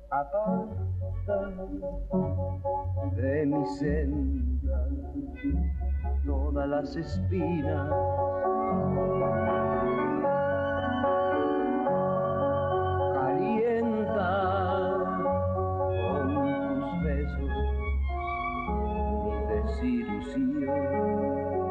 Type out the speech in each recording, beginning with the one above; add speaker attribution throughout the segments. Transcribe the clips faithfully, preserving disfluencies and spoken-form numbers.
Speaker 1: Aparta de mi senda todas las espinas. Calienta con tus besos mi desilusión.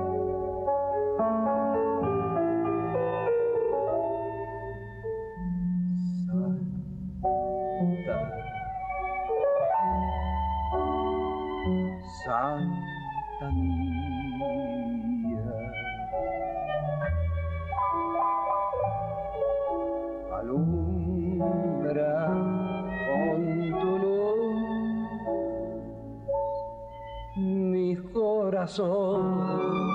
Speaker 1: Santa mía, alumbra con tu luz mi corazón.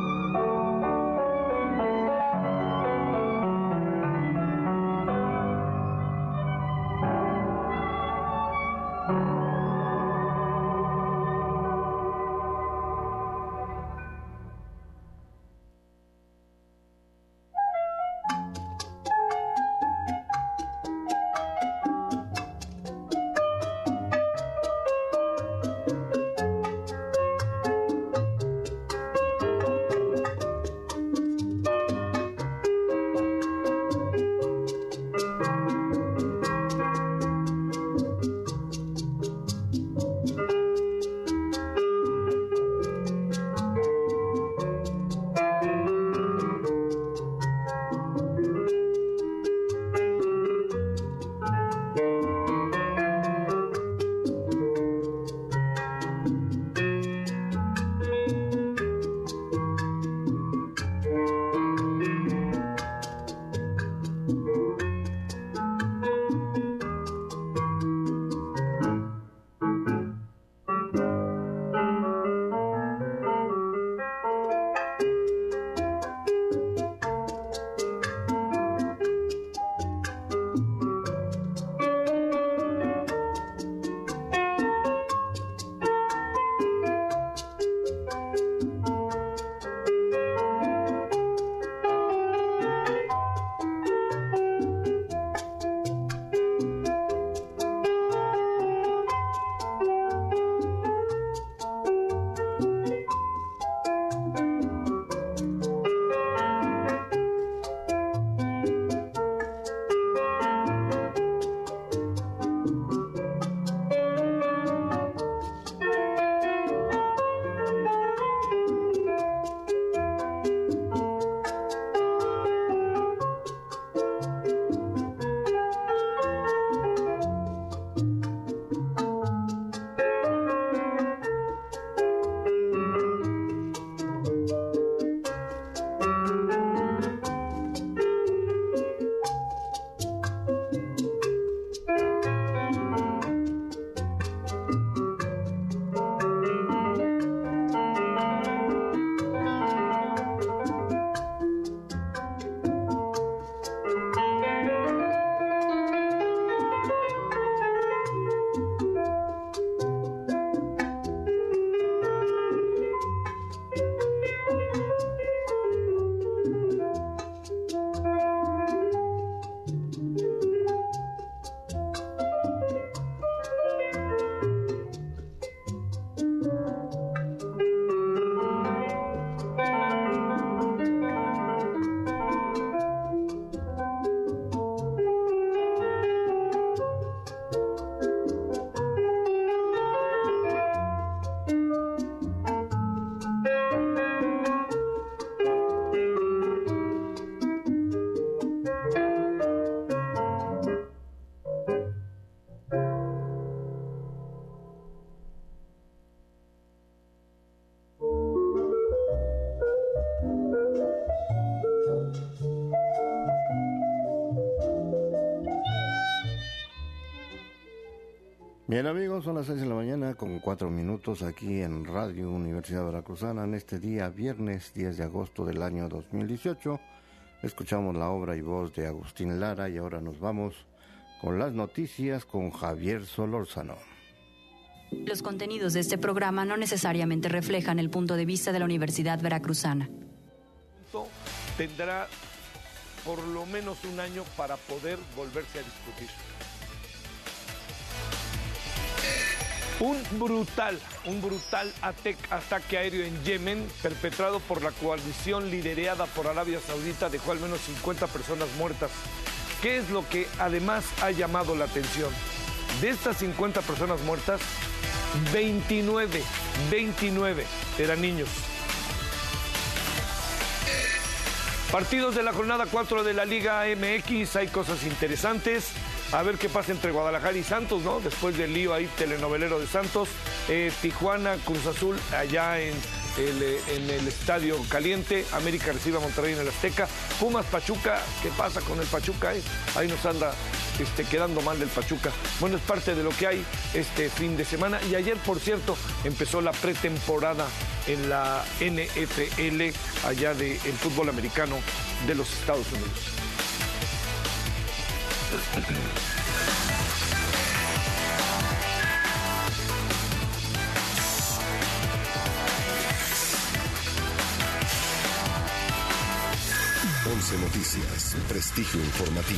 Speaker 2: Bien amigos, son las seis de la mañana con cuatro minutos aquí en Radio Universidad Veracruzana. En este día, viernes diez de agosto del año dos mil dieciocho, escuchamos la obra y voz de Agustín Lara y ahora nos vamos con las noticias con Javier Solórzano.
Speaker 3: Los contenidos de este programa no necesariamente reflejan el punto de vista de la Universidad Veracruzana.
Speaker 4: Tendrá por lo menos un año para poder volverse a discutir. Un brutal, un brutal ataque aéreo en Yemen, perpetrado por la coalición liderada por Arabia Saudita, dejó al menos cincuenta personas muertas. ¿Qué es lo que además ha llamado la atención? De estas cincuenta personas muertas, veintinueve, veintinueve eran niños. Partidos de la jornada cuatro de la Liga M X, hay cosas interesantes. A ver qué pasa entre Guadalajara y Santos, ¿no? Después del lío ahí telenovelero de Santos. Eh, Tijuana, Cruz Azul, allá en el, en el Estadio Caliente. América recibe a Monterrey en el Azteca. Pumas, Pachuca, ¿qué pasa con el Pachuca? Eh? Ahí nos anda este, quedando mal el Pachuca. Bueno, es parte de lo que hay este fin de semana. Y ayer, por cierto, empezó la pretemporada en la N F L, allá del fútbol americano de los Estados Unidos.
Speaker 5: once Noticias, prestigio informativo.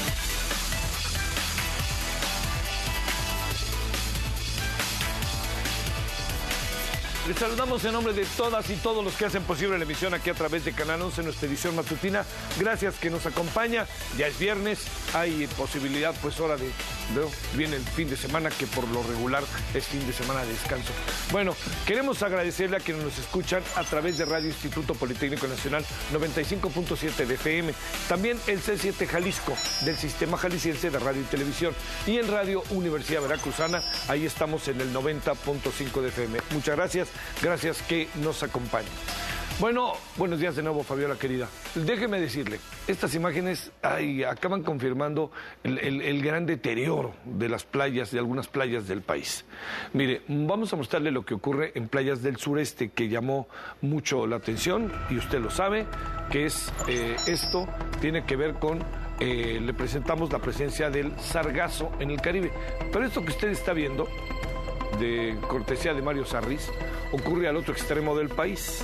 Speaker 4: Les saludamos en nombre de todas y todos los que hacen posible la emisión aquí a través de Canal once, nuestra edición matutina. Gracias que nos acompaña. Ya es viernes, hay posibilidad pues ahora de, de... Viene el fin de semana, que por lo regular es fin de semana de descanso. Bueno, queremos agradecerle a quienes nos escuchan a través de Radio Instituto Politécnico Nacional noventa y cinco punto siete de F M. También el C siete Jalisco, del Sistema Jalisciense de Radio y Televisión. Y en Radio Universidad Veracruzana, ahí estamos en el noventa punto cinco de F M. Muchas gracias. Gracias que nos acompañen. Bueno, buenos días de nuevo, Fabiola querida. Déjeme decirle, estas imágenes ay, acaban confirmando el, el, el gran deterioro de las playas, de algunas playas del país. Mire, vamos a mostrarle lo que ocurre en playas del sureste, que llamó mucho la atención, y usted lo sabe, que es eh, esto, tiene que ver con, eh, le presentamos la presencia del sargazo en el Caribe. Pero esto que usted está viendo, de cortesía de Mario Sarris, ocurre al otro extremo del país.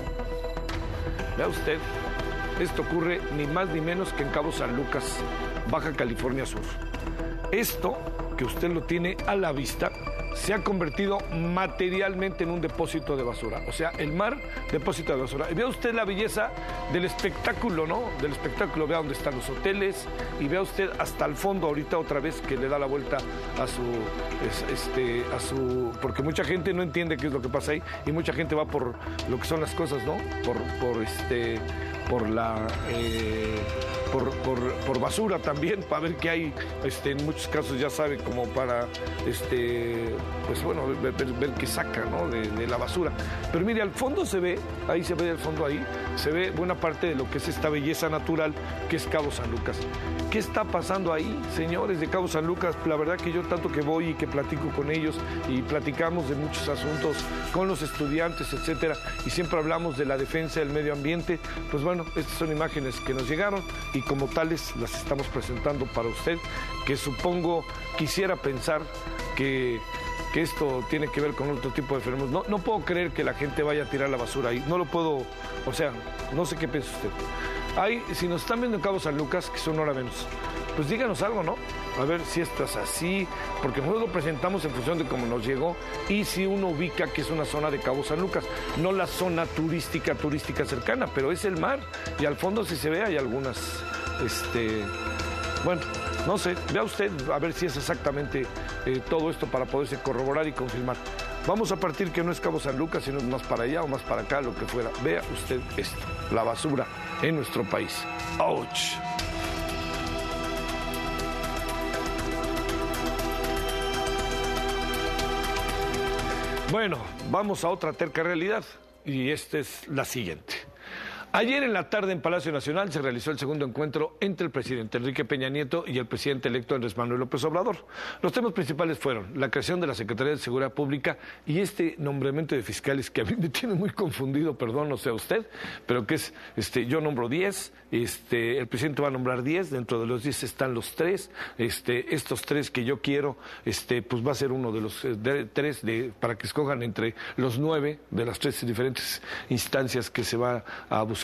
Speaker 4: Vea usted, esto ocurre ni más ni menos que en Cabo San Lucas, Baja California Sur. Esto, que usted lo tiene a la vista, se ha convertido materialmente en un depósito de basura. O sea, el mar, depósito de basura. Y vea usted la belleza del espectáculo, ¿no? Del espectáculo, vea dónde están los hoteles, y vea usted hasta el fondo ahorita otra vez que le da la vuelta a su, este, a su, porque mucha gente no entiende qué es lo que pasa ahí, y mucha gente va por lo que son las cosas, ¿no? Por, por este, por la... Eh, Por, por, por basura también, para ver qué hay, este, en muchos casos ya sabe, como para, este, pues bueno, ver, ver, ver qué saca, ¿no? de, de la basura. Pero mire, al fondo se ve, ahí se ve al fondo ahí, se ve buena parte de lo que es esta belleza natural que es Cabo San Lucas. ¿Qué está pasando ahí, señores de Cabo San Lucas? La verdad que yo tanto que voy y que platico con ellos y platicamos de muchos asuntos con los estudiantes, etcétera, y siempre hablamos de la defensa del medio ambiente. Pues bueno, estas son imágenes que nos llegaron y como tales las estamos presentando para usted, que supongo quisiera pensar que, que esto tiene que ver con otro tipo de fenómenos. No, no puedo creer que la gente vaya a tirar la basura ahí, no lo puedo, o sea, no sé qué piensa usted. Ahí, si nos están viendo en Cabo San Lucas, que son hora menos, pues díganos algo, ¿no? A ver si esto es así, porque nosotros lo presentamos en función de cómo nos llegó y si uno ubica que es una zona de Cabo San Lucas, no la zona turística, turística cercana, pero es el mar y al fondo si se ve hay algunas, este, bueno, no sé, vea usted a ver si es exactamente eh, todo esto para poderse corroborar y confirmar. Vamos a partir que no es Cabo San Lucas, sino más para allá o más para acá, lo que fuera. Vea usted esto, la basura en nuestro país. ¡Auch! Bueno, vamos a otra terca realidad y esta es la siguiente. Ayer en la tarde en Palacio Nacional se realizó el segundo encuentro entre el presidente Enrique Peña Nieto y el presidente electo Andrés Manuel López Obrador. Los temas principales fueron la creación de la Secretaría de Seguridad Pública y este nombramiento de fiscales que a mí me tiene muy confundido, perdón, no sé a usted, pero que es, este, yo nombro diez, este, el presidente va a nombrar diez, dentro de los diez están los tres, este, estos tres que yo quiero, este, pues va a ser uno de los de, tres de, para que escojan entre los nueve de las tres diferentes instancias que se va a buscar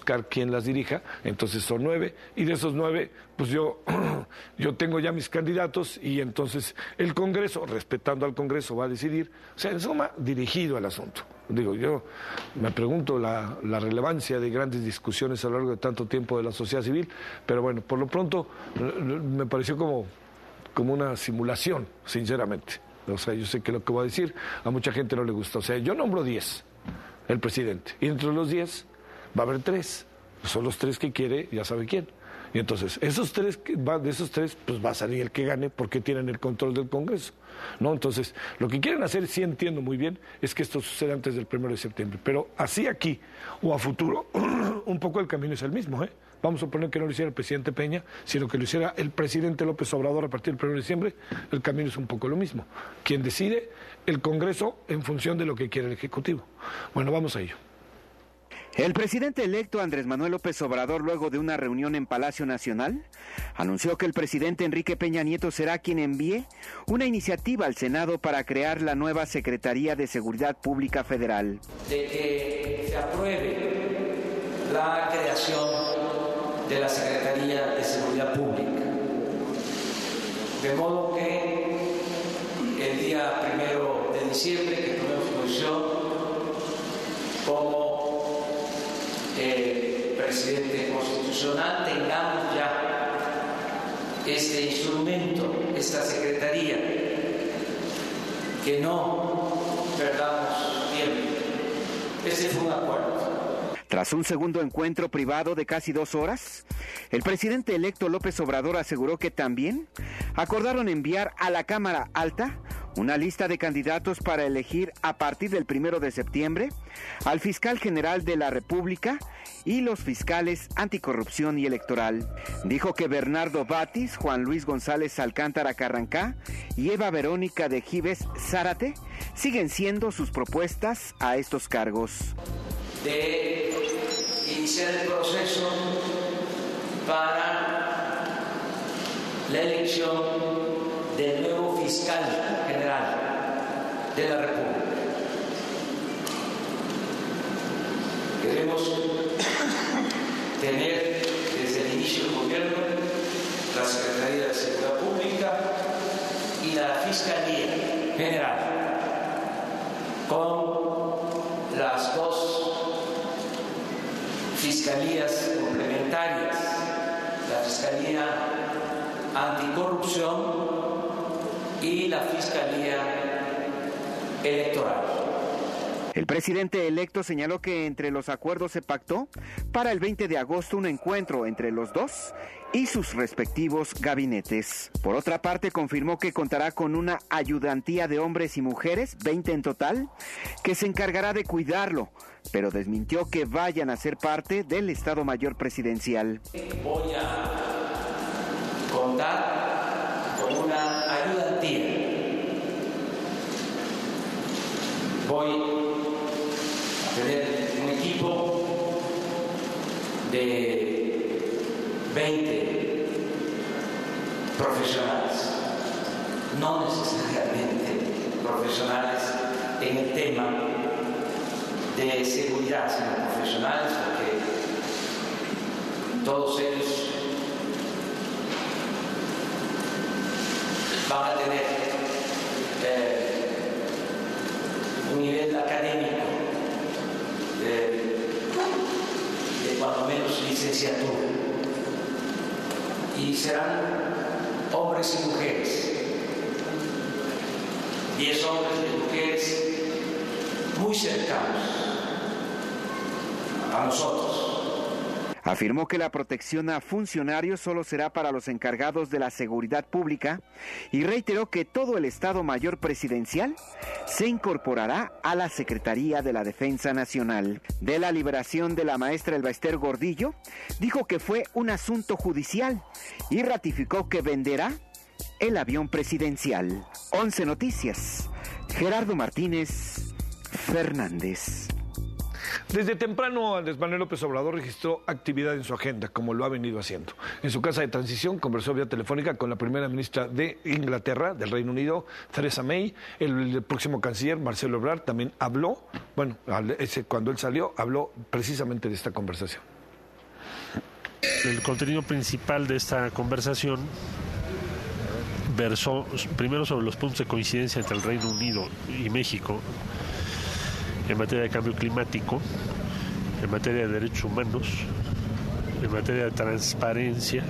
Speaker 4: buscar quién las dirija, entonces son nueve, y de esos nueve, pues yo, yo tengo ya mis candidatos, y entonces el Congreso, respetando al Congreso, va a decidir, o sea, en suma, dirigido al asunto. Digo, yo me pregunto la, la relevancia de grandes discusiones a lo largo de tanto tiempo de la sociedad civil, pero bueno, por lo pronto me pareció como, como una simulación, sinceramente. O sea, yo sé que lo que voy a decir a mucha gente no le gusta. O sea, yo nombro diez, el presidente, y entre los diez va a haber tres. Son los tres que quiere, ya sabe quién. Y entonces, esos tres, de esos tres, pues va a salir el que gane porque tienen el control del Congreso, ¿no? Entonces, lo que quieren hacer, sí entiendo muy bien, es que esto suceda antes del primero de septiembre. Pero así aquí o a futuro, un poco el camino es el mismo, ¿eh? Vamos a suponer que no lo hiciera el presidente Peña, sino que lo hiciera el presidente López Obrador a partir del primero de diciembre, el camino es un poco lo mismo. Quien decide, el Congreso, en función de lo que quiere el Ejecutivo. Bueno, vamos a ello.
Speaker 6: El presidente electo Andrés Manuel López Obrador, luego de una reunión en Palacio Nacional, anunció que el presidente Enrique Peña Nieto será quien envíe una iniciativa al Senado para crear la nueva Secretaría de Seguridad Pública Federal.
Speaker 7: De que se apruebe la creación de la Secretaría de Seguridad Pública. De modo que el día primero de diciembre, que tomemos posición como eh, presidente constitucional, tengamos ya este instrumento, esta secretaría, que no perdamos tiempo. Ese fue un acuerdo.
Speaker 6: Tras un segundo encuentro privado de casi dos horas, el presidente electo López Obrador aseguró que también acordaron enviar a la Cámara Alta una lista de candidatos para elegir a partir del primero de septiembre al fiscal general de la República y los fiscales anticorrupción y electoral. Dijo que Bernardo Batis, Juan Luis González Alcántara Carrancá y Eva Verónica de Gives Zárate siguen siendo sus propuestas a estos cargos.
Speaker 7: De iniciar el proceso para la elección del nuevo fiscal general de la República. Queremos tener desde el inicio del gobierno la Secretaría de Seguridad Pública y la Fiscalía General con las dos fiscalías complementarias, la Fiscalía Anticorrupción y la Fiscalía Electoral.
Speaker 6: El presidente electo señaló que entre los acuerdos se pactó para el veinte de agosto un encuentro entre los dos y sus respectivos gabinetes. Por otra parte, confirmó que contará con una ayudantía de hombres y mujeres, veinte en total, que se encargará de cuidarlo, pero desmintió que vayan a ser parte del Estado Mayor Presidencial.
Speaker 7: Voy a contar con una ayudantía. Voy a tener un equipo de veinte profesionales, no necesariamente profesionales en el tema de seguridad, sino profesionales, porque todos ellos van a tener eh, un nivel académico de, de cuando menos licenciatura, y serán hombres y mujeres, diez hombres y mujeres muy cercanos a nosotros.
Speaker 6: Afirmó que la protección a funcionarios solo será para los encargados de la seguridad pública y reiteró que todo el Estado Mayor Presidencial se incorporará a la Secretaría de la Defensa Nacional. De la liberación de la maestra Elba Ester Gordillo, dijo que fue un asunto judicial y ratificó que venderá el avión presidencial. once Noticias, Gerardo Martínez Fernández.
Speaker 4: Desde temprano, Andrés Manuel López Obrador registró actividad en su agenda, como lo ha venido haciendo. En su casa de transición conversó vía telefónica con la primera ministra de Inglaterra, del Reino Unido, Theresa May. El, el próximo canciller, Marcelo Ebrard, también habló, bueno, ese, cuando él salió, habló precisamente de esta conversación.
Speaker 8: El contenido principal de esta conversación versó primero sobre los puntos de coincidencia entre el Reino Unido y México en materia de cambio climático, en materia de derechos humanos, en materia de transparencia,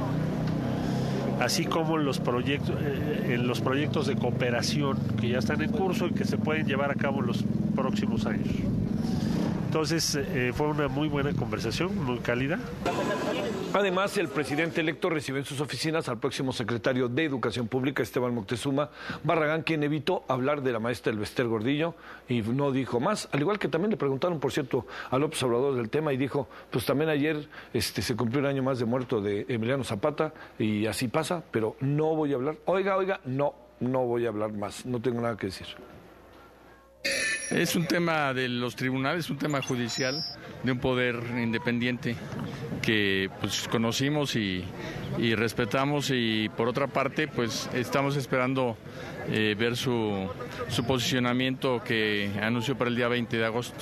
Speaker 8: así como los proyectos, eh, en los proyectos de cooperación que ya están en curso y que se pueden llevar a cabo en los próximos años. Entonces eh, fue una muy buena conversación, muy cálida.
Speaker 4: Además, el presidente electo recibió en sus oficinas al próximo secretario de Educación Pública, Esteban Moctezuma Barragán, quien evitó hablar de la maestra Elvester Gordillo y no dijo más. Al igual que también le preguntaron, por cierto, a López Obrador del tema y dijo, pues también ayer este, se cumplió un año más de muerto de Emiliano Zapata y así pasa, pero no voy a hablar. Oiga, oiga, no, no voy a hablar más, no tengo nada que decir.
Speaker 9: Es un tema de los tribunales, un tema judicial de un poder independiente que pues conocimos y, y respetamos, y por otra parte pues estamos esperando eh, ver su, su posicionamiento que anunció para el día veinte de agosto.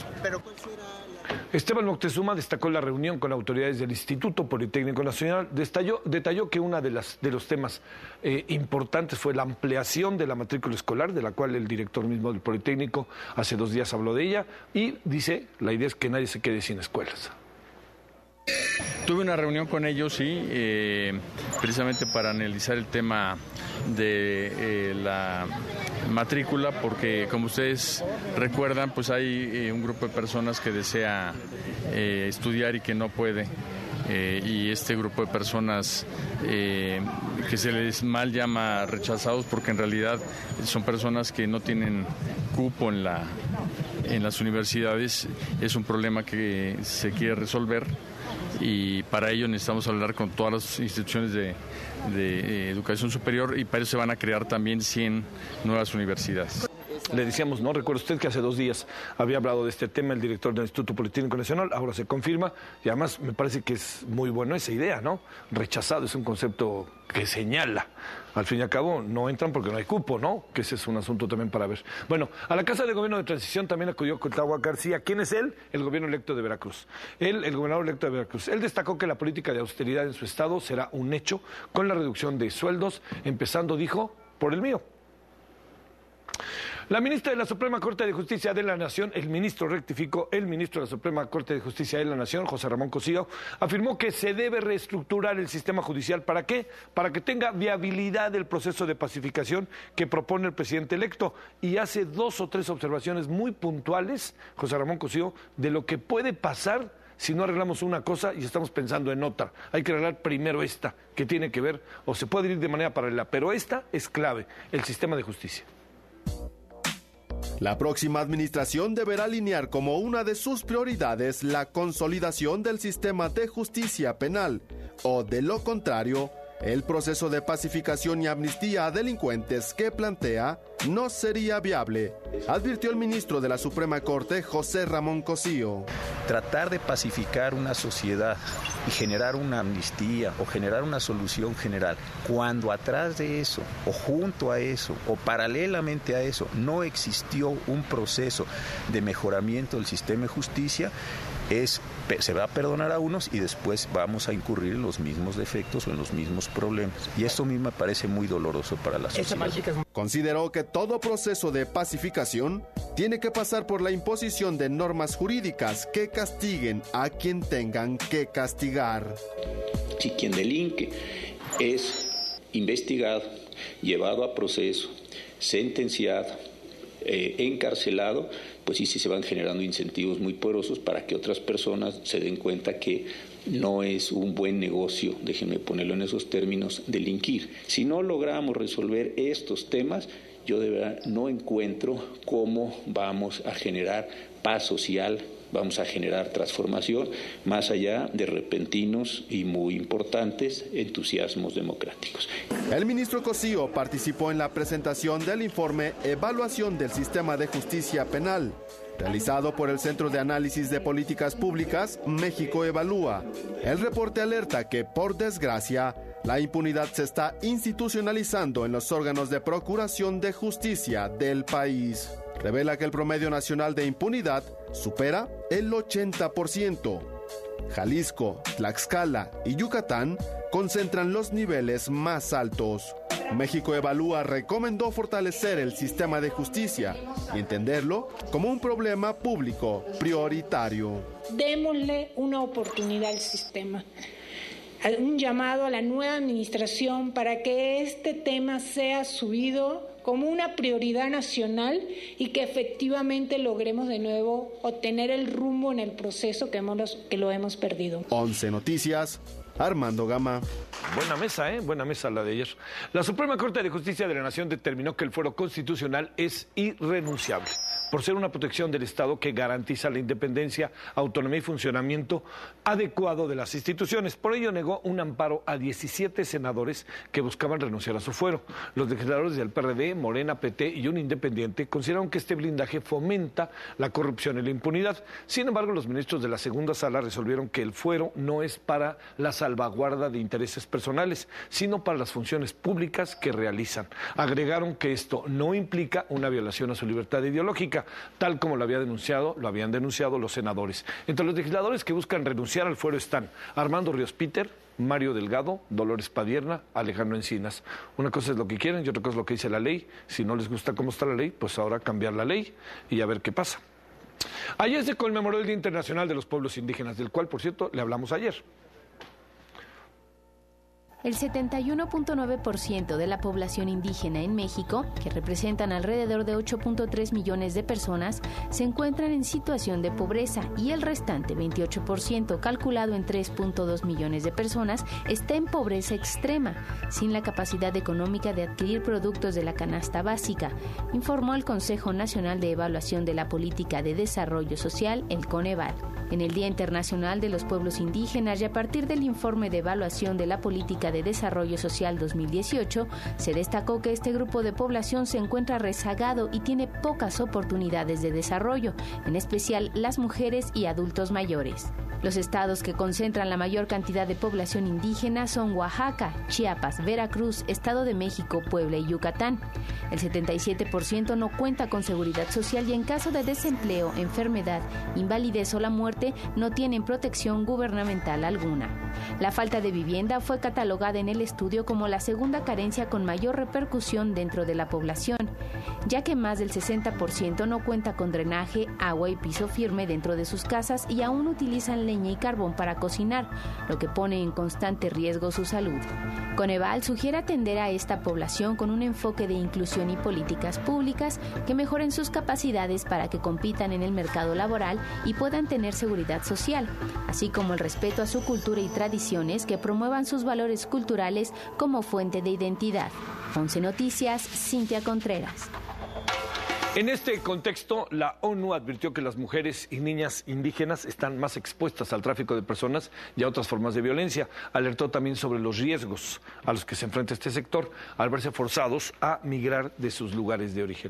Speaker 4: Esteban Moctezuma destacó la reunión con autoridades del Instituto Politécnico Nacional. Detalló, detalló que uno de, las, de los temas eh, importantes fue la ampliación de la matrícula escolar, de la cual el director mismo del Politécnico hace dos días habló de ella, y dice, la idea es que nadie se quede sin escuelas.
Speaker 9: Tuve una reunión con ellos, sí, eh, precisamente para analizar el tema de eh, la matrícula, porque como ustedes recuerdan, pues hay eh, un grupo de personas que desea eh, estudiar y que no puede, eh, y este grupo de personas eh, que se les mal llama rechazados, porque en realidad son personas que no tienen cupo en la en las universidades, es un problema que se quiere resolver. Y para ello necesitamos hablar con todas las instituciones de, de eh, educación superior, y para eso se van a crear también cien nuevas universidades.
Speaker 4: Le decíamos, ¿no? Recuerda usted que hace dos días había hablado de este tema el director del Instituto Politécnico Nacional, ahora se confirma, y además me parece que es muy bueno esa idea, ¿no? Rechazado es un concepto que señala. Al fin y al cabo, no entran porque no hay cupo, ¿no? Que ese es un asunto también para ver. Bueno, a la Casa de Gobierno de Transición también acudió Cuitláhuac García. ¿Quién es él? El gobierno electo de Veracruz. Él, el gobernador electo de Veracruz. Él destacó que la política de austeridad en su estado será un hecho con la reducción de sueldos, empezando, dijo, por el mío. La ministra de la Suprema Corte de Justicia de la Nación, el ministro rectificó, el ministro de la Suprema Corte de Justicia de la Nación, José Ramón Cosío, afirmó que se debe reestructurar el sistema judicial. ¿Para qué? Para que tenga viabilidad el proceso de pacificación que propone el presidente electo. Y hace dos o tres observaciones muy puntuales, José Ramón Cosío, de lo que puede pasar si no arreglamos una cosa y estamos pensando en otra. Hay que arreglar primero esta, que tiene que ver, o se puede ir de manera paralela, pero esta es clave, el sistema de justicia.
Speaker 10: La próxima administración deberá alinear como una de sus prioridades la consolidación del sistema de justicia penal, o de lo contrario, el proceso de pacificación y amnistía a delincuentes que plantea no sería viable, advirtió el ministro de la Suprema Corte, José Ramón Cosío.
Speaker 11: Tratar de pacificar una sociedad y generar una amnistía o generar una solución general, cuando atrás de eso, o junto a eso, o paralelamente a eso, no existió un proceso de mejoramiento del sistema de justicia, es, se va a perdonar a unos y después vamos a incurrir en los mismos defectos o en los mismos problemas. Y esto a mí me parece muy doloroso para la sociedad.
Speaker 10: Consideró que todo proceso de pacificación tiene que pasar por la imposición de normas jurídicas que castiguen a quien tengan que castigar.
Speaker 12: Si quien delinque es investigado, llevado a proceso, sentenciado, eh, encarcelado, pues sí, sí se van generando incentivos muy poderosos para que otras personas se den cuenta que no es un buen negocio, déjenme ponerlo en esos términos, delinquir. Si no logramos resolver estos temas, yo de verdad no encuentro cómo vamos a generar paz social, vamos a generar transformación, más allá de repentinos y muy importantes entusiasmos democráticos.
Speaker 10: El ministro Cosío participó en la presentación del informe Evaluación del Sistema de Justicia Penal, realizado por el Centro de Análisis de Políticas Públicas México Evalúa. El reporte alerta que, por desgracia, la impunidad se está institucionalizando en los órganos de procuración de justicia del país. Revela que el promedio nacional de impunidad supera el ochenta por ciento. Jalisco, Tlaxcala y Yucatán concentran los niveles más altos. México Evalúa recomendó fortalecer el sistema de justicia y entenderlo como un problema público prioritario.
Speaker 13: Démosle una oportunidad al sistema. Un llamado a la nueva administración para que este tema sea subido como una prioridad nacional y que efectivamente logremos de nuevo obtener el rumbo en el proceso que, hemos, que lo hemos perdido.
Speaker 10: once Noticias, Armando Gama.
Speaker 4: Buena mesa, ¿eh? Buena mesa la de ayer. La Suprema Corte de Justicia de la Nación determinó que el fuero constitucional es irrenunciable, por ser una protección del Estado que garantiza la independencia, autonomía y funcionamiento adecuado de las instituciones. Por ello negó un amparo a diecisiete senadores que buscaban renunciar a su fuero. Los legisladores del P R D, Morena, P T y un independiente consideraron que este blindaje fomenta la corrupción y la impunidad. Sin embargo, los ministros de la segunda sala resolvieron que el fuero no es para la salvaguarda de intereses personales, sino para las funciones públicas que realizan. Agregaron que esto no implica una violación a su libertad ideológica, tal como lo había denunciado, lo habían denunciado los senadores. Entre los legisladores que buscan renunciar al fuero están Armando Ríos Peter, Mario Delgado, Dolores Padierna, Alejandro Encinas. Una cosa es lo que quieren y otra cosa es lo que dice la ley. Si no les gusta cómo está la ley, pues ahora cambiar la ley y a ver qué pasa. Ayer se conmemoró el Día Internacional de los Pueblos Indígenas, del cual, por cierto, le hablamos ayer.
Speaker 14: El setenta y uno punto nueve por ciento de la población indígena en México, que representan alrededor de ocho punto tres millones de personas, se encuentran en situación de pobreza y el restante veintiocho por ciento, calculado en tres punto dos millones de personas, está en pobreza extrema, sin la capacidad económica de adquirir productos de la canasta básica, informó el Consejo Nacional de Evaluación de la Política de Desarrollo Social, el Coneval. En el Día Internacional de los Pueblos Indígenas y a partir del informe de evaluación de la política de Desarrollo Social dos mil dieciocho, se destacó que este grupo de población se encuentra rezagado y tiene pocas oportunidades de desarrollo, en especial las mujeres y adultos mayores. Los estados que concentran la mayor cantidad de población indígena son Oaxaca, Chiapas, Veracruz, Estado de México, Puebla y Yucatán. El setenta y siete por ciento no cuenta con seguridad social y en caso de desempleo, enfermedad, invalidez o la muerte no tienen protección gubernamental alguna. La falta de vivienda fue catalogada en el estudio como la segunda carencia con mayor repercusión dentro de la población, ya que más del sesenta por ciento no cuenta con drenaje, agua y piso firme dentro de sus casas y aún utilizan leña y carbón para cocinar, lo que pone en constante riesgo su salud. Coneval sugiere atender a esta población con un enfoque de inclusión y políticas públicas que mejoren sus capacidades para que compitan en el mercado laboral y puedan tener seguridad social, así como el respeto a su cultura y tradiciones que promuevan sus valores culturales como fuente de identidad. once Noticias, Cintia Contreras.
Speaker 4: En este contexto, la ONU advirtió que las mujeres y niñas indígenas están más expuestas al tráfico de personas y a otras formas de violencia. Alertó también sobre los riesgos a los que se enfrenta este sector al verse forzados a migrar de sus lugares de origen.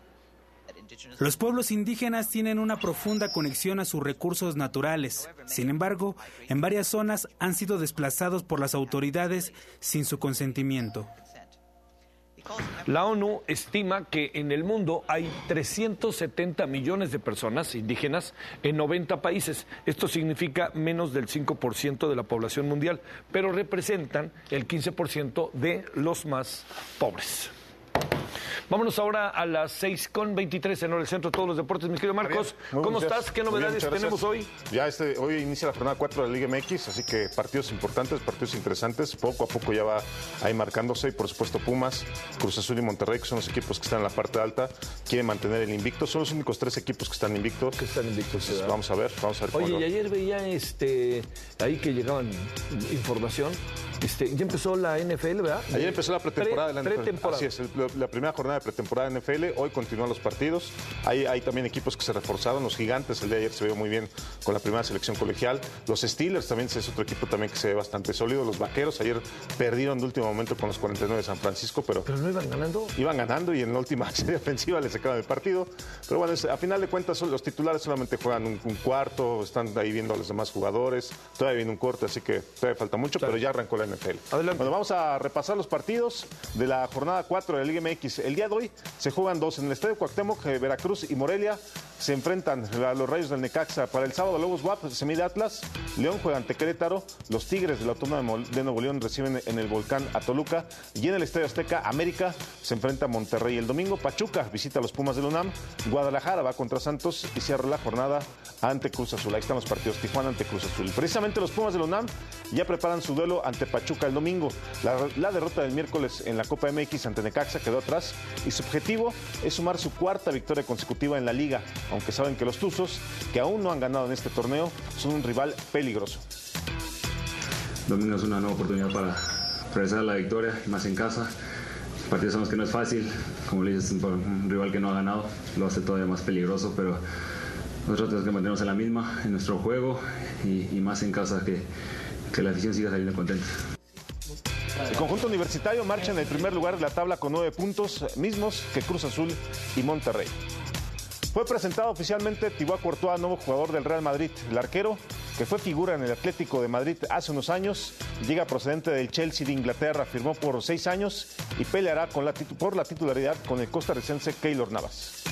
Speaker 15: Los pueblos indígenas tienen una profunda conexión a sus recursos naturales. Sin embargo, en varias zonas han sido desplazados por las autoridades sin su consentimiento.
Speaker 4: La ONU estima que en el mundo hay trescientos setenta millones de personas indígenas en noventa países. Esto significa menos del cinco por ciento de la población mundial, pero representan el quince por ciento de los más pobres. Vámonos ahora a las seis con veintitrés en el centro de todos los deportes. Mi querido Marcos,
Speaker 16: Javier,
Speaker 4: ¿cómo
Speaker 16: días.
Speaker 4: estás? ¿Qué
Speaker 16: Muy
Speaker 4: novedades
Speaker 16: bien,
Speaker 4: tenemos hoy?
Speaker 16: Ya este, hoy inicia la jornada cuatro de la Liga M X, así que partidos importantes, partidos interesantes. Poco a poco ya va ahí marcándose. Y por supuesto Pumas, Cruz Azul y Monterrey, que son los equipos que están en la parte alta, quieren mantener el invicto. Son los únicos tres equipos que están invictos.
Speaker 4: Que están invictos.
Speaker 16: Entonces, vamos a ver, vamos a ver.
Speaker 4: Oye,
Speaker 16: cómo
Speaker 4: y ayer veía este, ahí que llegaban información. Este, ya empezó la N F L, ¿verdad?
Speaker 16: Ayer empezó la pretemporada de la N F L.
Speaker 4: Pretemporada.
Speaker 16: Así es, el, la primera jornada de pretemporada de N F L. Hoy continúan los partidos. Hay, hay también equipos que se reforzaron. Los Gigantes, el día de ayer se vio muy bien con la primera selección colegial. Los Steelers también es otro equipo también que se ve bastante sólido. Los Vaqueros ayer perdieron de último momento con los cuarenta y nueve de San Francisco, pero...
Speaker 4: ¿Pero no iban ganando?
Speaker 16: Iban ganando y en la última serie ofensiva les sacaron el partido. Pero bueno, es, a final de cuentas los titulares solamente juegan un, un cuarto, están ahí viendo a los demás jugadores. Todavía viene un corte, así que todavía falta mucho, claro. Pero ya arrancó la N F L.
Speaker 4: Adelante.
Speaker 16: Bueno, vamos a repasar los partidos de la jornada cuatro de la Liga M X. El día de hoy se juegan dos. En el Estadio Cuauhtémoc, eh, Veracruz y Morelia se enfrentan a los Rayos del Necaxa. Para el sábado, Lobos W A P se mide Atlas, León juega ante Querétaro, los Tigres de la Autónoma de Nuevo León reciben en el Volcán a Toluca, y en el Estadio Azteca, América se enfrenta a Monterrey. El domingo, Pachuca visita a los Pumas de la UNAM, Guadalajara va contra Santos y cierra la jornada ante Cruz Azul. Ahí están los partidos, Tijuana ante Cruz Azul. Precisamente los Pumas de la UNAM ya preparan su duelo ante Pachuca el domingo. La, la derrota del miércoles en la Copa M X ante Necaxa quedó atrás y su objetivo es sumar su cuarta victoria consecutiva en la liga, aunque saben que los Tuzos, que aún no han ganado en este torneo, son un rival peligroso.
Speaker 17: Domingo es una nueva oportunidad para regresar a la victoria, más en casa. El partido sabemos que no es fácil, como le dices, un rival que no ha ganado, lo hace todavía más peligroso, pero nosotros tenemos que mantenernos en la misma, en nuestro juego, y, y más en casa, que, que la afición siga saliendo contenta.
Speaker 16: El conjunto universitario marcha en el primer lugar de la tabla con nueve puntos, mismos que Cruz Azul y Monterrey. Fue presentado oficialmente Thibaut Courtois, nuevo jugador del Real Madrid. El arquero, que fue figura en el Atlético de Madrid hace unos años, llega procedente del Chelsea de Inglaterra, firmó por seis años y peleará con la por la titularidad con el costarricense Keylor Navas.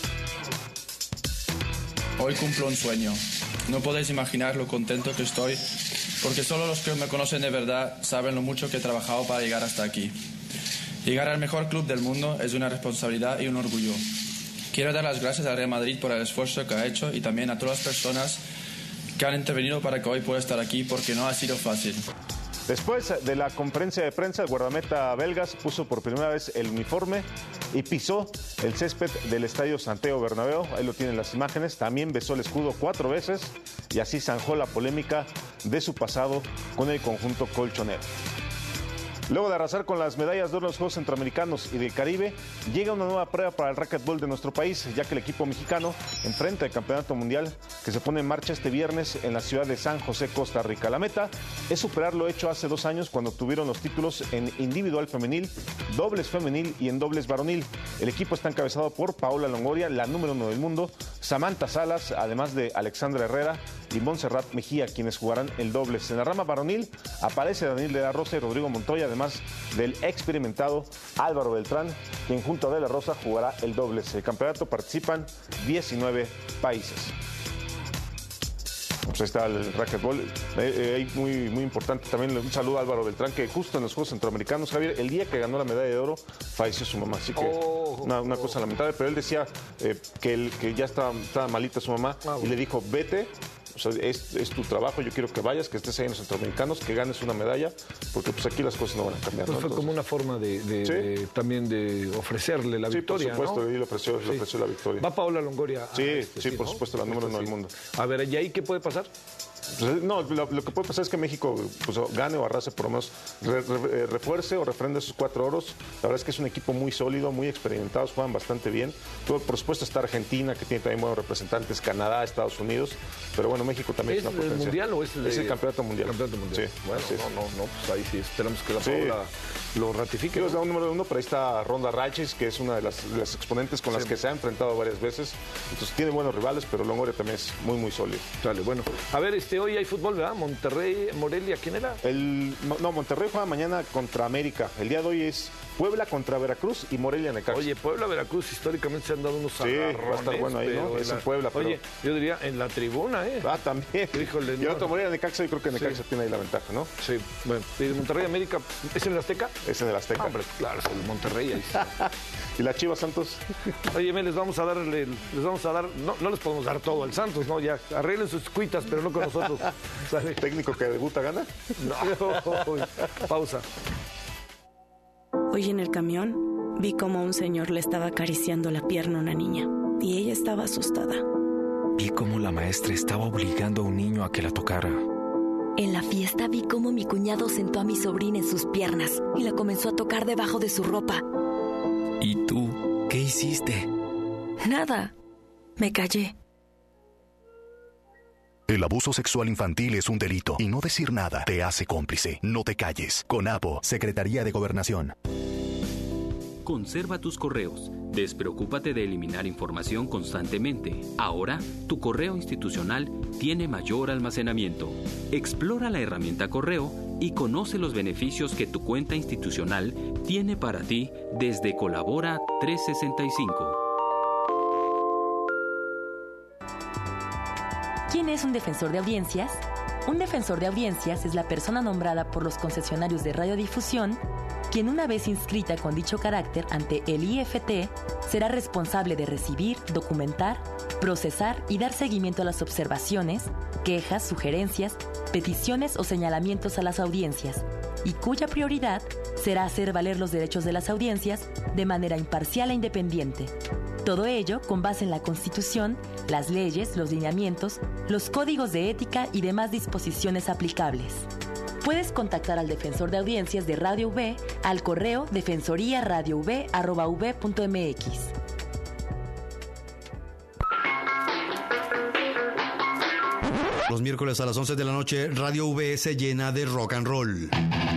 Speaker 18: Hoy cumplo un sueño. No podéis imaginar lo contento que estoy, porque solo los que me conocen de verdad saben lo mucho que he trabajado para llegar hasta aquí. Llegar al mejor club del mundo es una responsabilidad y un orgullo. Quiero dar las gracias al Real Madrid por el esfuerzo que ha hecho y también a todas las personas que han intervenido para que hoy pueda estar aquí, porque no ha sido fácil.
Speaker 16: Después de la conferencia de prensa, el guardameta belgas puso por primera vez el uniforme y pisó el césped del Estadio Santiago Bernabéu. Ahí lo tienen las imágenes. También besó el escudo cuatro veces y así zanjó la polémica de su pasado con el conjunto colchonero. Luego de arrasar con las medallas de oro en los Juegos Centroamericanos y del Caribe, llega una nueva prueba para el racquetball de nuestro país, ya que el equipo mexicano enfrenta el Campeonato Mundial que se pone en marcha este viernes en la ciudad de San José, Costa Rica. La meta es superar lo hecho hace dos años cuando obtuvieron los títulos en individual femenil, dobles femenil y en dobles varonil. El equipo está encabezado por Paola Longoria, la número uno del mundo, Samantha Salas, además de Alexandra Herrera y Montserrat Mejía, quienes jugarán el dobles. En la rama varonil aparece Daniel de la Rosa y Rodrigo Montoya, además del experimentado Álvaro Beltrán, quien junto a De la Rosa jugará el dobles. El campeonato participan diecinueve países. Pues ahí está el racquetball. Eh, eh, muy, muy importante también un saludo a Álvaro Beltrán, que justo en los Juegos Centroamericanos, Javier, el día que ganó la medalla de oro, falleció su mamá. Así que oh, una, una cosa lamentable, pero él decía eh, que, él, que ya estaba, estaba malita su mamá ah, y le dijo, vete. O sea, es, es tu trabajo, yo quiero que vayas, que estés ahí en los Centroamericanos, que ganes una medalla, porque pues aquí las cosas no van a cambiar.
Speaker 4: Pues
Speaker 16: ¿no?
Speaker 4: fue Entonces, como una forma de, de, ¿sí? de también de ofrecerle la
Speaker 16: sí,
Speaker 4: victoria,
Speaker 16: por supuesto,
Speaker 4: ¿no?
Speaker 16: le ofreció, sí. le ofreció la victoria.
Speaker 4: Va Paola Longoria.
Speaker 16: Sí,
Speaker 4: este,
Speaker 16: sí, sí, por ¿no? supuesto, la número uno sí. del mundo.
Speaker 4: A ver, ¿y ahí qué puede pasar?
Speaker 16: Pues, no, lo, lo que puede pasar es que México pues, gane o arrase, por lo menos re, re, refuerce o refrende sus cuatro oros. La verdad es que es un equipo muy sólido, muy experimentado, juegan bastante bien. Todo, por supuesto está Argentina, que tiene también buenos representantes, Canadá, Estados Unidos, pero bueno, México también
Speaker 4: ¿Es
Speaker 16: es una potencia.
Speaker 4: ¿Es el mundial o es el, de...
Speaker 16: es el campeonato mundial?
Speaker 4: Campeonato mundial.
Speaker 16: Sí,
Speaker 4: bueno, no, no, no, pues ahí sí esperamos que la
Speaker 16: sí.
Speaker 4: Paola lo ratifique.
Speaker 16: Es la número uno, pero ahí está Ronda Rachis, que es una de las, de las exponentes con sí. las que se ha enfrentado varias veces. Entonces tiene buenos rivales, pero Longoria también es muy, muy sólido.
Speaker 4: Dale, bueno. A ver, este hoy hay fútbol, ¿verdad? Monterrey, Morelia, ¿quién era?
Speaker 16: El, no, Monterrey juega mañana contra América. El día de hoy es Puebla contra Veracruz y Morelia Necaxa.
Speaker 4: Oye, Puebla, Veracruz, históricamente se han dado unos agarrones.
Speaker 16: Sí, va a estar bueno ahí, ¿no? Es en Puebla, pero...
Speaker 4: Oye, yo diría en la tribuna, ¿eh?
Speaker 16: Ah, también.
Speaker 4: Híjole,
Speaker 16: y otro Morelia Necaxa, yo creo que Necaxa sí. tiene ahí la ventaja, ¿no?
Speaker 4: Sí, bueno. ¿Y de Monterrey América es en el Azteca?
Speaker 16: Es en el Azteca.
Speaker 4: Ah, hombre, claro, es el Monterrey ahí.
Speaker 16: ¿Y la Chivas Santos?
Speaker 4: Oye, me les vamos a darle, les vamos a dar, no, no les podemos dar todo al Santos, ¿no? Ya, arreglen sus cuitas, pero no con nosotros.
Speaker 16: ¿Sabe? ¿Técnico que debuta gana?
Speaker 4: No. Pausa.
Speaker 19: Hoy en el camión vi cómo un señor le estaba acariciando la pierna a una niña y ella estaba asustada.
Speaker 20: Vi cómo la maestra estaba obligando a un niño a que la tocara.
Speaker 21: En la fiesta vi cómo mi cuñado sentó a mi sobrina en sus piernas y la comenzó a tocar debajo de su ropa.
Speaker 20: ¿Y tú qué hiciste?
Speaker 21: Nada. Me callé.
Speaker 5: El abuso sexual infantil es un delito y no decir nada te hace cómplice. No te calles. CONAPO, Secretaría de Gobernación.
Speaker 1: Conserva tus correos. Despreocúpate de eliminar información constantemente. Ahora, tu correo institucional tiene mayor almacenamiento. Explora la herramienta Correo y conoce los beneficios que tu cuenta institucional tiene para ti desde Colabora trescientos sesenta y cinco.
Speaker 21: ¿Quién es un defensor de audiencias? Un defensor de audiencias es la persona nombrada por los concesionarios de radiodifusión, quien una vez inscrita con dicho carácter ante el I F T, será responsable de recibir, documentar, procesar y dar seguimiento a las observaciones, quejas, sugerencias, peticiones o señalamientos a las audiencias, y cuya prioridad será hacer valer los derechos de las audiencias de manera imparcial e independiente. Todo ello con base en la Constitución, las leyes, los lineamientos, los códigos de ética y demás disposiciones aplicables. Puedes contactar al defensor de audiencias de Radio V al correo defensoría radio v arroba v punto m x.
Speaker 22: Los miércoles a las once de la noche, Radio V se llena de rock and roll.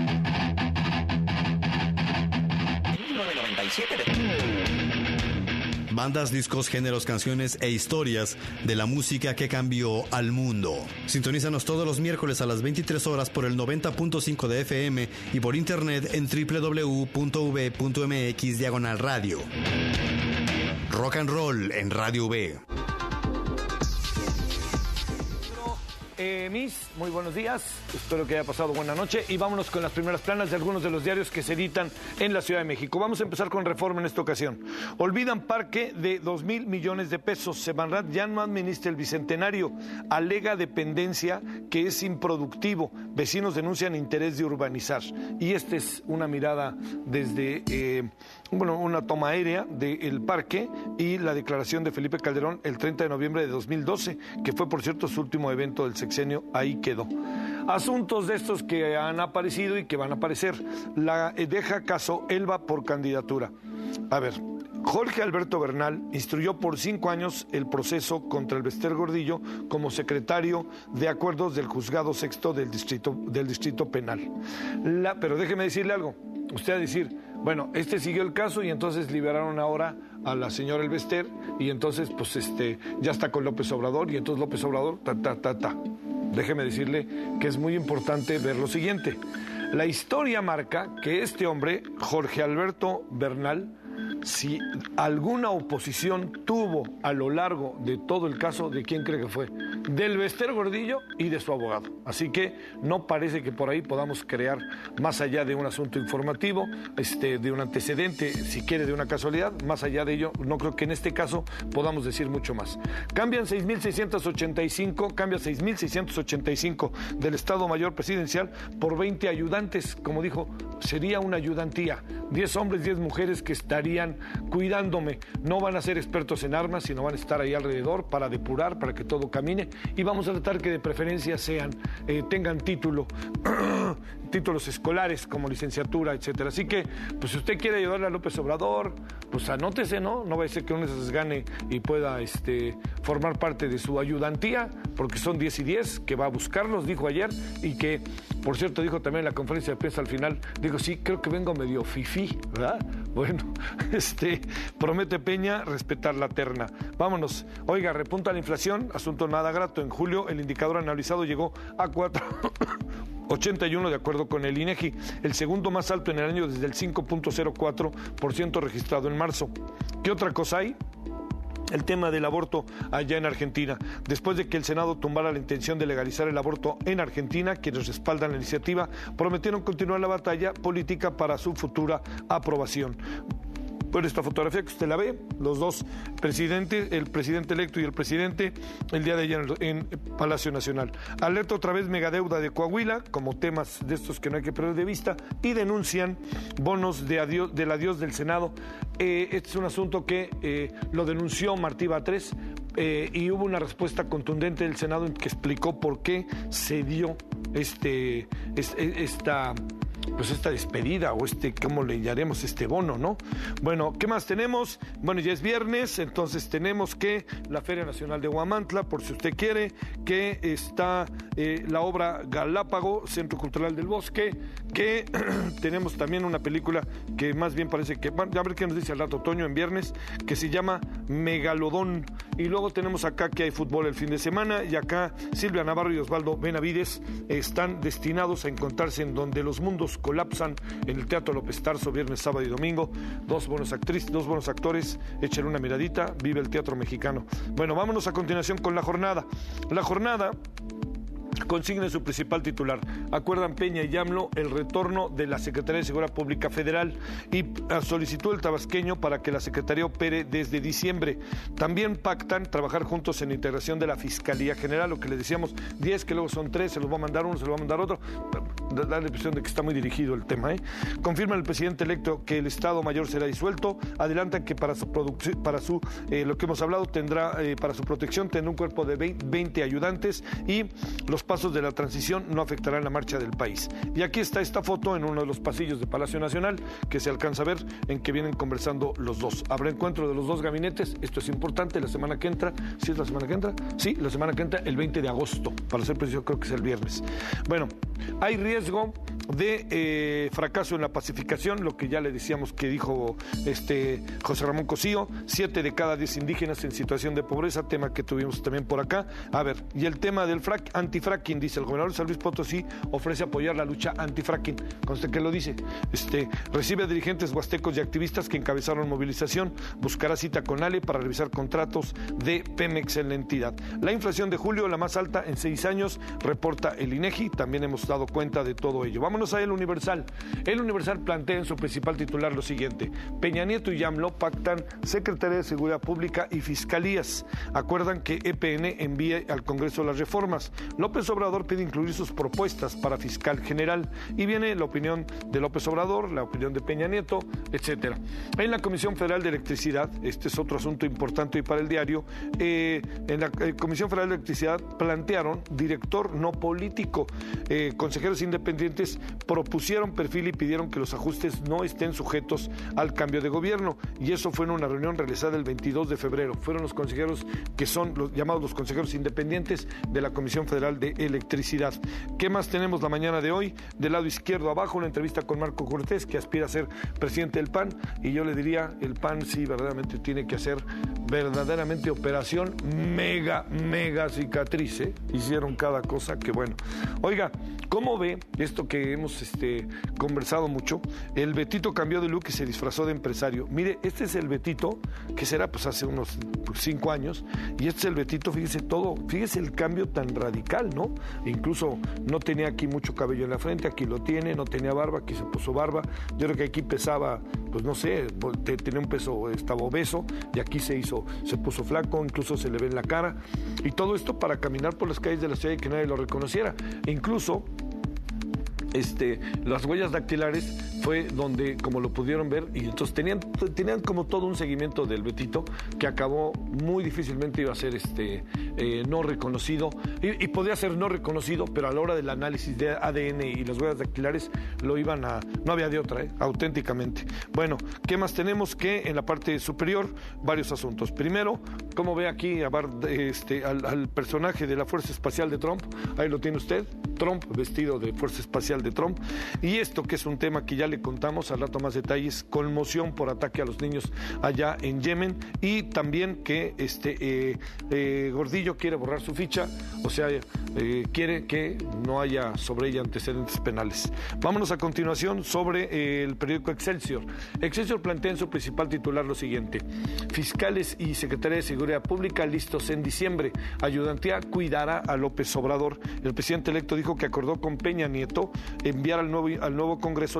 Speaker 22: Bandas, discos, géneros, canciones e historias de la música que cambió al mundo. Sintonízanos todos los miércoles a las veintitrés horas por el noventa punto cinco de F M y por internet en doble u doble u doble u punto v punto m x diagonal radio. Rock and roll en Radio V.
Speaker 4: Eh, Miss, muy buenos días, espero que haya pasado buena noche y vámonos con las primeras planas de algunos de los diarios que se editan en la Ciudad de México. Vamos a empezar con Reforma en esta ocasión. Olvidan parque de dos mil millones de pesos. Semarnat ya no administra el Bicentenario. Alega dependencia que es improductivo. Vecinos denuncian interés de urbanizar. Y esta es una mirada desde... Eh, Bueno, una toma aérea del parque y la declaración de Felipe Calderón el treinta de noviembre de dos mil doce, que fue, por cierto, su último evento del sexenio, ahí quedó. Asuntos de estos que han aparecido y que van a aparecer. La deja caso Elba por candidatura. A ver, Jorge Alberto Bernal instruyó por cinco años el proceso contra el Bester Gordillo como secretario de acuerdos del juzgado sexto del distrito, del distrito penal. La, pero déjeme decirle algo. Usted va a decir, bueno, este siguió el caso y entonces liberaron ahora a la señora Elbester y entonces pues este ya está con López Obrador y entonces López Obrador, ta, ta, ta, ta. Déjeme decirle que es muy importante ver lo siguiente. La historia marca que este hombre, Jorge Alberto Bernal, si alguna oposición tuvo a lo largo de todo el caso, ¿de quién cree que fue? Del Bester Gordillo y de su abogado. Así que no parece que por ahí podamos crear, más allá de un asunto informativo, este, de un antecedente, si quiere de una casualidad, más allá de ello, no creo que en este caso podamos decir mucho más. Cambian seis mil seiscientos ochenta y cinco, cambia seis mil seiscientos ochenta y cinco del Estado Mayor Presidencial por veinte ayudantes, como dijo, sería una ayudantía, diez hombres, diez mujeres que estarían cuidándome, no van a ser expertos en armas, sino van a estar ahí alrededor para depurar, para que todo camine, y vamos a tratar que de preferencia sean, eh, tengan título, títulos escolares como licenciatura, etcétera. Así que, pues si usted quiere ayudarle a López Obrador, pues anótese, ¿no? No va a ser que uno se desgane y pueda este, formar parte de su ayudantía, porque son diez y diez, que va a buscarlos, dijo ayer, y que, por cierto, dijo también en la conferencia de prensa al final, digo, sí, creo que vengo medio fifí, ¿verdad? Bueno, este, promete Peña respetar la terna. Vámonos. Oiga, repunta la inflación, asunto nada grato. En julio el indicador analizado llegó a cuatro ochenta y uno de acuerdo con el INEGI, el segundo más alto en el año desde el cinco punto cero cuatro por ciento registrado en marzo. ¿Qué otra cosa hay? El tema del aborto allá en Argentina. Después de que el Senado tumbara la intención de legalizar el aborto en Argentina, quienes respaldan la iniciativa prometieron continuar la batalla política para su futura aprobación. Por esta fotografía que usted la ve, los dos presidentes, el presidente electo y el presidente, el día de ayer en Palacio Nacional. Alerta otra vez megadeuda de Coahuila, como temas de estos que no hay que perder de vista, y denuncian bonos de adiós, del adiós del Senado. Eh, este es un asunto que eh, lo denunció Martí Batres eh, y hubo una respuesta contundente del Senado que explicó por qué se dio este, este esta... pues esta despedida o este, ¿cómo le llamaremos? Este bono, ¿no? Bueno, ¿qué más tenemos? Bueno, ya es viernes, entonces tenemos que la Feria Nacional de Huamantla, por si usted quiere, que está eh, la obra Galápago, Centro Cultural del Bosque, que tenemos también una película que más bien parece que, bueno, a ver qué nos dice al rato Toño en viernes, que se llama Megalodón. Y luego tenemos acá que hay fútbol el fin de semana, y acá Silvia Navarro y Osvaldo Benavides están destinados a encontrarse en donde los mundos colapsan, en el Teatro López Tarso, viernes, sábado y domingo. Dos buenos actrices, dos buenos actores, échale una miradita, vive el teatro mexicano. Bueno, vámonos a continuación con la jornada. La jornada consigna su principal titular. Acuerdan Peña y AMLO el retorno de la Secretaría de Seguridad Pública Federal y solicitó el tabasqueño para que la Secretaría opere desde diciembre. También pactan trabajar juntos en la integración de la Fiscalía General, lo que les decíamos, diez que luego son tres, se los va a mandar uno, se los va a mandar otro. Da la impresión de que está muy dirigido el tema, ¿eh? Confirma el presidente electo que el Estado Mayor será disuelto. Adelantan que para su producción, para su, eh, lo que hemos hablado, tendrá, eh, para su protección tendrá un cuerpo de veinte ayudantes y los pasos de la transición no afectarán la marcha del país. Y aquí está esta foto en uno de los pasillos de Palacio Nacional, que se alcanza a ver en que vienen conversando los dos. Habrá encuentro de los dos gabinetes, esto es importante, la semana que entra. ¿Sí es la semana que entra? Sí, la semana que entra, el veinte de agosto, para ser preciso, creo que es el viernes. Bueno, hay riesgo de eh, fracaso en la pacificación, lo que ya le decíamos que dijo este José Ramón Cosío, siete de cada diez indígenas en situación de pobreza, tema que tuvimos también por acá. A ver, y el tema del frac, antifracking, dice el gobernador de San Luis Potosí, ofrece apoyar la lucha antifracking. Conste que lo dice. Este, recibe a dirigentes huastecos y activistas que encabezaron movilización, buscará cita con Ale para revisar contratos de Pemex en la entidad. La inflación de julio, la más alta en seis años, reporta el INEGI, también hemos dado cuenta de todo ello. Vámonos a El Universal. El Universal plantea en su principal titular lo siguiente: Peña Nieto y AMLO pactan Secretaría de Seguridad Pública y Fiscalías. Acuerdan que E P N envíe al Congreso las reformas. López Obrador pide incluir sus propuestas para fiscal general. Y viene la opinión de López Obrador, la opinión de Peña Nieto, etcétera. En la Comisión Federal de Electricidad, este es otro asunto importante y para el diario, eh, en la eh, Comisión Federal de Electricidad plantearon director no político. Eh, consejeros independientes propusieron perfil y pidieron que los ajustes no estén sujetos al cambio de gobierno, y eso fue en una reunión realizada el veintidós de febrero. Fueron los consejeros que son los llamados los consejeros independientes de la Comisión Federal de Electricidad. ¿Qué más tenemos la mañana de hoy? Del lado izquierdo abajo, una entrevista con Marco Cortés, que aspira a ser presidente del P A N, y yo le diría, el P A N sí verdaderamente tiene que hacer verdaderamente operación mega, mega cicatriz, ¿eh? Hicieron cada cosa que bueno. Oiga, ¿cómo ve esto que hemos este, conversado mucho? El Betito cambió de look y se disfrazó de empresario. Mire, este es el Betito, que será pues hace unos pues, cinco años, y este es el Betito, fíjese todo, fíjese el cambio tan radical, ¿no? Incluso no tenía aquí mucho cabello en la frente, aquí lo tiene, no tenía barba, aquí se puso barba. Yo creo que aquí pesaba, pues no sé, tenía un peso, estaba obeso, y aquí se hizo, se puso flaco, incluso se le ve en la cara, y todo esto para caminar por las calles de la ciudad y que nadie lo reconociera. E incluso Este, las huellas dactilares fue donde, como lo pudieron ver, y entonces tenían, tenían como todo un seguimiento del Betito que acabó muy difícilmente iba a ser este, eh, no reconocido, y, y podía ser no reconocido, pero a la hora del análisis de A D N y las huellas dactilares lo iban a, no había de otra, eh, auténticamente. Bueno, ¿qué más tenemos? Que en la parte superior, varios asuntos. Primero, como ve aquí a Bar, este, al, al personaje de la Fuerza Espacial de Trump, ahí lo tiene usted, Trump vestido de Fuerza Espacial de Trump, y esto que es un tema que ya le contamos, al rato más detalles, conmoción por ataque a los niños allá en Yemen, y también que este eh, eh, Gordillo quiere borrar su ficha, o sea, eh, quiere que no haya sobre ella antecedentes penales. Vámonos a continuación sobre eh, el periódico Excelsior. Excelsior plantea en su principal titular lo siguiente: fiscales y Secretaría de Seguridad Pública listos en diciembre. Ayudantía cuidará a López Obrador. El presidente electo dijo que acordó con Peña Nieto enviar al nuevo, al nuevo Congreso las reformas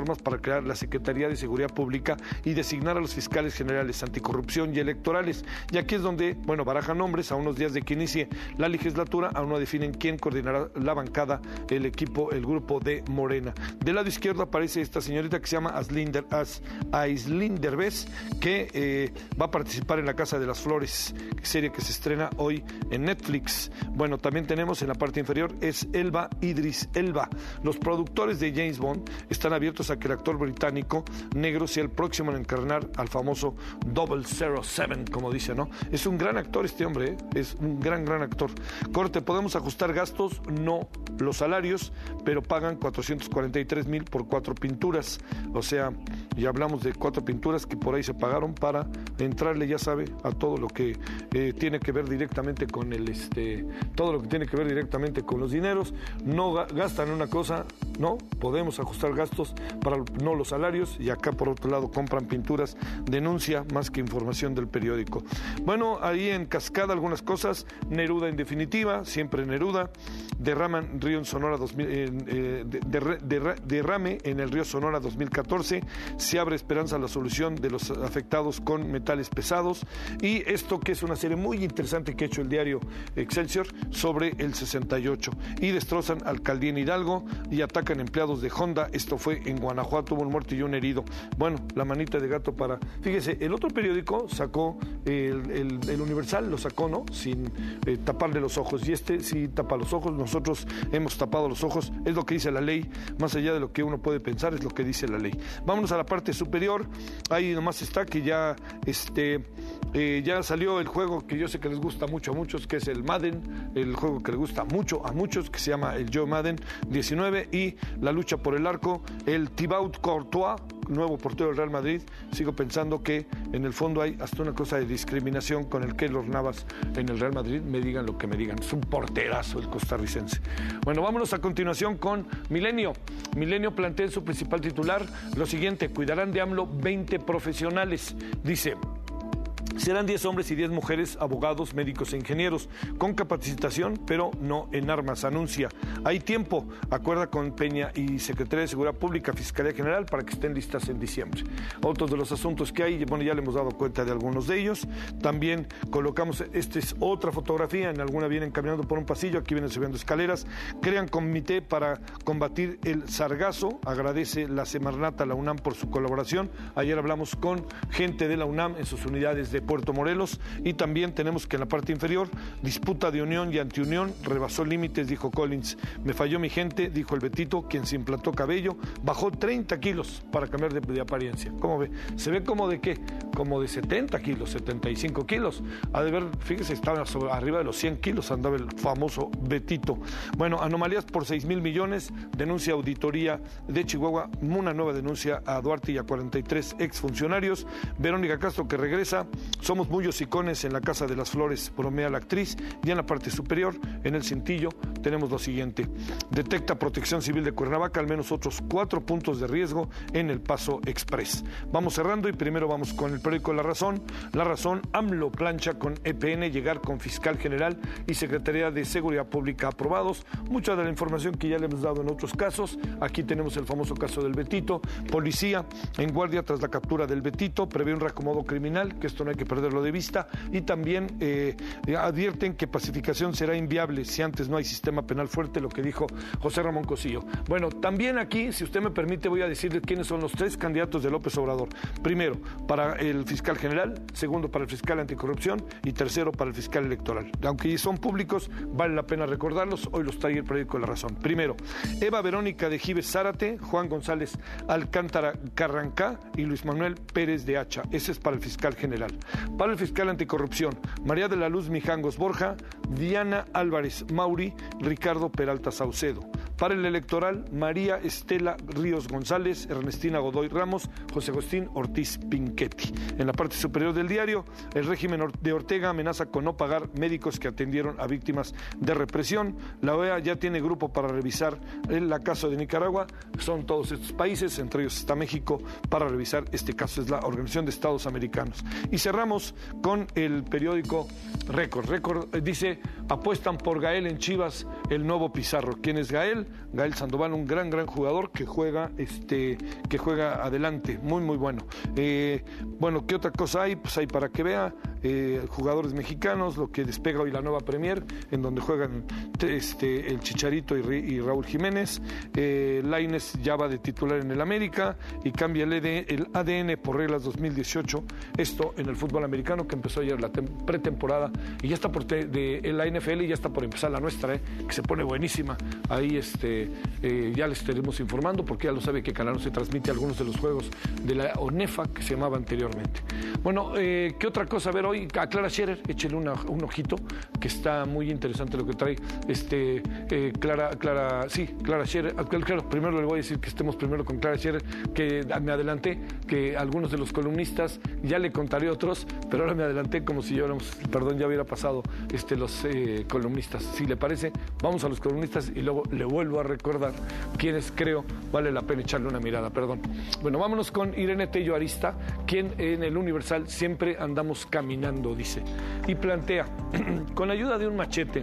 Speaker 4: reformas para crear la Secretaría de Seguridad Pública y designar a los fiscales generales anticorrupción y electorales. Y aquí es donde, bueno, barajan nombres. A unos días de que inicie la legislatura, aún no definen quién coordinará la bancada, el equipo, el grupo de Morena. Del lado izquierdo aparece esta señorita que se llama Aslinder, As, Aislinn Derbez, que eh, va a participar en La Casa de las Flores, serie que se estrena hoy en Netflix. Bueno, también tenemos en la parte inferior es Elba Idris Elba. Los productores de James Bond están abiertos a que el actor británico negro sea el próximo en encarnar al famoso double cero siete, como dice, ¿no? Es un gran actor este hombre, ¿eh? Es un gran, gran actor. Corte, ¿podemos ajustar gastos? No, los salarios, pero pagan cuatrocientos cuarenta y tres mil por cuatro pinturas. O sea, ya hablamos de cuatro pinturas que por ahí se pagaron para entrarle, ya sabe, a todo lo que eh, tiene que ver directamente con el, este, todo lo que tiene que ver directamente con los dineros. No ga- gastan una cosa, no, podemos ajustar gastos para no los salarios, y acá por otro lado compran pinturas, denuncia más que información del periódico. Bueno, ahí en cascada algunas cosas. Neruda en definitiva, siempre Neruda. Derraman río en Sonora dos mil, eh, eh, de, de, de, derrame en el río Sonora dos mil catorce. Se abre esperanza a la solución de los afectados con metales pesados. Y esto que es una serie muy interesante que ha hecho el diario Excelsior sobre el sesenta y ocho. Y destrozan alcaldía en Hidalgo y atacan empleados de Honda. Esto fue en Guanajuato, hubo un muerto y un herido. Bueno, la manita de gato para... Fíjese, el otro periódico sacó, el, el, el Universal lo sacó, ¿no? Sin eh, taparle los ojos. Y este sí tapa los ojos. Nosotros hemos tapado los ojos. Es lo que dice la ley. Más allá de lo que uno puede pensar, es lo que dice la ley. Vámonos a la parte superior. Ahí nomás está que ya, este, eh, ya salió el juego que yo sé que les gusta mucho a muchos, que es el Madden. El juego que les gusta mucho a muchos, que se llama el Joe Madden diecinueve. Y la lucha por el arco. El Thibaut Courtois, nuevo portero del Real Madrid. Sigo pensando que en el fondo hay hasta una cosa de discriminación con el Keylor Navas en el Real Madrid. Me digan lo que me digan. Es un porterazo el costarricense. Bueno, vámonos a continuación con Milenio. Milenio plantea en su principal titular lo siguiente: cuidarán de AMLO veinte profesionales. Dice: serán diez hombres y diez mujeres, abogados, médicos e ingenieros, con capacitación, pero no en armas, anuncia. Hay tiempo, acuerda con Peña y Secretaría de Seguridad Pública, Fiscalía General, para que estén listas en diciembre. Otros de los asuntos que hay, bueno, ya le hemos dado cuenta de algunos de ellos. También colocamos, esta es otra fotografía, en alguna vienen caminando por un pasillo, aquí vienen subiendo escaleras. Crean comité para combatir el sargazo, agradece la Semarnat a la UNAM por su colaboración. Ayer hablamos con gente de la UNAM en sus unidades de Puerto Morelos. Y también tenemos que en la parte inferior, disputa de unión y antiunión, rebasó límites, dijo Collins. Me falló mi gente, dijo el Betito, quien se implantó cabello, bajó treinta kilos para cambiar de, de apariencia. ¿Cómo ve? Se ve como de qué, como de setenta kilos, setenta y cinco kilos. Ha de ver, fíjese, estaba sobre, arriba de los cien kilos, andaba el famoso Betito. Bueno, anomalías por seis mil millones, denuncia auditoría de Chihuahua, una nueva denuncia a Duarte y a cuarenta y tres exfuncionarios. Verónica Castro, que regresa. Somos muy hocicones en la Casa de las Flores, bromea la actriz. Y en la parte superior, en el cintillo, tenemos lo siguiente: detecta Protección Civil de Cuernavaca al menos otros cuatro puntos de riesgo en el Paso Express. Vamos cerrando y primero vamos con el periódico La Razón. La Razón: AMLO plancha con E P N, llegar con Fiscal General y Secretaría de Seguridad Pública aprobados. Mucha de la información que ya le hemos dado en otros casos. Aquí tenemos el famoso caso del Betito. Policía en guardia tras la captura del Betito, prevé un reacomodo criminal, que esto no hay que perderlo de vista. Y también eh, advierten que pacificación será inviable si antes no hay sistema penal fuerte, lo que dijo José Ramón Cosío. Bueno, también aquí, si usted me permite, voy a decirle quiénes son los tres candidatos de López Obrador. Primero, para el fiscal general; segundo, para el fiscal anticorrupción; y tercero, para el fiscal electoral. Aunque son públicos, vale la pena recordarlos. Hoy los trae el periódico La Razón. Primero, Eva Verónica de Gives Zárate, Juan González Alcántara Carrancá y Luis Manuel Pérez de Hacha. Ese es para el fiscal general. Para el fiscal anticorrupción, María de la Luz Mijangos Borja, Diana Álvarez Mauri, Ricardo Peralta Saucedo. Para el electoral, María Estela Ríos González, Ernestina Godoy Ramos, José Agustín Ortiz Pinchetti. En la parte superior del diario, el régimen de Ortega amenaza con no pagar médicos que atendieron a víctimas de represión. La O E A ya tiene grupo para revisar el caso de Nicaragua. Son todos estos países, entre ellos está México, para revisar este caso. Es la Organización de Estados Americanos. Y cerramos con el periódico Récord. Récord dice: apuestan por Gael en Chivas, el nuevo Pizarro. ¿Quién es Gael? Gael Sandoval, un gran, gran jugador que juega, este, que juega adelante, muy, muy bueno. Eh, bueno, ¿qué otra cosa hay? Pues hay para que vea, eh, jugadores mexicanos, lo que despega hoy la nueva Premier, en donde juegan este, el Chicharito y, y Raúl Jiménez. Eh, Lainez ya va de titular en el América y cambia el, E D, el A D N por reglas dos mil dieciocho. Esto en el fútbol americano, que empezó ayer la pretemporada y ya está por te, de, en la N F L y ya está por empezar la nuestra, eh, que se pone buenísima. Ahí este, eh, ya les estaremos informando, porque ya lo sabe que Canal se transmite algunos de los juegos de la ONEFA, que se llamaba anteriormente. Bueno, eh, ¿qué otra cosa a ver hoy? A Clara Scherer, échele una, un ojito, que está muy interesante lo que trae este, eh, Clara, Clara, sí, Clara Scherer. Claro, primero le voy a decir que estemos primero con Clara Scherer, que me adelanté, que algunos de los columnistas, ya le contaré otros, pero ahora me adelanté como si yo, perdón, ya hubiera pasado este, los eh, columnistas. Si le parece, vamos a los columnistas y luego le vuelvo a recordar quienes creo vale la pena echarle una mirada, perdón. Bueno, vámonos con Irene Tello Arista, quien en el Universal siempre andamos caminando, dice, y plantea, con la ayuda de un machete,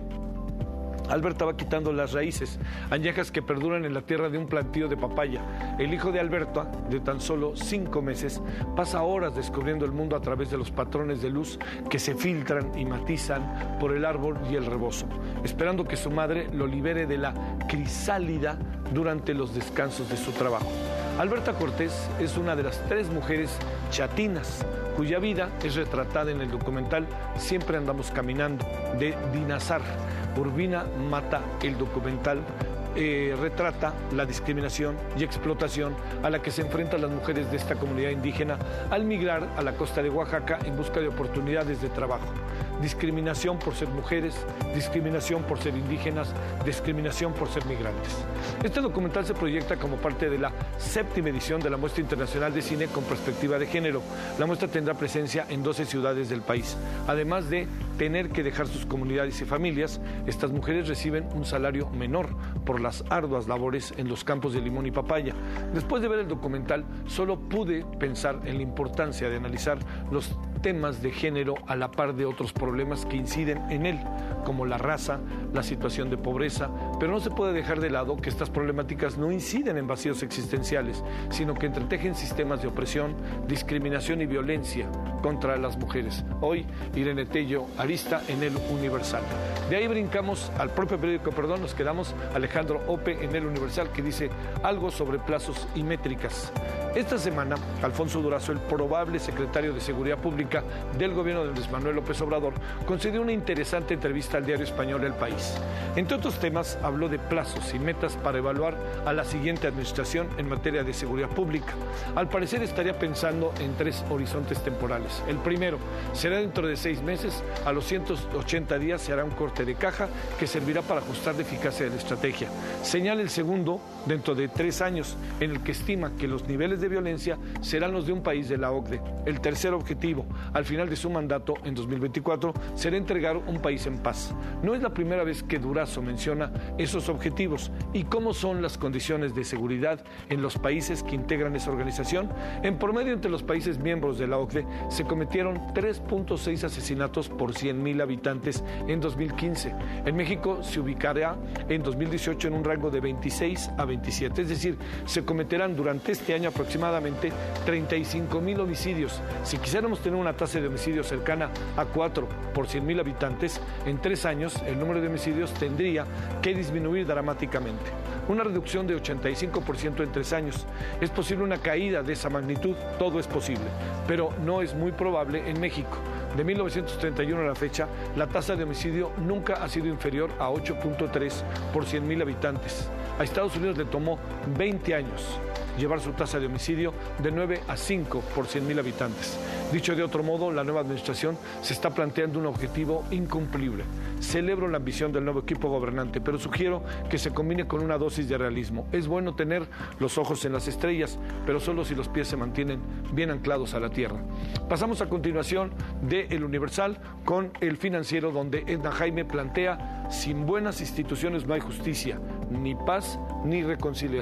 Speaker 4: Alberta va quitando las raíces añejas que perduran en la tierra de un plantío de papaya. El hijo de Alberta, de tan solo cinco meses, pasa horas descubriendo el mundo a través de los patrones de luz que se filtran y matizan por el árbol y el rebozo, esperando que su madre lo libere de la crisálida durante los descansos de su trabajo. Alberta Cortés es una de las tres mujeres chatinas cuya vida es retratada en el documental Siempre andamos caminando, de Dinazar. Urbina Mata, el documental, eh, retrata la discriminación y explotación a la que se enfrentan las mujeres de esta comunidad indígena al migrar a la costa de Oaxaca en busca de oportunidades de trabajo. Discriminación por ser mujeres, discriminación por ser indígenas, discriminación por ser migrantes. Este documental se proyecta como parte de la séptima edición de la Muestra Internacional de Cine con Perspectiva de Género. La muestra tendrá presencia en doce ciudades del país. Además de tener que dejar sus comunidades y familias, estas mujeres reciben un salario menor por las arduas labores en los campos de limón y papaya. Después de ver el documental, solo pude pensar en la importancia de analizar los temas de género a la par de otros problemas que inciden en él, como la raza, la situación de pobreza, pero no se puede dejar de lado que estas problemáticas no inciden en vacíos existenciales, sino que entretejen sistemas de opresión, discriminación y violencia contra las mujeres. Hoy, Irene Tello Arista en el Universal. De ahí brincamos al propio periódico, perdón, nos quedamos Alejandro Ope en el Universal, que dice algo sobre plazos y métricas. Esta semana, Alfonso Durazo, el probable secretario de Seguridad Pública del gobierno de Andrés Manuel López Obrador, concedió una interesante entrevista al diario español El País. Entre otros temas, habló de plazos y metas para evaluar a la siguiente administración en materia de seguridad pública. Al parecer estaría pensando en tres horizontes temporales. El primero será dentro de seis meses, a los ciento ochenta días se hará un corte de caja que servirá para ajustar la eficacia de la estrategia. Señala el segundo, dentro de tres años, en el que estima que los niveles de violencia serán los de un país de la O C D E. El tercer objetivo, al final de su mandato en dos mil veinticuatro, será entregar un país en paz. No es la primera vez que Durazo menciona esos objetivos y cómo son las condiciones de seguridad en los países que integran esa organización. En promedio, entre los países miembros de la O C D E se cometieron tres punto seis asesinatos por cien mil habitantes en dos mil quince. En México se ubicará en dos mil dieciocho en un rango de veintiséis a veintisiete, es decir, se cometerán durante este año aproximadamente treinta y cinco mil homicidios. Si quisiéramos tener una tasa de homicidios cercana a cuatro por cien mil habitantes, en tres años el número de homicidios tendría que disminuir dramáticamente. Una reducción de ochenta y cinco por ciento en tres años. ¿Es posible una caída de esa magnitud? Todo es posible, pero no es muy probable en México. De mil novecientos treinta y uno a la fecha, la tasa de homicidio nunca ha sido inferior a ocho punto tres por cien mil habitantes. A Estados Unidos le tomó veinte años llevar su tasa de homicidio de nueve a cinco por cien mil habitantes. Dicho de otro modo, la nueva administración se está planteando un objetivo incumplible. Celebro la ambición del nuevo equipo gobernante, pero sugiero que se combine con una dosis de realismo. Es bueno tener los ojos en las estrellas, pero solo si los pies se mantienen bien anclados a la tierra. Pasamos a continuación de El Universal con El Financiero, donde Edna Jaime plantea: sin buenas instituciones no hay justicia, ni paz, ni reconciliación.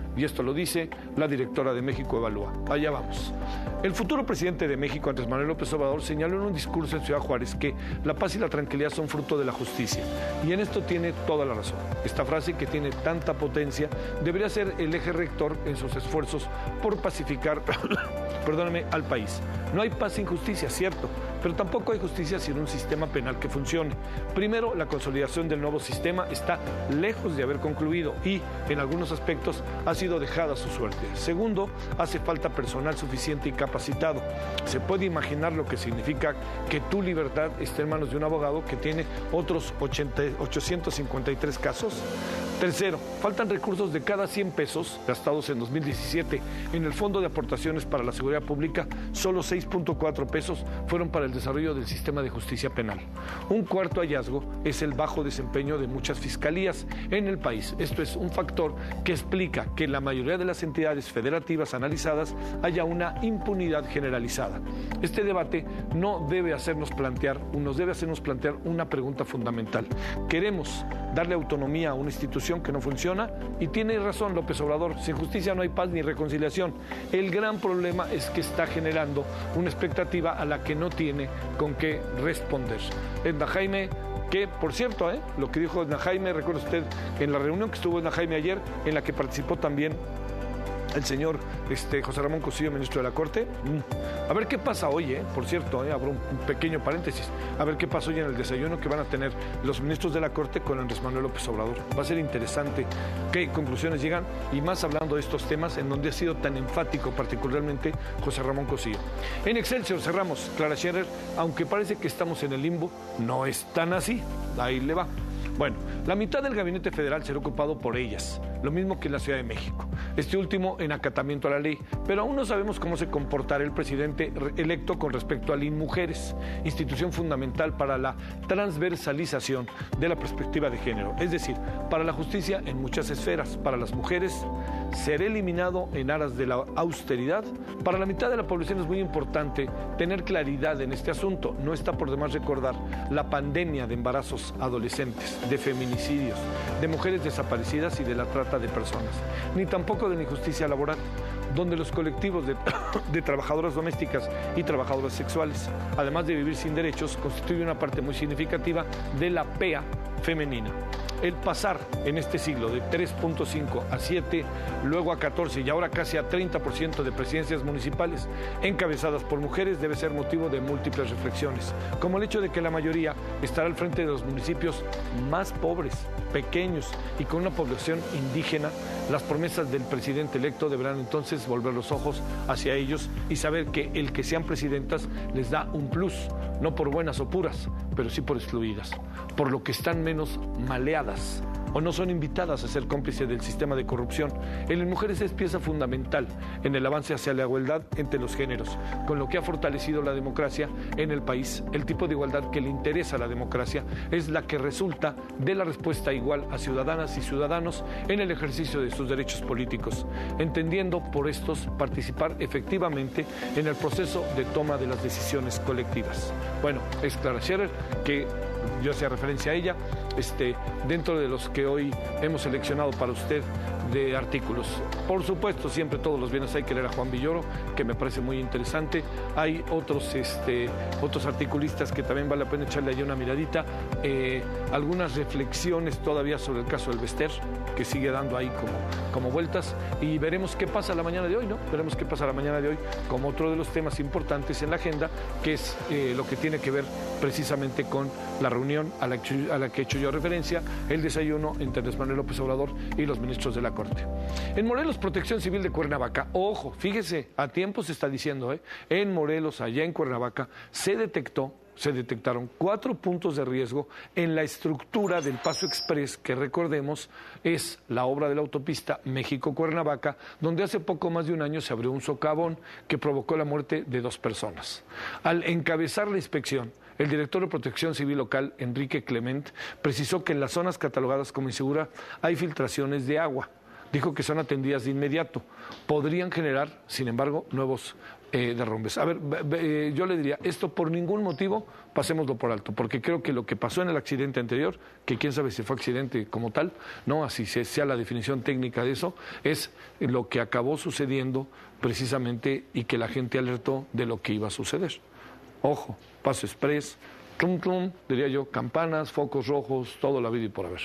Speaker 4: y esto lo dice la directora de México Evalúa. Allá vamos. El futuro presidente de México, Andrés Manuel López Obrador, señaló en un discurso en Ciudad Juárez que la paz y la tranquilidad son fruto de la justicia. Y en esto tiene toda la razón. Esta frase, que tiene tanta potencia, debería ser el eje rector en sus esfuerzos por pacificar perdóname, al país. No hay paz sin justicia, cierto, pero tampoco hay justicia sin un sistema penal que funcione. Primero, la consolidación del nuevo sistema está lejos de haber concluido y, en algunos aspectos, ha sido dejada a su suerte. Segundo, hace falta personal suficiente y capacitado. Se puede imaginar lo que significa que tu libertad esté en manos de un abogado que tiene otros ochocientos cincuenta y tres casos. Tercero, faltan recursos. De cada cien pesos gastados en dos mil diecisiete en el Fondo de Aportaciones para la Seguridad Pública, solo seis punto cuatro pesos fueron para el desarrollo del sistema de justicia penal. Un cuarto hallazgo es el bajo desempeño de muchas fiscalías en el país. Esto es un factor que explica que en la mayoría de las entidades federativas analizadas haya una impunidad generalizada. Este debate no debe hacernos plantear, nos debe hacernos plantear una pregunta fundamental. ¿Queremos darle autonomía a una institución que no funciona? Y tiene razón López Obrador, sin justicia no hay paz ni reconciliación. El gran problema es que está generando una expectativa a la que no tiene con qué responder. Edna Jaime, que por cierto, ¿eh? lo que dijo Edna Jaime, recuerda usted en la reunión que estuvo Edna Jaime ayer, en la que participó también el señor este, José Ramón Cosío, ministro de la Corte. A ver qué pasa hoy, ¿eh? por cierto, ¿eh? abro un pequeño paréntesis. A ver qué pasa hoy en el desayuno que van a tener los ministros de la Corte con Andrés Manuel López Obrador. Va a ser interesante qué conclusiones llegan, y más hablando de estos temas en donde ha sido tan enfático particularmente José Ramón Cosío. En Excelsior cerramos, Clara Scherer, aunque parece que estamos en el limbo, no es tan así. Ahí le va. Bueno, la mitad del gabinete federal será ocupado por ellas, lo mismo que en la Ciudad de México. Este último en acatamiento a la ley, pero aún no sabemos cómo se comportará el presidente electo con respecto al INMujeres, institución fundamental para la transversalización de la perspectiva de género, es decir, para la justicia en muchas esferas. Para las mujeres será eliminado en aras de la austeridad. Para la mitad de la población es muy importante tener claridad en este asunto. No está por demás recordar la pandemia de embarazos adolescentes, de feminicidios, de mujeres desaparecidas y de la trata de personas, ni tampoco de la injusticia laboral, donde los colectivos de, de trabajadoras domésticas y trabajadoras sexuales, además de vivir sin derechos, constituyen una parte muy significativa de la P E A femenina. El pasar en este siglo de tres punto cinco a siete, luego a catorce y ahora casi a treinta por ciento de presidencias municipales encabezadas por mujeres debe ser motivo de múltiples reflexiones, como el hecho de que la mayoría estará al frente de los municipios más pobres, pequeños y con una población indígena. Las promesas del presidente electo deberán entonces volver los ojos hacia ellos y saber que el que sean presidentas les da un plus, no por buenas o puras, pero sí por excluidas, por lo que están menos maleadas o no son invitadas a ser cómplices del sistema de corrupción. En las mujeres es pieza fundamental en el avance hacia la igualdad entre los géneros, con lo que ha fortalecido la democracia en el país. El tipo de igualdad que le interesa a la democracia es la que resulta de la respuesta igual a ciudadanas y ciudadanos en el ejercicio de sus derechos políticos, entendiendo por estos participar efectivamente en el proceso de toma de las decisiones colectivas. Bueno, es Clara Scherer, que yo hacía referencia a ella, este, dentro de los que hoy hemos seleccionado para usted de artículos. Por supuesto, siempre todos los viernes hay que leer a Juan Villoro, que me parece muy interesante. Hay otros, este, otros articulistas que también vale la pena echarle ahí una miradita. Eh, algunas reflexiones todavía sobre el caso del Bester, que sigue dando ahí como, como vueltas, y veremos qué pasa la mañana de hoy, ¿no? Veremos qué pasa la mañana de hoy como otro de los temas importantes en la agenda, que es eh, lo que tiene que ver precisamente con la reunión a la, a la que he hecho yo referencia, el desayuno entre Andrés Manuel López Obrador y los ministros de la Corte. En Morelos, Protección Civil de Cuernavaca, ojo, fíjese, a tiempo se está diciendo, ¿eh? En Morelos, allá en Cuernavaca, se detectó se detectaron cuatro puntos de riesgo en la estructura del Paso Exprés, que recordemos es la obra de la autopista México-Cuernavaca, donde hace poco más de un año se abrió un socavón que provocó la muerte de dos personas. Al encabezar la inspección, el director de Protección Civil local, Enrique Clement, precisó que en las zonas catalogadas como inseguras hay filtraciones de agua. dijo que son atendidas de inmediato. Podrían generar, sin embargo, nuevos eh, derrumbes. A ver, eh, yo le diría, esto por ningún motivo pasémoslo por alto, porque creo que lo que pasó en el accidente anterior, que quién sabe si fue accidente como tal, no, así sea la definición técnica de eso, es lo que acabó sucediendo precisamente y que la gente alertó de lo que iba a suceder. Ojo, paso express, tlum, tlum, diría yo, campanas, focos rojos, todo la vida y por haber.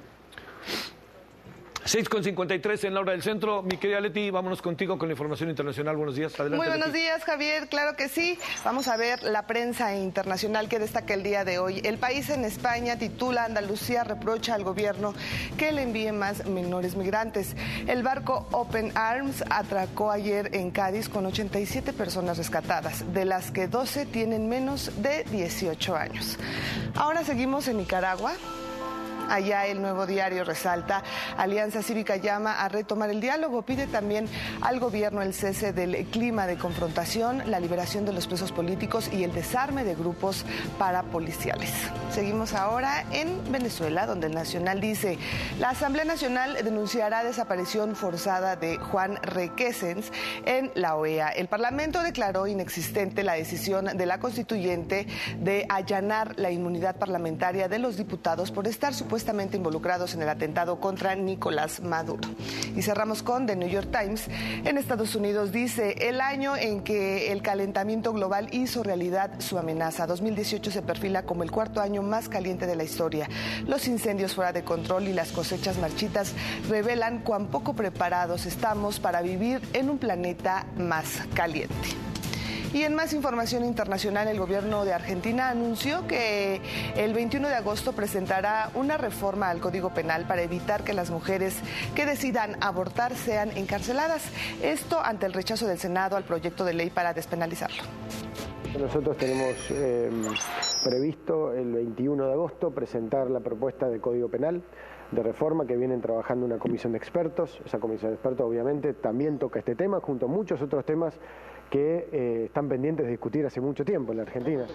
Speaker 4: seis con cincuenta y tres en la hora del centro. Mi querida Leti, vámonos contigo con la información internacional. Buenos días. Adelante,
Speaker 2: Muy buenos
Speaker 4: Leti.
Speaker 2: días, Javier. Claro que sí. Vamos a ver la prensa internacional que destaca el día de hoy. El País en España titula: Andalucía reprocha al gobierno que le envíe más menores migrantes. El barco Open Arms atracó ayer en Cádiz con ochenta y siete personas rescatadas, de las que doce tienen menos de dieciocho años. Ahora seguimos en Nicaragua. Allá el Nuevo Diario resalta: Alianza Cívica llama a retomar el diálogo, pide también al gobierno el cese del clima de confrontación, la liberación de los presos políticos y el desarme de grupos parapoliciales. Seguimos ahora en Venezuela, donde el Nacional dice: la Asamblea Nacional denunciará desaparición forzada de Juan Requesens en la O E A. El Parlamento declaró inexistente la decisión de la constituyente de allanar la inmunidad parlamentaria de los diputados por estar supuestamente supuestamente involucrados en el atentado contra Nicolás Maduro. Y cerramos con The New York Times. En Estados Unidos dice: el año en que el calentamiento global hizo realidad su amenaza. dos mil dieciocho se perfila como el cuarto año más caliente de la historia. Los incendios fuera de control y las cosechas marchitas revelan cuán poco preparados estamos para vivir en un planeta más caliente. Y en más información internacional, el gobierno de Argentina anunció que el veintiuno de agosto presentará una reforma al Código Penal para evitar que las mujeres que decidan abortar sean encarceladas. Esto ante el rechazo del Senado al proyecto de ley para despenalizarlo.
Speaker 3: Nosotros tenemos eh, previsto el veintiuno de agosto presentar la propuesta de Código Penal de reforma que vienen trabajando una comisión de expertos. Esa comisión de expertos obviamente también toca este tema junto a muchos otros temas que eh, están pendientes de discutir hace mucho tiempo en la Argentina.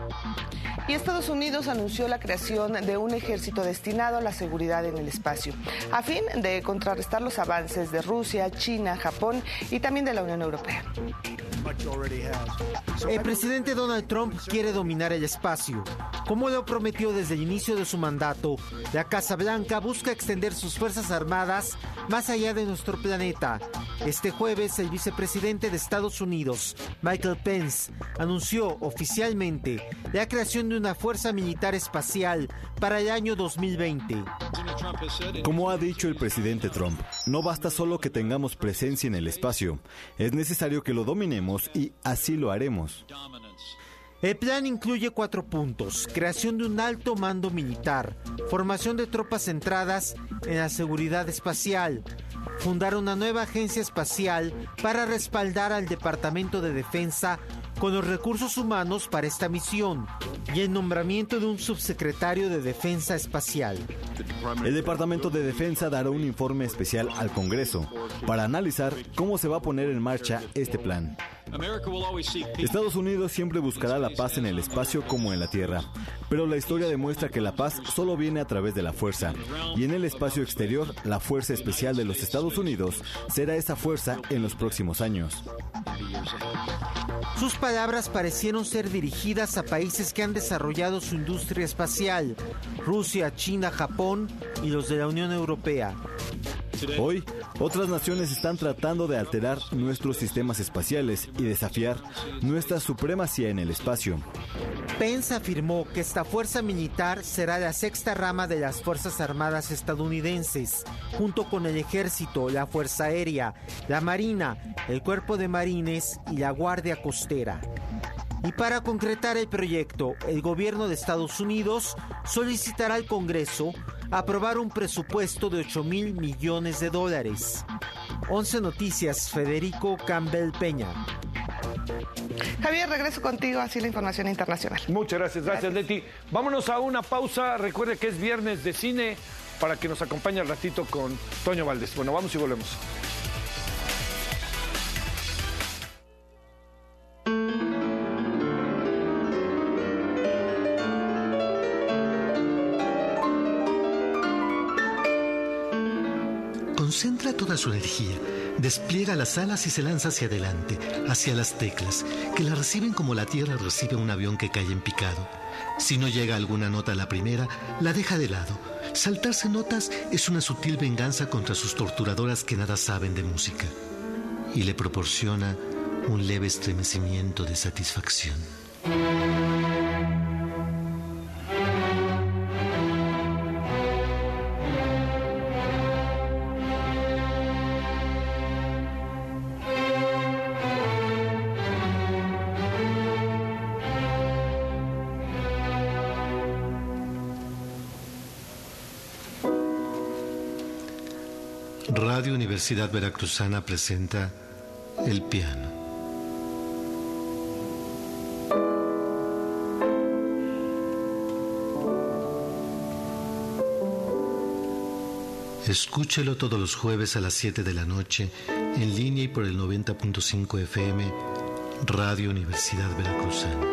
Speaker 2: Y Estados Unidos anunció la creación de un ejército destinado a la seguridad en el espacio, a fin de contrarrestar los avances de Rusia, China, Japón y también de la Unión Europea.
Speaker 23: El presidente Donald Trump quiere dominar el espacio. Como lo prometió desde el inicio de su mandato, la Casa Blanca busca extender sus fuerzas armadas más allá de nuestro planeta. Este jueves, el vicepresidente de Estados Unidos, Michael Pence, anunció oficialmente la creación de una fuerza militar espacial para el año dos mil veinte.
Speaker 24: Como ha dicho el presidente Trump, no basta solo que tengamos presencia en el espacio, es necesario que lo dominemos y así lo haremos.
Speaker 23: El plan incluye cuatro puntos: creación de un alto mando militar, formación de tropas centradas en la seguridad espacial, fundar una nueva agencia espacial para respaldar al Departamento de Defensa con los recursos humanos para esta misión y el nombramiento de un subsecretario de Defensa Espacial.
Speaker 24: El Departamento de Defensa dará un informe especial al Congreso para analizar cómo se va a poner en marcha este plan. Estados Unidos siempre buscará la paz en el espacio como en la tierra, pero la historia demuestra que la paz solo viene a través de la fuerza, y en el espacio exterior, la Fuerza Especial de los Estados Unidos será esa fuerza en los próximos años.
Speaker 23: Sus palabras parecieron ser dirigidas a países que han desarrollado su industria espacial: Rusia, China, Japón y los de la Unión Europea.
Speaker 24: Hoy, otras naciones están tratando de alterar nuestros sistemas espaciales y desafiar nuestra supremacía en el espacio.
Speaker 23: Pence afirmó que esta fuerza militar será la sexta rama de las Fuerzas Armadas estadounidenses, junto con el Ejército, la Fuerza Aérea, la Marina, el Cuerpo de Marines y la Guardia Costera. Y para concretar el proyecto, el gobierno de Estados Unidos solicitará al Congreso aprobar un presupuesto de ocho mil millones de dólares. once Noticias, Federico Campbell Peña.
Speaker 2: Javier, regreso contigo, así la información internacional.
Speaker 4: Muchas gracias, gracias, gracias. Leti. Vámonos a una pausa. Recuerde que es viernes de cine para que nos acompañe al ratito con Toño Valdés. Bueno, vamos y volvemos.
Speaker 6: concentra toda su energía, despliega las alas y se lanza hacia adelante, hacia las teclas, que la reciben como la tierra recibe un avión que cae en picado. Si no llega alguna nota a la primera, la deja de lado. Saltarse notas es una sutil venganza contra sus torturadoras que nada saben de música, y le proporciona un leve estremecimiento de satisfacción. Radio Universidad Veracruzana presenta El Piano. Escúchelo todos los jueves a las siete de la noche, en línea y por el noventa punto cinco F M, Radio Universidad Veracruzana.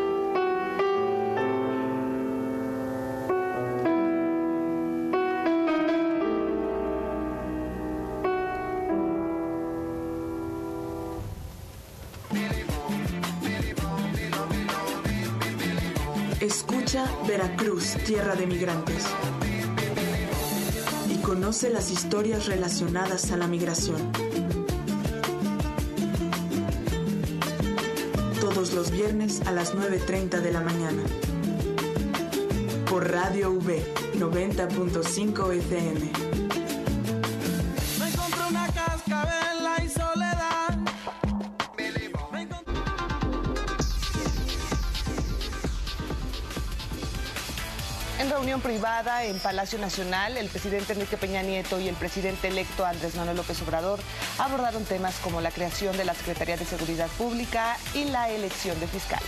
Speaker 7: Escucha Veracruz, tierra de migrantes. Y conoce las historias relacionadas a la migración. Todos los viernes a las nueve treinta de la mañana. Por Radio V, noventa punto cinco F M.
Speaker 8: Me encontré una cascabel y soledad.
Speaker 2: En reunión privada en Palacio Nacional, el presidente Enrique Peña Nieto y el presidente electo Andrés Manuel López Obrador abordaron temas como la creación de la Secretaría de Seguridad Pública y la elección de fiscales.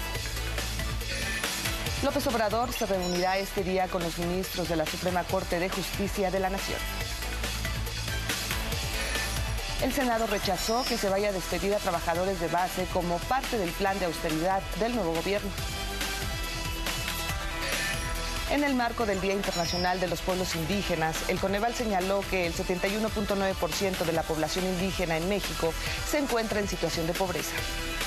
Speaker 2: López Obrador se reunirá este día con los ministros de la Suprema Corte de Justicia de la Nación. El Senado rechazó que se vaya a despedir a trabajadores de base como parte del plan de austeridad del nuevo gobierno. En el marco del Día Internacional de los Pueblos Indígenas, el Coneval señaló que el setenta y uno punto nueve por ciento de la población indígena en México se encuentra en situación de pobreza.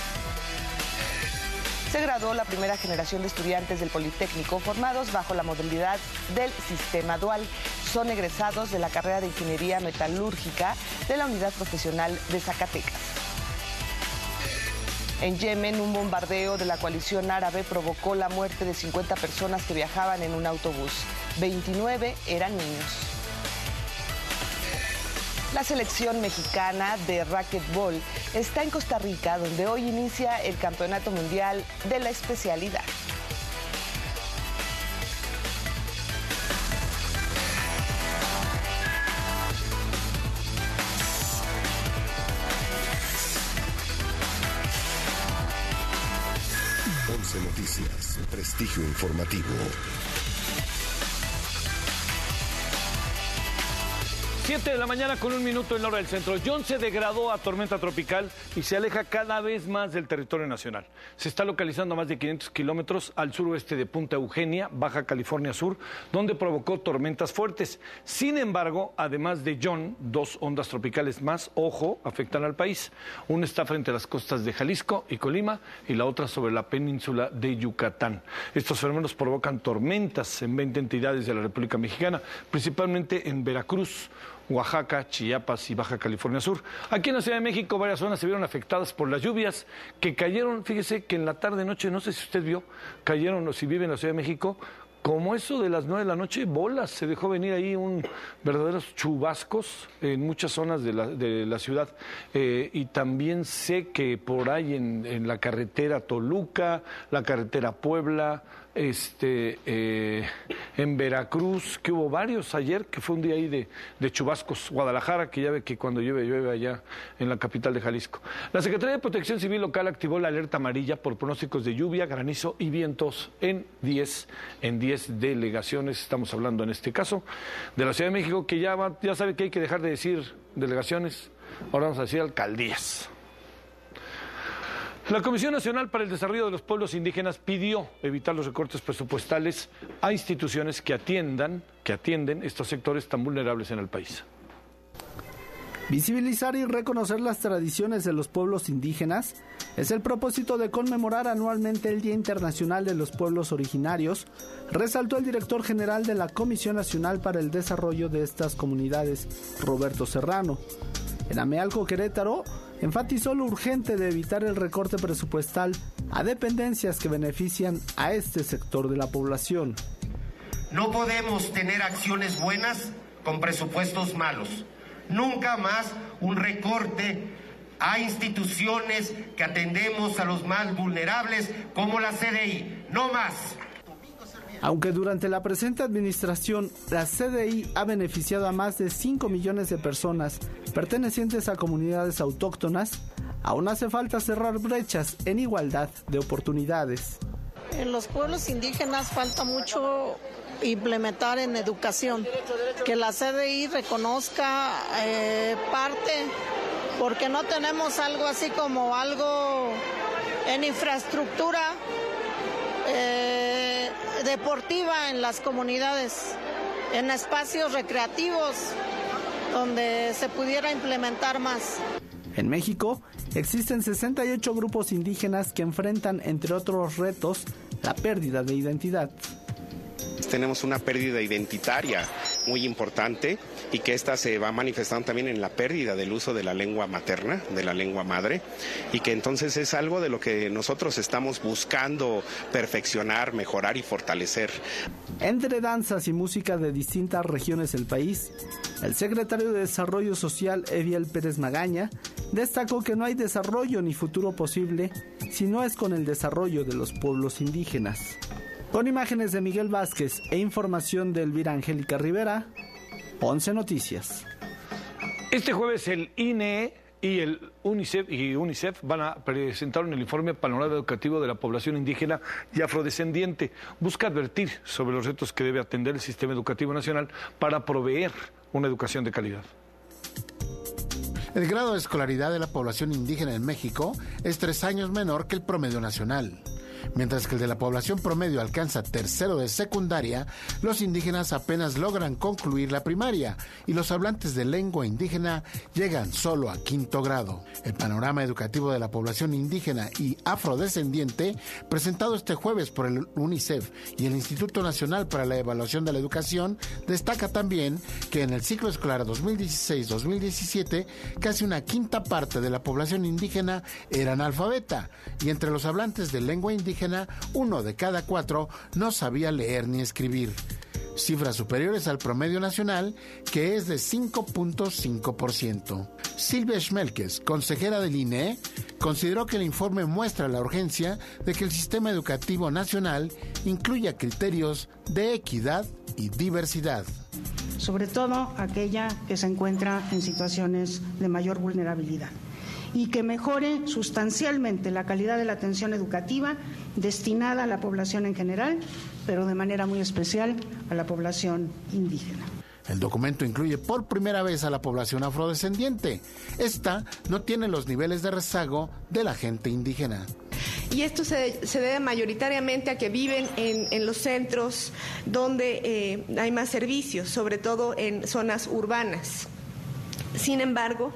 Speaker 2: Se graduó la primera generación de estudiantes del Politécnico formados bajo la modalidad del sistema dual. Son egresados de la carrera de Ingeniería Metalúrgica de la Unidad Profesional de Zacatecas. En Yemen, un bombardeo de la coalición árabe provocó la muerte de cincuenta personas que viajaban en un autobús. veintinueve eran niños. La selección mexicana de racquetball está en Costa Rica, donde hoy inicia el Campeonato Mundial de la especialidad.
Speaker 9: once Noticias, prestigio informativo.
Speaker 4: siete de la mañana con un minuto en la hora del centro. John se degradó a tormenta tropical y se aleja cada vez más del territorio nacional. Se está localizando a más de quinientos kilómetros al suroeste de Punta Eugenia, Baja California Sur, donde provocó tormentas fuertes. Sin embargo, además de John, dos ondas tropicales más, ojo, afectan al país. Una está frente a las costas de Jalisco y Colima y la otra sobre la península de Yucatán. Estos fenómenos provocan tormentas en veinte entidades de la República Mexicana, principalmente en Veracruz, Oaxaca, Chiapas y Baja California Sur. Aquí en la Ciudad de México varias zonas se vieron afectadas por las lluvias que cayeron, fíjese que en la tarde-noche, no sé si usted vio, cayeron o si vive en la Ciudad de México, como eso de las nueve de la noche, bolas, se dejó venir ahí un verdaderos chubascos en muchas zonas de la, de la ciudad. Eh, y también sé que por ahí en, en la carretera Toluca, la carretera Puebla, este, eh, en Veracruz, que hubo varios ayer, que fue un día ahí de, de chubascos. Guadalajara, que ya ve que cuando llueve, llueve allá en la capital de Jalisco. La Secretaría de Protección Civil local activó la alerta amarilla por pronósticos de lluvia, granizo y vientos en diez, en diez delegaciones. Estamos hablando en este caso de la Ciudad de México, que ya, va, ya sabe que hay que dejar de decir delegaciones, ahora vamos a decir alcaldías. La Comisión Nacional para el Desarrollo de los Pueblos Indígenas pidió evitar los recortes presupuestales a instituciones que atiendan, que atienden estos sectores tan vulnerables en el país.
Speaker 10: Visibilizar y reconocer las tradiciones de los pueblos indígenas es el propósito de conmemorar anualmente el Día Internacional de los Pueblos Originarios, resaltó el director general de la Comisión Nacional para el Desarrollo de estas comunidades, Roberto Serrano. En Amealco, Querétaro, enfatizó lo urgente de evitar el recorte presupuestal a dependencias que benefician a este sector de la población.
Speaker 11: No podemos tener acciones buenas con presupuestos malos. Nunca más un recorte a instituciones que atendemos a los más vulnerables como la C D I. No más.
Speaker 10: Aunque durante la presente administración la C D I ha beneficiado a más de cinco millones de personas pertenecientes a comunidades autóctonas, aún hace falta cerrar brechas en igualdad de oportunidades.
Speaker 12: En los pueblos indígenas falta mucho implementar en educación, que la C D I reconozca eh, parte, porque no tenemos algo así como algo en infraestructura eh, deportiva en las comunidades, en espacios recreativos donde se pudiera implementar más.
Speaker 10: En México existen sesenta y ocho grupos indígenas que enfrentan, entre otros retos, la pérdida de identidad.
Speaker 13: Tenemos una pérdida identitaria muy importante y que esta se va manifestando también en la pérdida del uso de la lengua materna, de la lengua madre, y que entonces es algo de lo que nosotros estamos buscando perfeccionar, mejorar y fortalecer.
Speaker 10: Entre danzas y música de distintas regiones del país, el secretario de Desarrollo Social, Eviel Pérez Magaña, destacó que no hay desarrollo ni futuro posible si no es con el desarrollo de los pueblos indígenas. Con imágenes de Miguel Vázquez e información de Elvira Angélica Rivera, once Noticias.
Speaker 4: Este jueves el I N E y el UNICEF y UNICEF van a presentar en el informe Panorama Educativo de la Población Indígena y Afrodescendiente. Busca advertir sobre los retos que debe atender el sistema educativo nacional para proveer una educación de calidad.
Speaker 25: El grado de escolaridad de la población indígena en México es tres años menor que el promedio nacional. Mientras que el de la población promedio alcanza tercero de secundaria, los indígenas apenas logran concluir la primaria y los hablantes de lengua indígena llegan solo a quinto grado. El panorama educativo de la población indígena y afrodescendiente, presentado este jueves por el UNICEF y el Instituto Nacional para la Evaluación de la Educación, destaca también que en el ciclo escolar dos mil dieciséis dos mil diecisiete casi una quinta parte de la población indígena era analfabeta y entre los hablantes de lengua indígena indígena, uno de cada cuatro no sabía leer ni escribir. Cifras superiores al promedio nacional, que es de cinco punto cinco por ciento. Silvia Schmelkes, consejera del I N E, consideró que el informe muestra la urgencia de que el sistema educativo nacional incluya criterios de equidad y diversidad.
Speaker 26: Sobre todo aquella que se encuentra en situaciones de mayor vulnerabilidad, y que mejore sustancialmente la calidad de la atención educativa destinada a la población en general, pero de manera muy especial a la población indígena.
Speaker 25: El documento incluye por primera vez a la población afrodescendiente. Esta no tiene los niveles de rezago de la gente indígena.
Speaker 27: Y esto se, se debe mayoritariamente a que viven en, en los centros donde eh, hay más servicios, sobre todo en zonas urbanas. Sin embargo,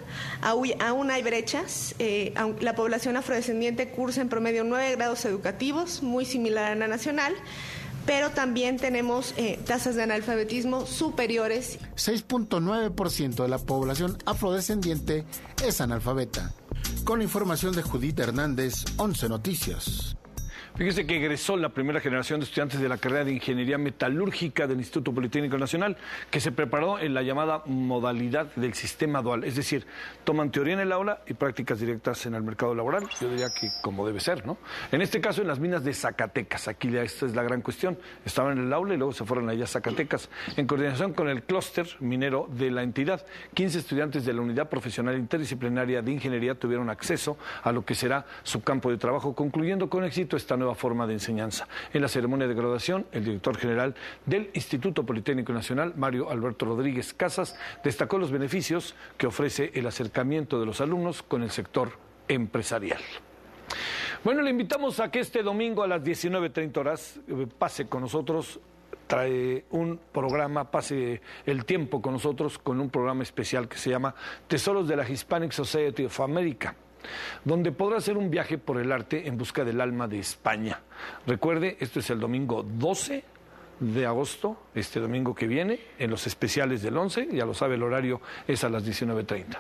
Speaker 27: aún hay brechas. Eh, la población afrodescendiente cursa en promedio nueve grados educativos, muy similar a la nacional, pero también tenemos eh, tasas de analfabetismo superiores.
Speaker 25: seis punto nueve por ciento de la población afrodescendiente es analfabeta. Con información de Judith Hernández, once Noticias.
Speaker 4: Fíjese que egresó la primera generación de estudiantes de la carrera de Ingeniería Metalúrgica del Instituto Politécnico Nacional, que se preparó en la llamada modalidad del sistema dual, es decir, toman teoría en el aula y prácticas directas en el mercado laboral. Yo diría que como debe ser, ¿no? En este caso en las minas de Zacatecas, aquí ya esta es la gran cuestión, estaban en el aula y luego se fueron allá a Zacatecas, en coordinación con el clúster minero de la entidad. quince estudiantes de la Unidad Profesional Interdisciplinaria de Ingeniería tuvieron acceso a lo que será su campo de trabajo, concluyendo con éxito esta nueva forma de enseñanza. En la ceremonia de graduación, el director general del Instituto Politécnico Nacional, Mario Alberto Rodríguez Casas, destacó los beneficios que ofrece el acercamiento de los alumnos con el sector empresarial. Bueno, le invitamos a que este domingo a las diecinueve treinta horas pase con nosotros trae un programa, pase el tiempo con nosotros con un programa especial que se llama Tesoros de la Hispanic Society of America, donde podrá hacer un viaje por el arte en busca del alma de España. Recuerde, esto es el domingo doce de agosto, este domingo que viene, en los especiales del once, ya lo sabe, el horario es a las diecinueve treinta.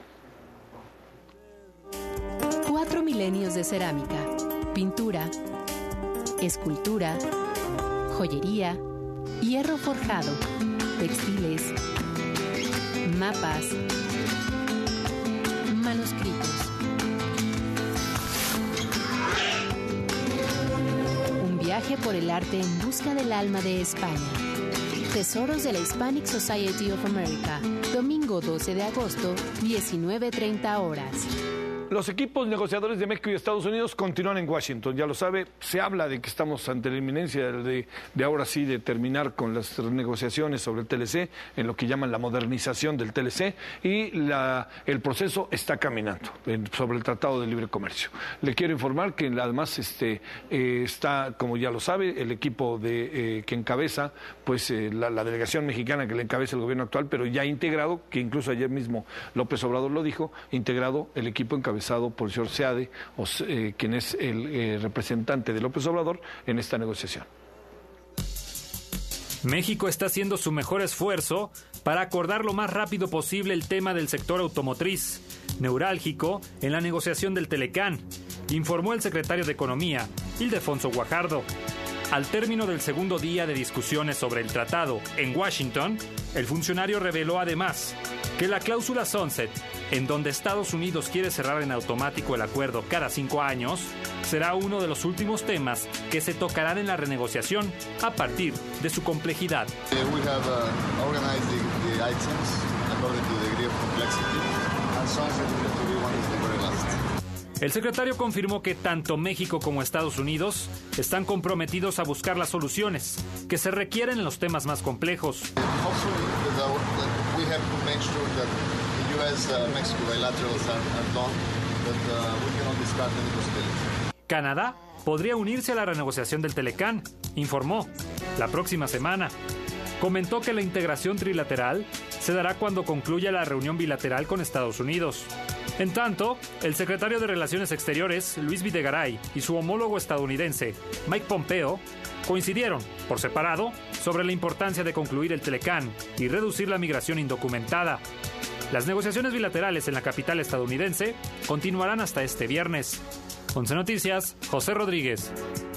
Speaker 14: Cuatro milenios de cerámica, pintura, escultura, joyería, hierro forjado, textiles, mapas, manuscritos. Un viaje por el arte en busca del alma de España. Tesoros de la Hispanic Society of America. Domingo doce de agosto, diecinueve treinta horas.
Speaker 4: Los equipos negociadores de México y Estados Unidos continúan en Washington, ya lo sabe, se habla de que estamos ante la inminencia de, de ahora sí de terminar con las negociaciones sobre el T L C, en lo que llaman la modernización del T L C, y la, el proceso está caminando en, sobre el Tratado de Libre Comercio. Le quiero informar que además este, eh, está, como ya lo sabe, el equipo de, eh, que encabeza, pues eh, la, la delegación mexicana que le encabeza el gobierno actual, pero ya integrado, que incluso ayer mismo López Obrador lo dijo, integrado el equipo encabezado por el señor Seade, o, eh, quien es el eh, representante de López Obrador en esta negociación.
Speaker 15: México está haciendo su mejor esfuerzo para acordar lo más rápido posible el tema del sector automotriz, neurálgico en la negociación del Telecán, informó el secretario de Economía, Ildefonso Guajardo. Al término del segundo día de discusiones sobre el tratado en Washington, el funcionario reveló además que la cláusula Sunset, en donde Estados Unidos quiere cerrar en automático el acuerdo cada cinco años, será uno de los últimos temas que se tocarán en la renegociación a partir de su complejidad.
Speaker 16: We have uh, organized the, the items according to the degree of complexity, and Sunset is going to be one of the very last.
Speaker 15: El secretario confirmó que tanto México como Estados Unidos están comprometidos a buscar las soluciones que se requieren en los temas más complejos. Canadá podría unirse a la renegociación del Telecán, informó, la próxima semana. Comentó que la integración trilateral se dará cuando concluya la reunión bilateral con Estados Unidos. En tanto, el secretario de Relaciones Exteriores, Luis Videgaray, y su homólogo estadounidense, Mike Pompeo, coincidieron, por separado, sobre la importancia de concluir el Telecán y reducir la migración indocumentada. Las negociaciones bilaterales en la capital estadounidense continuarán hasta este viernes. once Noticias, José Rodríguez.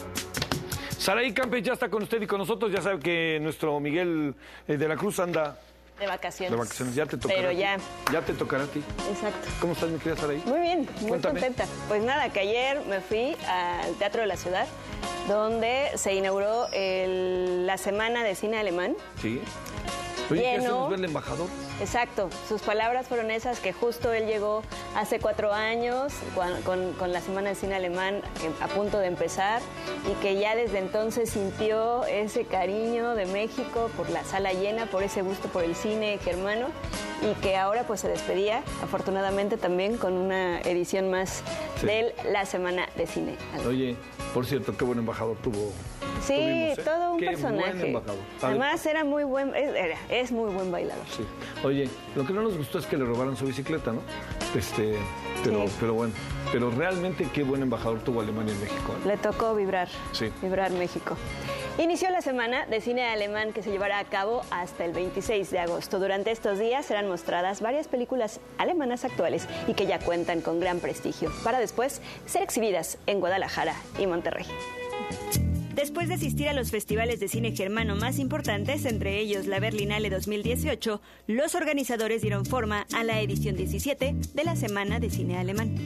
Speaker 4: Saraí Campes ya está con usted y con nosotros. Ya sabe que nuestro Miguel eh, de la Cruz anda
Speaker 17: de vacaciones.
Speaker 4: De vacaciones, ya te tocará.
Speaker 17: Pero ya.
Speaker 4: Ya te tocará a ti.
Speaker 17: Exacto.
Speaker 4: ¿Cómo estás, mi querida Saraí?
Speaker 17: Muy bien, muy
Speaker 4: Cuéntame.
Speaker 17: contenta. Pues nada, que ayer me fui al Teatro de la Ciudad, donde se inauguró el, la Semana de Cine Alemán.
Speaker 4: Sí. Oye, ¿qué
Speaker 17: Lleno.
Speaker 4: hacemos ver el embajador?
Speaker 17: Exacto, sus palabras fueron esas, que justo él llegó hace cuatro años con, con, con la Semana de Cine Alemán eh, a punto de empezar, y que ya desde entonces sintió ese cariño de México por la sala llena, por ese gusto por el cine germano, y que ahora pues se despedía afortunadamente también con una edición más
Speaker 4: Sí.
Speaker 17: de la Semana de Cine Alemán.
Speaker 4: Oye, por cierto, qué buen embajador tuvo.
Speaker 17: Sí,
Speaker 4: tuvimos, ¿eh?
Speaker 17: todo un
Speaker 4: Qué
Speaker 17: personaje.
Speaker 4: buen embajador.
Speaker 17: Además era muy buen, es, era- es muy buen bailador.
Speaker 4: Sí. Oye, lo que no nos gustó es que le robaron su bicicleta, ¿no? Este, pero,
Speaker 17: Sí.
Speaker 4: pero bueno, pero realmente qué buen embajador tuvo Alemania en México, ¿eh?
Speaker 17: Le tocó vibrar,
Speaker 4: Sí.
Speaker 17: vibrar México. Inició la semana de cine alemán que se llevará a cabo hasta el veintiséis de agosto. Durante estos días serán mostradas varias películas alemanas actuales y que ya cuentan con gran prestigio, para después ser exhibidas en Guadalajara y Monterrey. Después de asistir a los festivales de cine germano más importantes, entre ellos la Berlinale dos mil dieciocho, los organizadores dieron forma a la edición diecisiete de la Semana de Cine Alemán.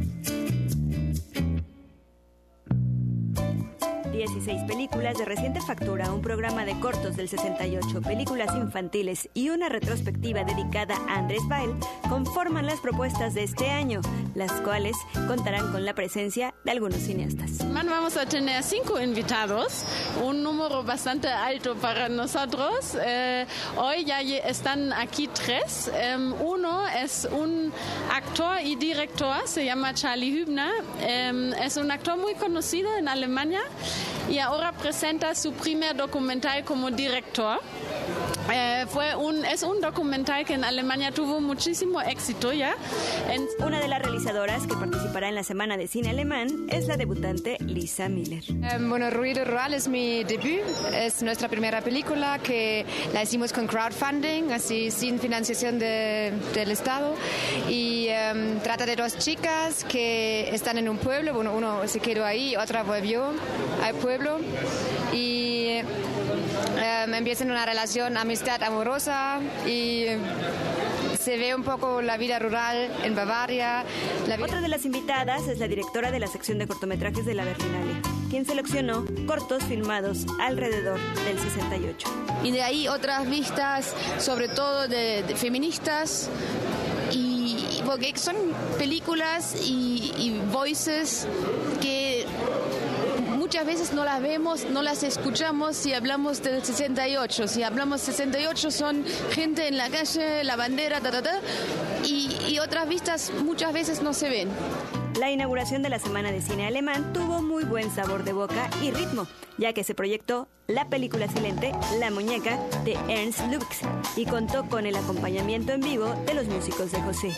Speaker 17: dieciséis películas de reciente factura, un programa de cortos del sesenta y ocho, películas infantiles y una retrospectiva dedicada a Andrés Bail conforman las propuestas de este año, las cuales contarán con la presencia de algunos cineastas.
Speaker 18: Man, vamos a tener cinco invitados, un número bastante alto para nosotros. Eh, hoy ya ye- están aquí tres. Eh, uno es un actor y director, se llama Charlie Hübner. Eh, es un actor muy conocido en Alemania y ahora presenta su primer documental como director. Eh, fue un, es un documental que en Alemania tuvo muchísimo éxito ya. En...
Speaker 17: Una de las realizadoras que participará en la Semana de Cine Alemán es la debutante Lisa Miller.
Speaker 1: Eh, bueno, Ruido Rural es mi debut, es nuestra primera película que la hicimos con crowdfunding, así sin financiación de, del Estado, y um, trata de dos chicas que están en un pueblo, bueno, uno se quedó ahí, otra volvió al pueblo y um, empiezan una relación, amistad amorosa y se ve un poco la vida rural en Bavaria. La vida...
Speaker 17: Otra de las invitadas es la directora de la sección de cortometrajes de la Berlinale, quien seleccionó cortos filmados alrededor del sesenta y ocho.
Speaker 1: Y de ahí otras vistas, sobre todo de, de feministas, y porque son películas y, y voices que muchas veces no las vemos, no las escuchamos si hablamos del sesenta y ocho. Si hablamos sesenta y ocho son gente en la calle, la bandera, ta, ta, ta, y, y otras vistas muchas veces no se ven.
Speaker 17: La inauguración de la Semana de Cine Alemán tuvo muy buen sabor de boca y ritmo, ya que se proyectó la película silente La Muñeca de Ernst Lubitsch y contó con el acompañamiento en vivo de los músicos de José.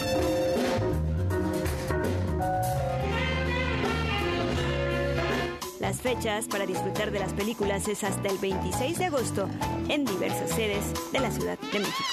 Speaker 17: Las fechas para disfrutar de las películas es hasta el veintiséis de agosto en diversas sedes de la Ciudad de México.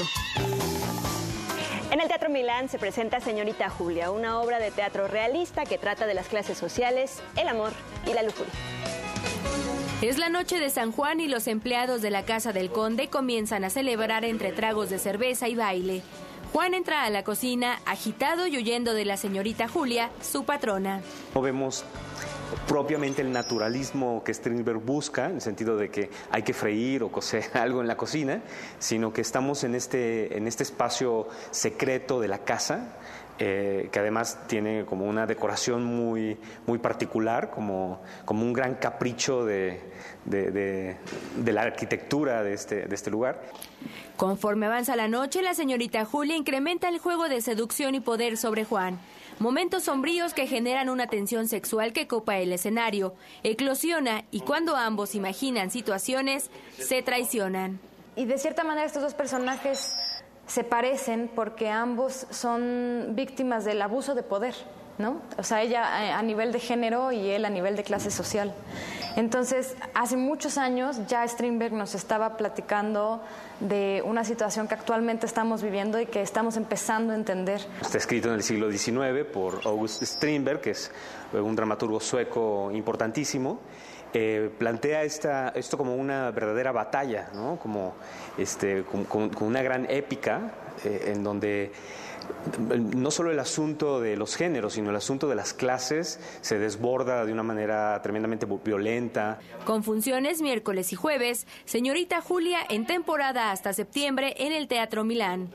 Speaker 17: En el Teatro Milán se presenta Señorita Julia, una obra de teatro realista que trata de las clases sociales, el amor y la lujuria.
Speaker 14: Es la noche de San Juan y los empleados de la Casa del Conde comienzan a celebrar entre tragos de cerveza y baile. Juan entra a la cocina agitado y huyendo de la señorita Julia, su patrona.
Speaker 3: No vemos propiamente el naturalismo que Strindberg busca, en el sentido de que hay que freír o cocer algo en la cocina, sino que estamos en este, en este espacio secreto de la casa, eh, que además tiene como una decoración muy, muy particular, como, como un gran capricho de, de, de, de la arquitectura de este, de este lugar.
Speaker 14: Conforme avanza la noche, la señorita Julia incrementa el juego de seducción y poder sobre Juan. Momentos sombríos que generan una tensión sexual que copa el escenario, eclosiona y cuando ambos imaginan situaciones, se traicionan.
Speaker 5: Y de cierta manera estos dos personajes se parecen porque ambos son víctimas del abuso de poder, ¿no? O sea, ella a nivel de género y él a nivel de clase social. Entonces, hace muchos años ya Strindberg nos estaba platicando de una situación que actualmente estamos viviendo y que estamos empezando a entender.
Speaker 3: Está escrito en el siglo diecinueve por August Strindberg, que es un dramaturgo sueco importantísimo. Eh, plantea esta, esto como una verdadera batalla, ¿no? Como, este, con, con, con una gran épica eh, en donde no solo el asunto de los géneros, sino el asunto de las clases se desborda de una manera tremendamente violenta.
Speaker 14: Con funciones miércoles y jueves, Señorita Julia en temporada hasta septiembre en el Teatro Milán.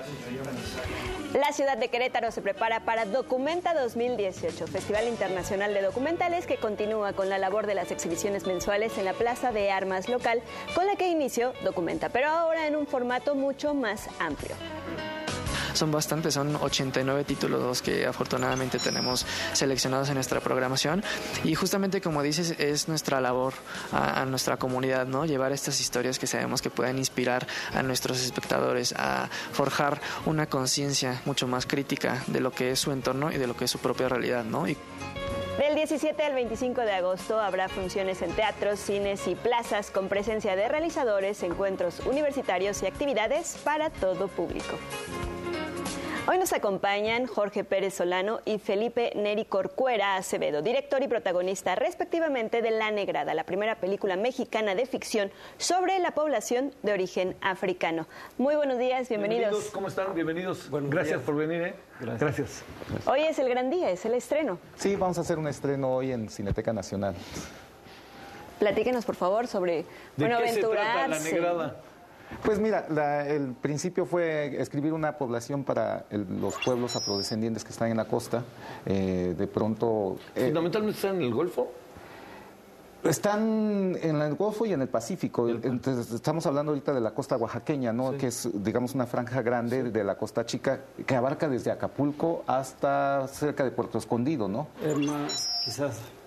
Speaker 17: La ciudad de Querétaro se prepara para Documenta dos mil dieciocho, Festival Internacional de Documentales que continúa con la labor de las exhibiciones mensuales en la Plaza de Armas local, con la que inició Documenta, pero ahora en un formato mucho más amplio.
Speaker 19: Son bastantes, son ochenta y nueve títulos que afortunadamente tenemos seleccionados en nuestra programación y justamente como dices es nuestra labor a, a nuestra comunidad, ¿no? Llevar estas historias que sabemos que pueden inspirar a nuestros espectadores a forjar una conciencia mucho más crítica de lo que es su entorno y de lo que es su propia realidad, ¿no? Y
Speaker 17: Del diecisiete al veinticinco de agosto habrá funciones en teatros, cines y plazas con presencia de realizadores, encuentros universitarios y actividades para todo público. Hoy nos acompañan Jorge Pérez Solano y Felipe Neri Corcuera Acevedo, director y protagonista respectivamente de La Negrada, la primera película mexicana de ficción sobre la población de origen africano. Muy buenos días, bienvenidos.
Speaker 4: Bienvenidos, ¿cómo están? Bienvenidos. Buenos Gracias días. por venir. ¿eh? Gracias. Gracias.
Speaker 17: Hoy es el gran día, es el estreno.
Speaker 20: Sí, vamos a hacer un estreno hoy en Cineteca Nacional.
Speaker 17: Platíquenos, por favor, sobre
Speaker 4: ¿De
Speaker 17: bueno,
Speaker 4: qué
Speaker 17: aventurarse.
Speaker 4: se trata La Negrada?
Speaker 20: Pues mira, la, el principio fue escribir una población para el, los pueblos afrodescendientes que están en la costa. Eh, de pronto...
Speaker 4: Eh, ¿Fundamentalmente están en el Golfo?
Speaker 20: Están en el Golfo y en el Pacífico. Entonces, estamos hablando ahorita de la costa oaxaqueña, ¿no? Sí. Que es, digamos, una franja grande sí. de la costa chica que abarca desde Acapulco hasta cerca de Puerto Escondido, ¿no?
Speaker 21: Irma, quizás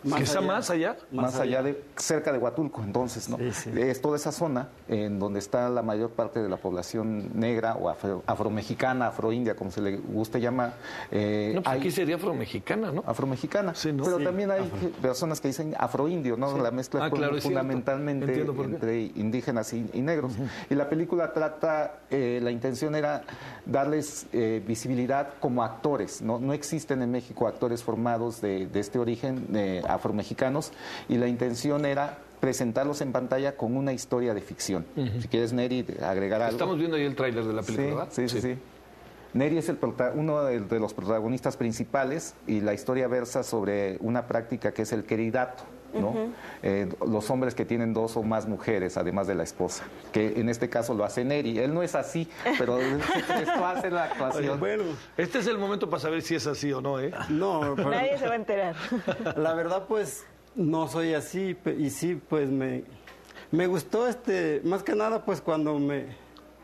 Speaker 4: Más ¿Que está allá, más allá?
Speaker 20: Más allá, allá de, cerca de Huatulco, entonces, ¿no? Sí, sí. Es toda esa zona en donde está la mayor parte de la población negra o afro, afromexicana, afroindia, como se le guste llamar.
Speaker 4: Eh, no, pues hay, aquí sería afromexicana, ¿no?
Speaker 20: Afromexicana, sí, ¿no? Pero sí, también hay afro. personas que dicen afroindio, ¿no? Sí. La mezcla ah, claro, fundamentalmente entre indígenas y, y negros. Uh-huh. Y la película trata, eh, la intención era darles eh, visibilidad como actores, ¿no? No existen en México actores formados de, de este origen, eh, afromexicanos, y la intención era presentarlos en pantalla con una historia de ficción. Uh-huh. Si quieres, Neri, agregar algo.
Speaker 4: Estamos viendo ahí el tráiler de la película,
Speaker 20: sí,
Speaker 4: ¿verdad?
Speaker 20: Sí, sí, sí. sí. Neri es el uno de, de los protagonistas principales y la historia versa sobre una práctica que es el queridato, ¿no? Uh-huh. Eh, los hombres que tienen dos o más mujeres, además de la esposa, que en este caso lo hace Neri. Él no es así, pero esto hace la actuación.
Speaker 4: Oye, bueno, este es el momento para saber si es así o no, ¿eh?
Speaker 6: No, pero...
Speaker 17: Nadie se va a enterar.
Speaker 6: La verdad, pues, no soy así, y sí, pues, me, me gustó, este, más que nada, pues, cuando me...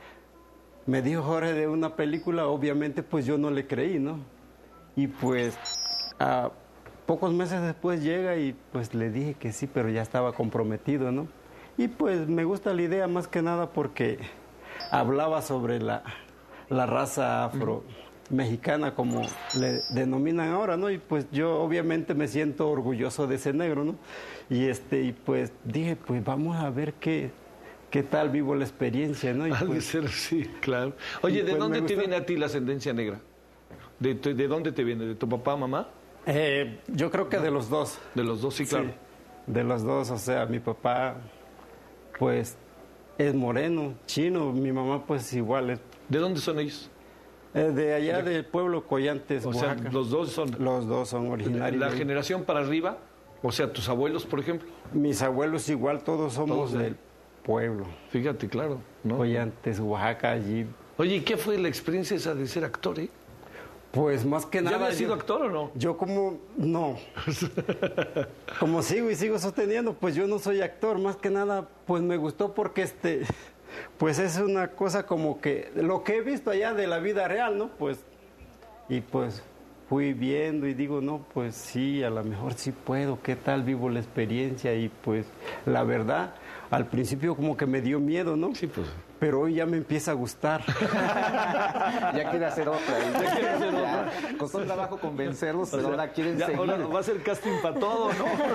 Speaker 6: Me dijo Jorge de una película, obviamente pues yo no le creí, ¿no? Y pues a pocos meses después llega y pues le dije que sí, pero ya estaba comprometido, ¿no? Y pues me gusta la idea más que nada porque hablaba sobre la, la raza afro-mexicana, como le denominan ahora, ¿no? Y pues yo obviamente me siento orgulloso de ese negro, ¿no? Y, este, y pues dije, pues vamos a ver qué... ¿Qué tal vivo la experiencia, no? Y
Speaker 4: Al
Speaker 6: pues,
Speaker 4: ser sí, claro. Oye, ¿de pues dónde te viene a ti la ascendencia negra? ¿De, ¿De dónde te viene? ¿De tu papá, mamá?
Speaker 6: Eh, yo creo que no. de los dos.
Speaker 4: De los dos, sí, claro. Sí,
Speaker 6: de los dos, o sea, mi papá, pues, es moreno, chino, mi mamá, pues, igual. Es...
Speaker 4: ¿De dónde son ellos?
Speaker 6: Eh, de allá de... del pueblo Coyantes,
Speaker 4: o
Speaker 6: Oaxaca.
Speaker 4: Sea, los dos son...
Speaker 6: Los dos son originarios.
Speaker 4: ¿La generación para arriba? O sea, tus abuelos, por ejemplo.
Speaker 6: Mis abuelos igual, todos somos del... pueblo.
Speaker 4: Fíjate, claro, ¿no?
Speaker 6: Coyantes, Oaxaca, allí.
Speaker 4: Oye, ¿y qué fue la experiencia esa de ser actor, eh?
Speaker 6: Pues más que nada...
Speaker 4: ¿Ya habías sido actor o no?
Speaker 6: Yo como... no. Como sigo y sigo sosteniendo, pues yo no soy actor. Más que nada, pues me gustó porque este... pues es una cosa como que... lo que he visto allá de la vida real, ¿no? Pues... y pues... fui viendo y digo, no, pues sí, a lo mejor sí puedo, ¿qué tal vivo la experiencia? Y pues, la verdad, al principio como que me dio miedo, ¿no?
Speaker 4: Sí, pues.
Speaker 6: Pero hoy ya me empieza a gustar.
Speaker 20: Ya quiere hacer otra. Ya quiere hacer otra. Costó trabajo convencerlos, pero o sea, ahora quieren ya, seguir.
Speaker 4: Ahora va a ser casting para todo,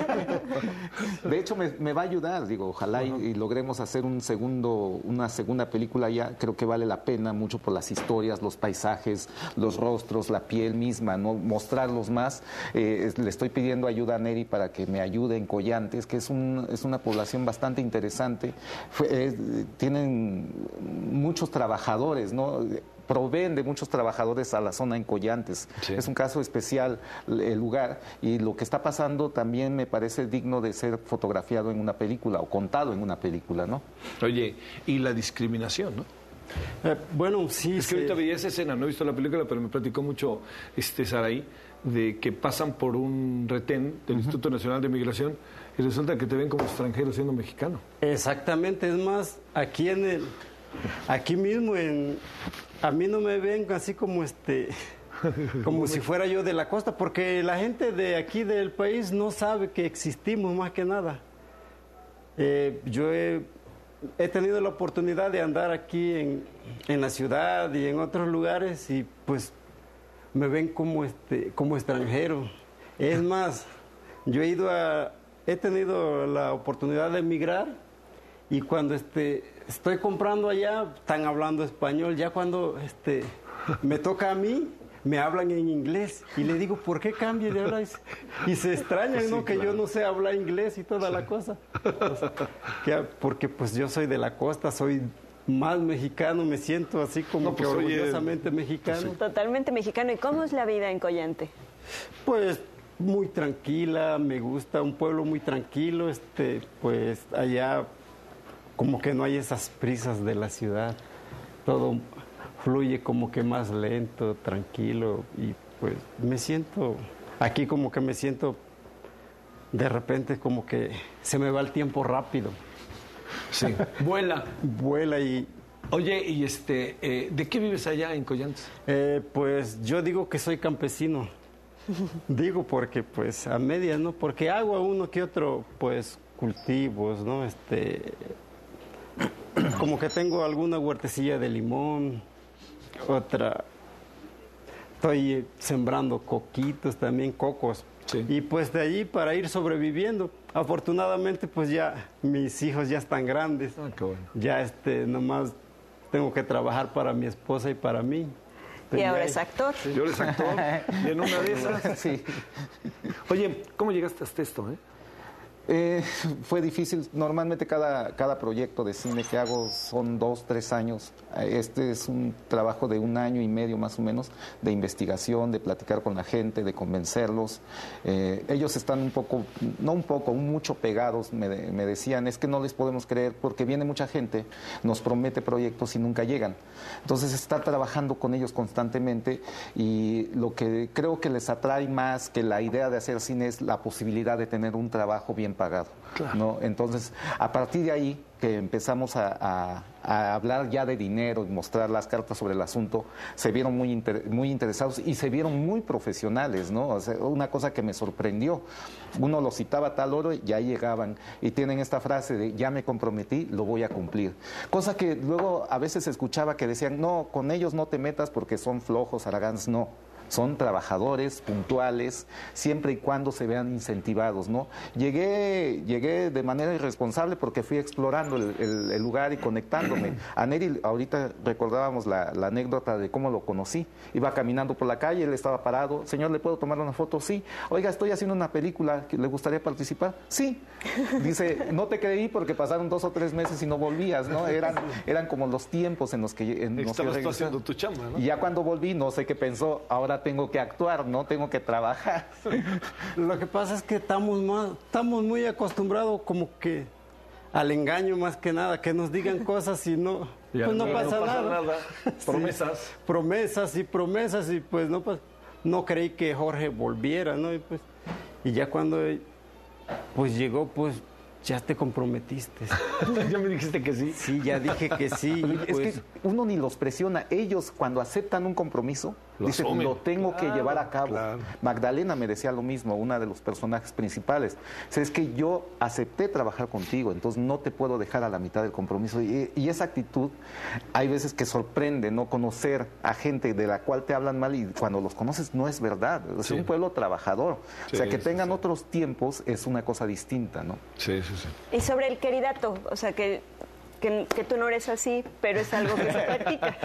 Speaker 4: ¿no?
Speaker 20: De hecho, me, me va a ayudar, digo, ojalá uh-huh. y, y logremos hacer un segundo, una segunda película ya. Creo que vale la pena mucho por las historias, los paisajes, los rostros, la piel misma, ¿no? Mostrarlos más. Eh, le estoy pidiendo ayuda a Neri para que me ayude en Coyantes, que es, un, es una población bastante interesante. Fue, eh, tienen muchos trabajadores, ¿no? Proveen de muchos trabajadores a la zona en Coyantes. Sí. Es un caso especial el lugar y lo que está pasando también me parece digno de ser fotografiado en una película o contado en una película, ¿no?
Speaker 4: Oye, y la discriminación, ¿no?
Speaker 6: Eh, bueno, sí.
Speaker 4: Es que sí. Ahorita veía esa escena, no he visto la película, pero me platicó mucho este Saraí, de que pasan por un retén del uh-huh. Instituto Nacional de Migración y resulta que te ven como extranjero siendo mexicano.
Speaker 6: Exactamente, es más, aquí en el, aquí mismo en, a mí no me ven así como este, como si fuera yo de la costa, porque la gente de aquí del país no sabe que existimos más que nada. Eh, yo he, he tenido la oportunidad de andar aquí en, en la ciudad y en otros lugares y pues me ven como este, como extranjero. Es más, yo he ido a he tenido la oportunidad de emigrar y cuando este, estoy comprando allá, están hablando español. Ya cuando este, me toca a mí, me hablan en inglés. Y le digo, ¿por qué cambie de hablar? Y se extrañan, ¿no? Sí, que claro. Yo no sé hablar inglés y toda la cosa. O sea, que, porque pues yo soy de la costa, soy más mexicano, me siento así como no, pues, que orgullosamente oye, mexicano.
Speaker 17: Pues, sí. Totalmente mexicano. ¿Y cómo es la vida en Collante?
Speaker 6: Pues... muy tranquila, me gusta, un pueblo muy tranquilo, este, pues allá como que no hay esas prisas de la ciudad, todo fluye como que más lento, tranquilo y pues me siento, aquí como que me siento, de repente como que se me va el tiempo rápido.
Speaker 4: Sí, vuela.
Speaker 6: Vuela y...
Speaker 4: Oye, y este, eh, ¿de qué vives allá en Coyantes?
Speaker 6: Eh, pues yo digo que soy campesino. Digo porque pues a medias, ¿no? Porque hago a uno que otro pues cultivos, ¿no? Este, como que tengo alguna huertecilla de limón, otra, estoy sembrando coquitos también, cocos. Sí. Y pues de allí para ir sobreviviendo. Afortunadamente pues ya mis hijos ya están grandes. Ah, qué bueno. Ya este, nomás tengo que trabajar para mi esposa y para mí.
Speaker 17: Y ahora es actor.
Speaker 4: Y ahora es actor. Y en una de esas.
Speaker 20: Sí.
Speaker 4: Oye, ¿cómo llegaste hasta esto, eh?
Speaker 20: Eh, fue difícil. Normalmente cada, cada proyecto de cine que hago son dos, tres años. Este es un trabajo de un año y medio más o menos, de investigación, de platicar con la gente, de convencerlos. Eh, ellos están un poco, no un poco, mucho pegados, me, me decían, es que no les podemos creer porque viene mucha gente, nos promete proyectos y nunca llegan. Entonces estar trabajando con ellos constantemente, y lo que creo que les atrae más que la idea de hacer cine es la posibilidad de tener un trabajo bien pagado, claro. ¿no? Entonces, a partir de ahí que empezamos a, a, a hablar ya de dinero y mostrar las cartas sobre el asunto, se vieron muy, inter, muy interesados y se vieron muy profesionales, ¿no? O sea, una cosa que me sorprendió, uno los citaba tal hora y ya llegaban, y tienen esta frase de ya me comprometí, lo voy a cumplir. Cosa que luego a veces escuchaba que decían, no, con ellos no te metas porque son flojos, haraganes, no. Son trabajadores, puntuales, siempre y cuando se vean incentivados, ¿no? Llegué, llegué de manera irresponsable porque fui explorando el, el, el lugar y conectándome. A Neri, ahorita recordábamos la, la anécdota de cómo lo conocí. Iba caminando por la calle, él estaba parado. Señor, ¿le puedo tomar una foto? Sí. Oiga, estoy haciendo una película, ¿le gustaría participar? Sí. Dice, no te creí porque pasaron dos o tres meses y no volvías, ¿no? Eran, eran como los tiempos en los que... En los que
Speaker 4: estabas tú haciendo tu chamba, ¿no?
Speaker 20: Y ya cuando volví, no sé qué pensó, ahora tengo que actuar, no tengo que trabajar.
Speaker 6: Lo que pasa es que estamos más, estamos muy acostumbrados como que al engaño más que nada, que nos digan cosas y no, ya, pues no, no, pasa, no pasa nada. nada.
Speaker 4: Promesas.
Speaker 6: Sí, promesas y promesas y pues no, pues, no creí que Jorge volviera, ¿no? Y, pues, y ya cuando pues llegó, pues ya te comprometiste.
Speaker 4: Ya me dijiste que sí.
Speaker 6: Sí, ya dije que sí.
Speaker 20: Es
Speaker 6: pues...
Speaker 20: que uno ni los presiona. Ellos, cuando aceptan un compromiso, lo dicen, asumen. Lo tengo claro, que llevar a cabo. Claro. Magdalena me decía lo mismo, una de los personajes principales. O sea, es que yo acepté trabajar contigo, entonces no te puedo dejar a la mitad del compromiso. Y, y esa actitud, hay veces que sorprende, ¿no? Conocer a gente de la cual te hablan mal y cuando los conoces no es verdad. Es sí. un pueblo trabajador. Sí, o sea, que tengan sí, sí. otros tiempos es una cosa distinta, ¿no?
Speaker 4: Sí, sí, sí.
Speaker 17: Y sobre el queridato, o sea, que... Que, que tú no eres así, pero es algo que se practica.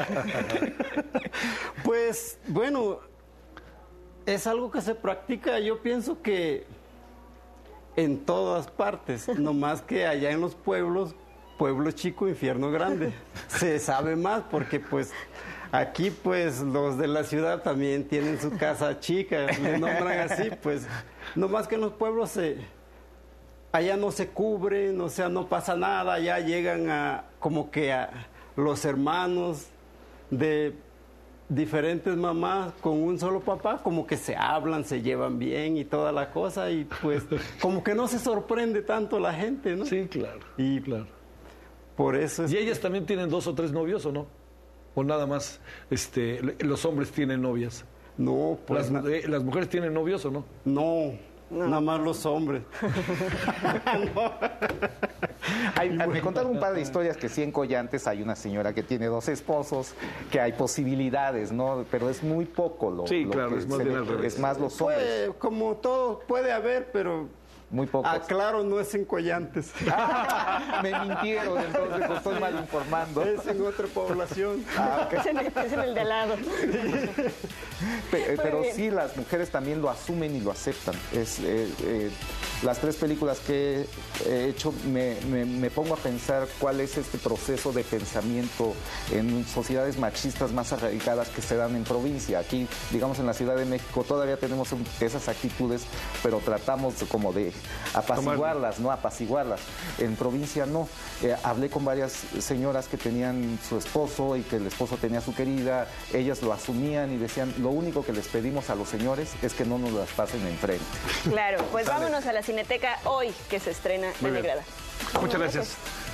Speaker 6: Pues, bueno, es algo que se practica, yo pienso que en todas partes, no más que allá en los pueblos, pueblo chico, infierno grande. Se sabe más porque, pues, aquí, pues, los de la ciudad también tienen su casa chica, le nombran así, pues, no más que en los pueblos se... Allá no se cubren, o sea, no pasa nada, allá llegan a como que a los hermanos de diferentes mamás con un solo papá, como que se hablan, se llevan bien y toda la cosa, y pues como que no se sorprende tanto la gente, ¿no?
Speaker 4: Sí, claro.
Speaker 6: Y
Speaker 4: claro.
Speaker 6: Por eso es
Speaker 4: ¿Y ellas también tienen dos o tres novios o no? ¿O nada más este, los hombres tienen novias?
Speaker 6: No, pues...
Speaker 4: ¿Las, eh, ¿las mujeres tienen novios o no?
Speaker 6: No. No. Nada más los hombres.
Speaker 20: no. Hay, me contaron un par de historias que sí en Collantes hay una señora que tiene dos esposos, que hay posibilidades, ¿no? Pero es muy poco lo,
Speaker 4: sí,
Speaker 20: lo
Speaker 4: claro,
Speaker 20: que
Speaker 4: es más,
Speaker 20: se
Speaker 4: bien
Speaker 20: le, es más los hombres.
Speaker 6: Puede, como todo puede haber, pero
Speaker 20: muy pocos.
Speaker 6: Aclaro, no es en Collantes.
Speaker 20: Me mintieron, entonces estoy mal informando.
Speaker 6: Es en otra población.
Speaker 17: Ah, okay. es, en el, es en el de al lado.
Speaker 20: Pero, pero sí, las mujeres también lo asumen y lo aceptan. Es, eh, eh, las tres películas que he hecho, me, me, me pongo a pensar cuál es este proceso de pensamiento en sociedades machistas más arraigadas que se dan en provincia. Aquí, digamos, en la Ciudad de México todavía tenemos esas actitudes, pero tratamos como de apaciguarlas, ¿no? Apaciguarlas. En provincia no. Eh, hablé con varias señoras que tenían su esposo y que el esposo tenía su querida, ellas lo asumían y decían, lo único que les pedimos a los señores es que no nos las pasen enfrente.
Speaker 17: Claro, pues Sale. vámonos a la Cineteca hoy que se estrena La Negrada.
Speaker 4: Muchas gracias.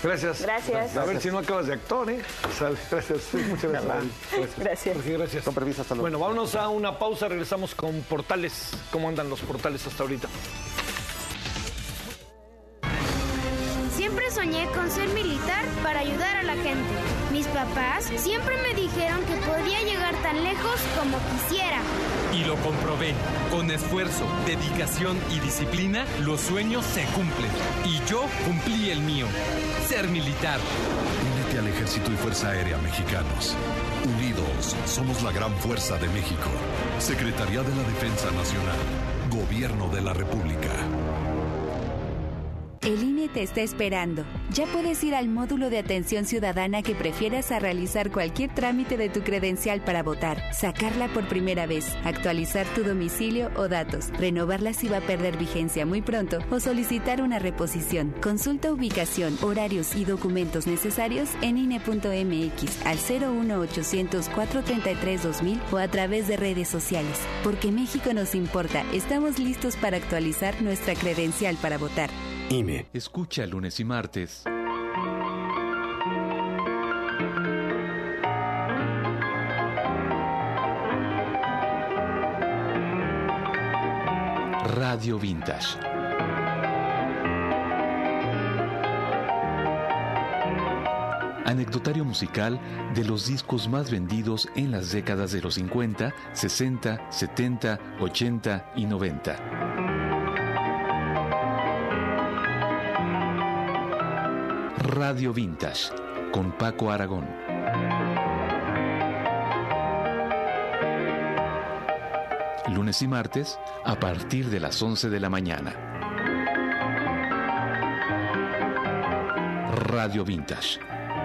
Speaker 4: Gracias.
Speaker 17: Gracias.
Speaker 4: A ver si no acabas de actor, ¿eh? Sale. Gracias. Sí, muchas gracias. Gracias.
Speaker 17: Gracias.
Speaker 4: Sí, gracias.
Speaker 20: Con permiso, hasta luego.
Speaker 4: Bueno, vámonos a una pausa. Regresamos con Portales. ¿Cómo andan los portales hasta ahorita?
Speaker 2: Siempre soñé con ser militar para ayudar a la gente. Mis papás siempre me dijeron que podía llegar tan lejos como quisiera.
Speaker 7: Y lo comprobé. Con esfuerzo, dedicación y disciplina, los sueños se cumplen. Y yo cumplí el mío. Ser militar.
Speaker 9: Únete al Ejército y Fuerza Aérea Mexicanos. Unidos, somos la gran fuerza de México. Secretaría de la Defensa Nacional. Gobierno de la República.
Speaker 8: El I N E te está esperando. Ya puedes ir al módulo de atención ciudadana que prefieras a realizar cualquier trámite de tu credencial para votar, sacarla por primera vez, actualizar tu domicilio o datos, renovarla si va a perder vigencia muy pronto o solicitar una reposición. Consulta ubicación, horarios y documentos necesarios en I N E punto M X al cero uno ochocientos, cuatrocientos treinta y tres, dos mil o a través de redes sociales. Porque México nos importa, estamos listos para actualizar nuestra credencial para votar.
Speaker 21: I N E. Escucha lunes y martes. Radio Vintage. Anecdotario musical de los discos más vendidos en las décadas de los cincuenta, sesenta, setenta, ochenta y noventa. Radio Vintage, con Paco Aragón. Lunes y martes, a partir de las once de la mañana. Radio Vintage.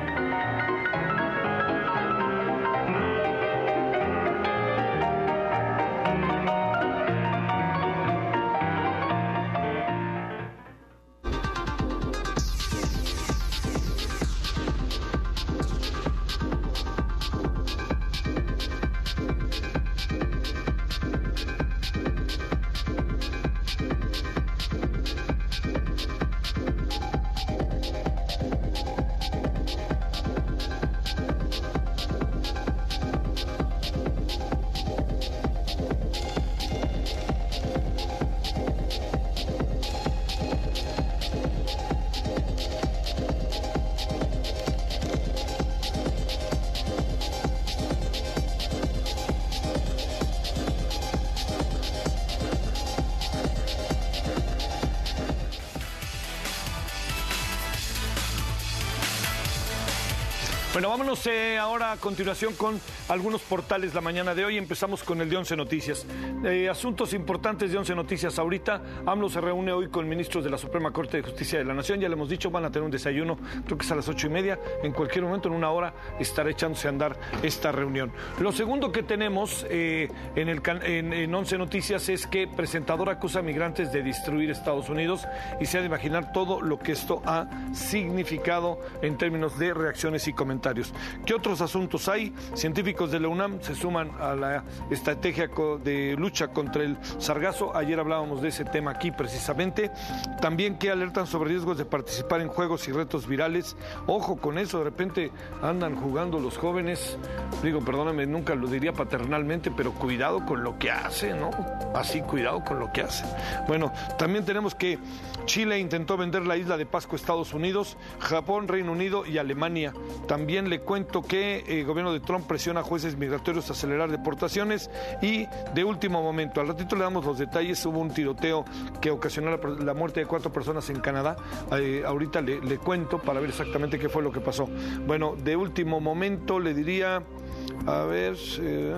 Speaker 4: Bueno, vámonos eh, ahora a continuación con algunos portales la mañana de hoy. Empezamos con el de Once Noticias. Eh, asuntos importantes de Once Noticias ahorita. AMLO se reúne hoy con ministros de la Suprema Corte de Justicia de la Nación. Ya le hemos dicho, van a tener un desayuno, creo que es a las ocho y media. En cualquier momento, en una hora, estará echándose a andar esta reunión. Lo segundo que tenemos eh, en, el, en, en Once Noticias es que presentador acusa a migrantes de destruir Estados Unidos, y se ha de imaginar todo lo que esto ha significado en términos de reacciones y comentarios. ¿Qué otros asuntos hay? Científicos de la UNAM se suman a la estrategia de lucha contra el sargazo. Ayer hablábamos de ese tema aquí precisamente. También que alertan sobre riesgos de participar en juegos y retos virales. Ojo con eso, de repente andan jugando los jóvenes. Digo, perdóname, nunca lo diría paternalmente, pero cuidado con lo que hacen, ¿no? Así, cuidado con lo que hacen. Bueno, también tenemos que Chile intentó vender la isla de Pascua a Estados Unidos, Japón, Reino Unido y Alemania. También le cuento que el gobierno de Trump presiona a jueces migratorios a acelerar deportaciones. Y de último momento, al ratito le damos los detalles, hubo un tiroteo que ocasionó la, la muerte de cuatro personas en Canadá. Eh, ahorita le, le cuento para ver exactamente qué fue lo que pasó. Bueno, de último momento le diría... A ver, eh,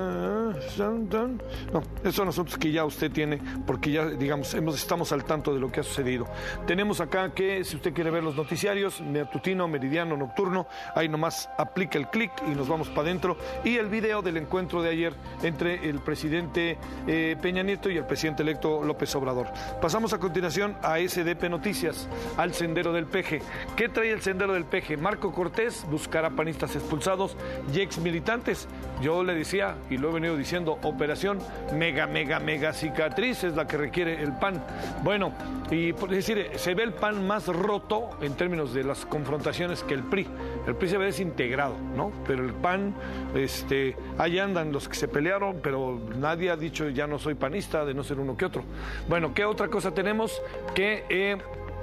Speaker 4: no, esos son asuntos que ya usted tiene, porque ya, digamos, hemos, estamos al tanto de lo que ha sucedido. Tenemos acá que, si usted quiere ver los noticiarios, matutino, meridiano, nocturno, ahí nomás aplica el clic y nos vamos para adentro. Y el video del encuentro de ayer entre el presidente eh, Peña Nieto y el presidente electo López Obrador. Pasamos a continuación a S D P Noticias, al Sendero del Peje. ¿Qué trae el Sendero del Peje? Marco Cortés buscará panistas expulsados y ex militantes. yo le decía, y lo he venido diciendo, operación mega, mega, mega cicatriz es la que requiere el P A N. Bueno, y por decir, se ve el P A N más roto en términos de las confrontaciones que el P R I. El P R I se ve desintegrado, ¿no? Pero el P A N, este, ahí andan los que se pelearon, pero nadie ha dicho ya no soy panista, de no ser uno que otro. Bueno, ¿qué otra cosa tenemos? Que eh,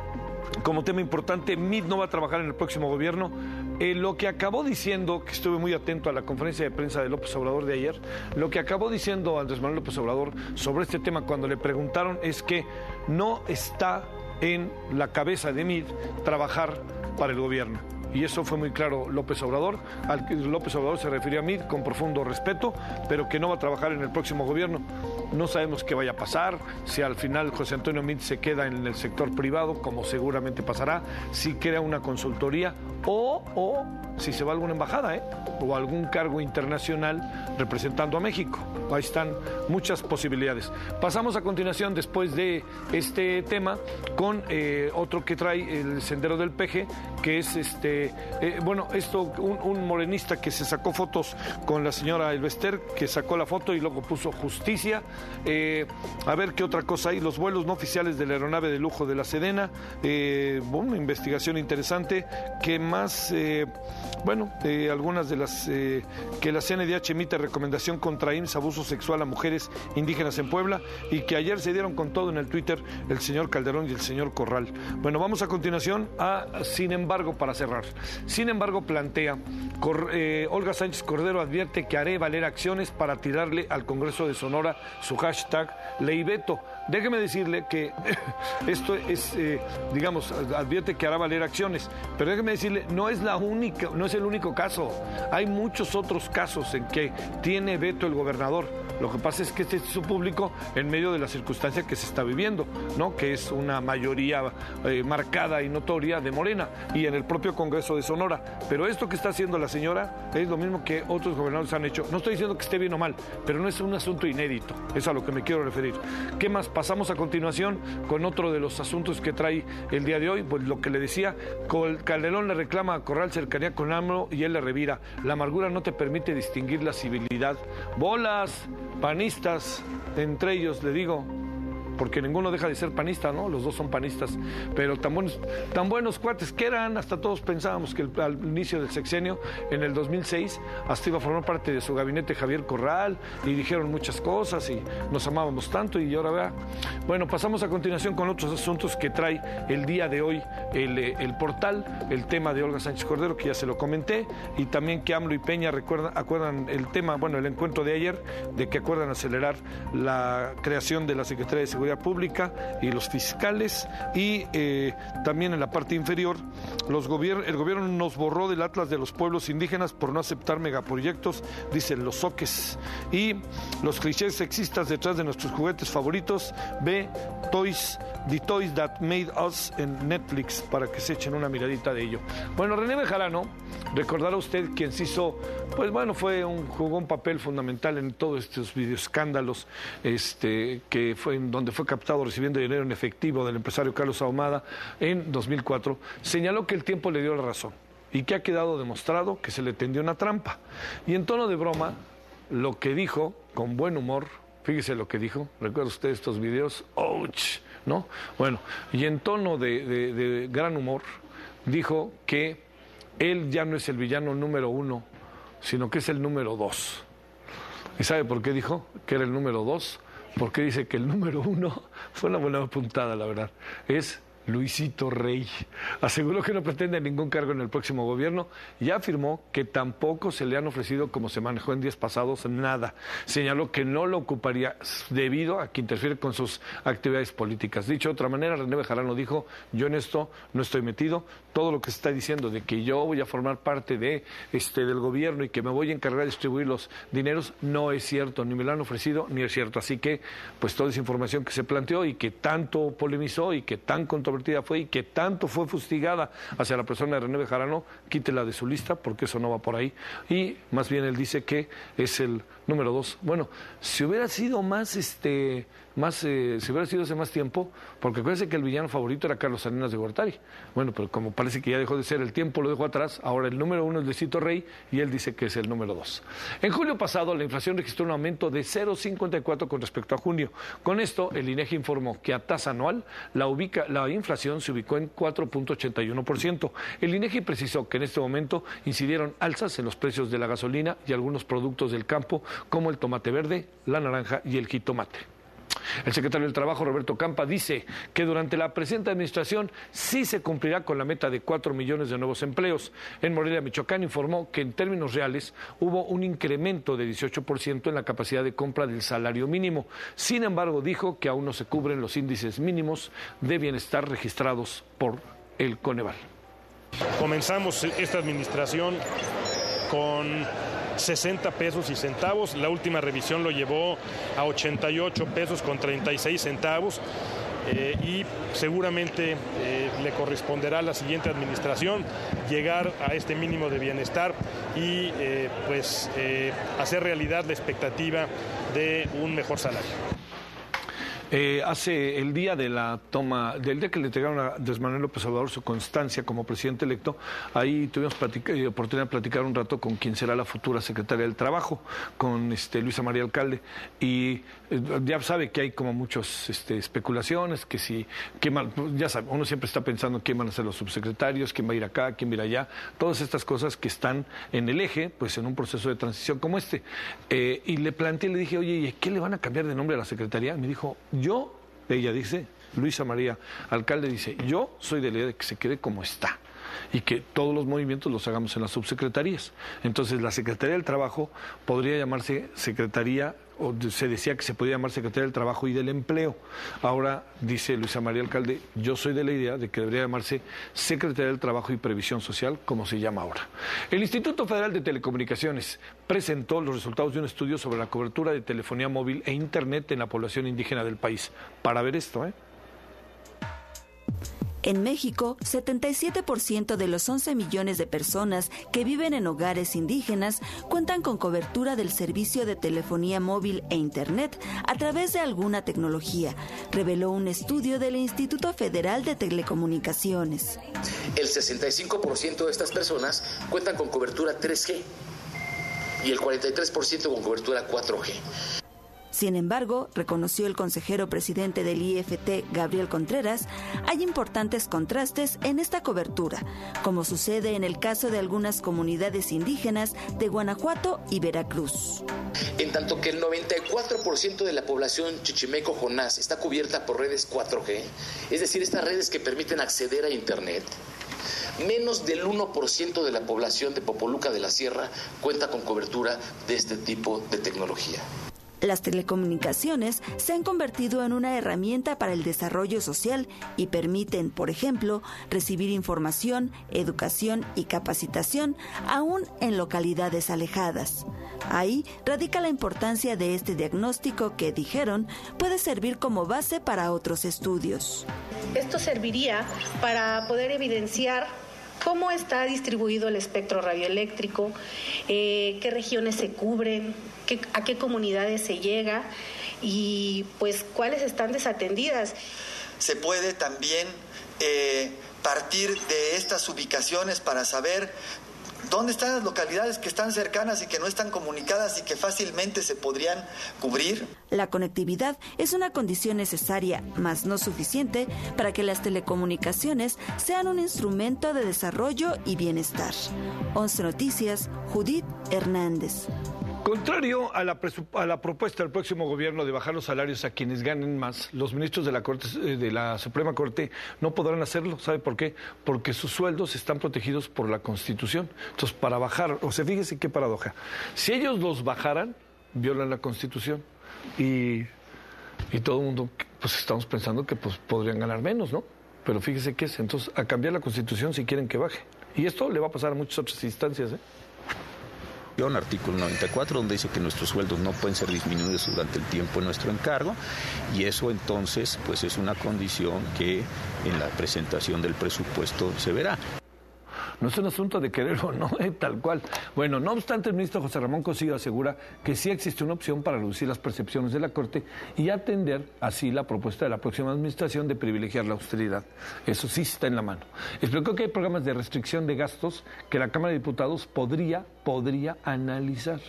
Speaker 4: como tema importante, M I D no va a trabajar en el próximo gobierno. Eh, lo que acabó diciendo, que estuve muy atento a la conferencia de prensa de López Obrador de ayer, lo que acabó diciendo Andrés Manuel López Obrador sobre este tema cuando le preguntaron es que no está en la cabeza de M I D trabajar para el gobierno. Y eso fue muy claro López Obrador. Al que López Obrador se refirió a M I D con profundo respeto, pero que no va a trabajar en el próximo gobierno. No sabemos qué vaya a pasar, si al final José Antonio M I D se queda en el sector privado, como seguramente pasará, si crea una consultoría o, o si se va a alguna embajada, ¿eh? o algún cargo internacional representando a México. Ahí están muchas posibilidades. Pasamos a continuación, después de este tema, con eh, otro que trae el Sendero del Peje, que es este, eh, bueno, esto, un, un morenista que se sacó fotos con la señora Elvester, que sacó la foto y luego puso justicia. Eh, a ver qué otra cosa hay. Los vuelos no oficiales de la aeronave de lujo de la Sedena, eh, una investigación interesante. Que más, eh, bueno, eh, algunas de las eh, que la C N D H emite recomendación contra I M S S, abuso sexual a mujeres indígenas en Puebla, y que ayer se dieron con todo en el Twitter el señor Calderón y el señor Corral. Bueno, vamos a continuación a Sin embargo, para cerrar. Sin embargo, plantea, Cor, eh, Olga Sánchez Cordero advierte que haré valer acciones para tirarle al Congreso de Sonora su hashtag Ley Veto. Déjeme decirle que esto es, eh, digamos, advierte que hará valer acciones, pero déjeme decirle, no es la única, no es el único caso. Hay muchos otros casos en que tiene veto el gobernador. Lo que pasa es que este es su público en medio de la circunstancia que se está viviendo, ¿no? Que es una mayoría eh, marcada y notoria de Morena y en el propio Congreso de Sonora. Pero esto que está haciendo la señora es lo mismo que otros gobernadores han hecho. No estoy diciendo que esté bien o mal, pero no es un asunto inédito. Es a lo que me quiero referir. ¿Qué más? Pasamos a continuación con otro de los asuntos que trae el día de hoy. Pues lo que le decía, Calderón le reclama a Corral cercanía con AMLO y él le revira. La amargura no te permite distinguir la civilidad. Bolas, panistas, entre ellos, le digo, porque ninguno deja de ser panista, ¿no? Los dos son panistas, pero tan buenos, tan buenos cuates que eran, hasta todos pensábamos que el, al inicio del sexenio, en el dos mil seis, hasta iba a formar parte de su gabinete Javier Corral, y dijeron muchas cosas, y nos amábamos tanto, y ahora vea. Bueno, pasamos a continuación con otros asuntos que trae el día de hoy el, el portal, el tema de Olga Sánchez Cordero, que ya se lo comenté, y también que AMLO y Peña recuerdan, acuerdan el tema, bueno, el encuentro de ayer, de que acuerdan acelerar la creación de la Secretaría de Seguridad Pública y los fiscales, y eh, también en la parte inferior los gobier- el gobierno nos borró del atlas de los pueblos indígenas por no aceptar megaproyectos, dicen los soques, y los clichés sexistas detrás de nuestros juguetes favoritos. Ve Toys, The Toys That Made Us en Netflix para que se echen una miradita de ello. Bueno, René Bejarano, recordará usted quien se hizo, pues bueno, fue un, jugó un papel fundamental en todos estos videoescándalos, este, que fue en donde fue captado recibiendo dinero en efectivo del empresario Carlos Ahumada en dos mil cuatro, señaló que el tiempo le dio la razón y que ha quedado demostrado que se le tendió una trampa. Y en tono de broma, lo que dijo, con buen humor, fíjese lo que dijo, ¿recuerda usted estos videos? ¡Ouch! ¿No? Bueno, y en tono de, de, de gran humor, dijo que él ya no es el villano número uno, sino que es el número dos. ¿Y sabe por qué dijo que era el número dos? Porque dice que el número uno, fue una buena puntada, la verdad, es Luisito Rey. Aseguró que no pretende ningún cargo en el próximo gobierno y afirmó que tampoco se le han ofrecido, como se manejó en días pasados, nada. Señaló que no lo ocuparía debido a que interfiere con sus actividades políticas. Dicho de otra manera, René Bejarano dijo, yo en esto no estoy metido. Todo lo que se está diciendo de que yo voy a formar parte de este del gobierno y que me voy a encargar de distribuir los dineros, no es cierto, ni me lo han ofrecido, ni es cierto. Así que, pues toda esa información que se planteó y que tanto polemizó y que tan controversial controvertida fue y que tanto fue fustigada hacia la persona de René Bejarano, quítela de su lista porque eso no va por ahí. Y más bien él dice que es el número dos. Bueno, si hubiera sido más, este, más, eh, si hubiera sido hace más tiempo, porque acuérdense que el villano favorito era Carlos Salinas de Gortari. Bueno, pero como parece que ya dejó de ser, el tiempo lo dejó atrás, ahora el número uno es Luisito Rey y él dice que es el número dos. En julio pasado, la inflación registró un aumento de cero coma cincuenta y cuatro con respecto a junio. Con esto, el INEGI informó que a tasa anual la, ubica, la inflación se ubicó en cuatro punto ochenta y uno por ciento. El INEGI precisó que en este momento incidieron alzas en los precios de la gasolina y algunos productos del campo, como el tomate verde, la naranja y el jitomate. El secretario del Trabajo, Roberto Campa, dice que durante la presente administración sí se cumplirá con la meta de cuatro millones de nuevos empleos. En Morelia, Michoacán, informó que en términos reales hubo un incremento de dieciocho por ciento en la capacidad de compra del salario mínimo. Sin embargo, dijo que aún no se cubren los índices mínimos de bienestar registrados por el Coneval.
Speaker 10: Comenzamos esta administración con sesenta pesos y centavos, la última revisión lo llevó a ochenta y ocho pesos con treinta y seis centavos eh, y seguramente eh, le corresponderá a la siguiente administración llegar a este mínimo de bienestar y eh, pues eh, hacer realidad la expectativa de un mejor salario.
Speaker 4: Eh, hace el día de la toma, del día que le entregaron a Andrés Manuel López Obrador su constancia como presidente electo, ahí tuvimos platica, eh, oportunidad de platicar un rato con quien será la futura secretaria del Trabajo, con este, Luisa María Alcalde, y eh, ya sabe que hay como muchas este, especulaciones, que si, que mal, ya sabe, uno siempre está pensando quién van a ser los subsecretarios, quién va a ir acá, quién va a ir allá, todas estas cosas que están en el eje, pues en un proceso de transición como este. Eh, y le planteé, le dije, oye, ¿y qué le van a cambiar de nombre a la secretaría? Me dijo, yo, ella dice, Luisa María Alcalde dice, yo soy de la idea de que se quede como está y que todos los movimientos los hagamos en las subsecretarías. Entonces, la Secretaría del Trabajo podría llamarse Secretaría, o se decía que se podía llamar Secretaría del Trabajo y del Empleo. Ahora, dice Luisa María Alcalde, yo soy de la idea de que debería llamarse Secretaría del Trabajo y Previsión Social, como se llama ahora. El Instituto Federal de Telecomunicaciones presentó los resultados de un estudio sobre la cobertura de telefonía móvil e Internet en la población indígena del país. Para ver esto, ¿eh?
Speaker 8: En México, setenta y siete por ciento de los once millones de personas que viven en hogares indígenas cuentan con cobertura del servicio de telefonía móvil e Internet a través de alguna tecnología, reveló un estudio del Instituto Federal de Telecomunicaciones.
Speaker 11: El sesenta y cinco por ciento de estas personas cuentan con cobertura tres G y el cuarenta y tres por ciento con cobertura cuatro G.
Speaker 8: Sin embargo, reconoció el consejero presidente del I F T, Gabriel Contreras, hay importantes contrastes en esta cobertura, como sucede en el caso de algunas comunidades indígenas de Guanajuato y Veracruz.
Speaker 11: En tanto que el noventa y cuatro por ciento de la población chichimeco-jonás está cubierta por redes cuatro G, es decir, estas redes que permiten acceder a Internet, menos del uno por ciento de la población de Popoluca de la Sierra cuenta con cobertura de este tipo de tecnología.
Speaker 8: Las telecomunicaciones se han convertido en una herramienta para el desarrollo social y permiten, por ejemplo, recibir información, educación y capacitación aún en localidades alejadas. Ahí radica la importancia de este diagnóstico que, dijeron, puede servir como base para otros estudios.
Speaker 12: Esto serviría para poder evidenciar cómo está distribuido el espectro radioeléctrico, eh, qué regiones se cubren, qué, a qué comunidades se llega y pues cuáles están desatendidas.
Speaker 13: Se puede también eh, partir de estas ubicaciones para saber dónde están las localidades que están cercanas y que no están comunicadas y que fácilmente se podrían cubrir.
Speaker 8: La conectividad es una condición necesaria, mas no suficiente, para que las telecomunicaciones sean un instrumento de desarrollo y bienestar. once Noticias, Judith Hernández.
Speaker 4: Contrario a la, a la propuesta del próximo gobierno de bajar los salarios a quienes ganen más, los ministros de la Corte, de la Suprema Corte no podrán hacerlo. ¿Sabe por qué? Porque sus sueldos están protegidos por la Constitución. Entonces, para bajar, o sea, fíjese qué paradoja. Si ellos los bajaran, violan la Constitución y, y todo el mundo, pues estamos pensando que pues, podrían ganar menos, ¿no? Pero fíjese qué es. Entonces, a cambiar la Constitución si quieren que baje. Y esto le va a pasar a muchas otras instancias, ¿eh?
Speaker 16: Artículo noventa y cuatro, donde dice que nuestros sueldos no pueden ser disminuidos durante el tiempo de nuestro encargo, y eso entonces pues es una condición que en la presentación del presupuesto se verá.
Speaker 4: No es un asunto de querer o no, eh, tal cual. Bueno, no obstante, el ministro José Ramón Cosío asegura que sí existe una opción para reducir las percepciones de la Corte y atender así la propuesta de la próxima administración de privilegiar la austeridad. Eso sí está en la mano. Explicó que hay programas de restricción de gastos que la Cámara de Diputados podría, podría analizar.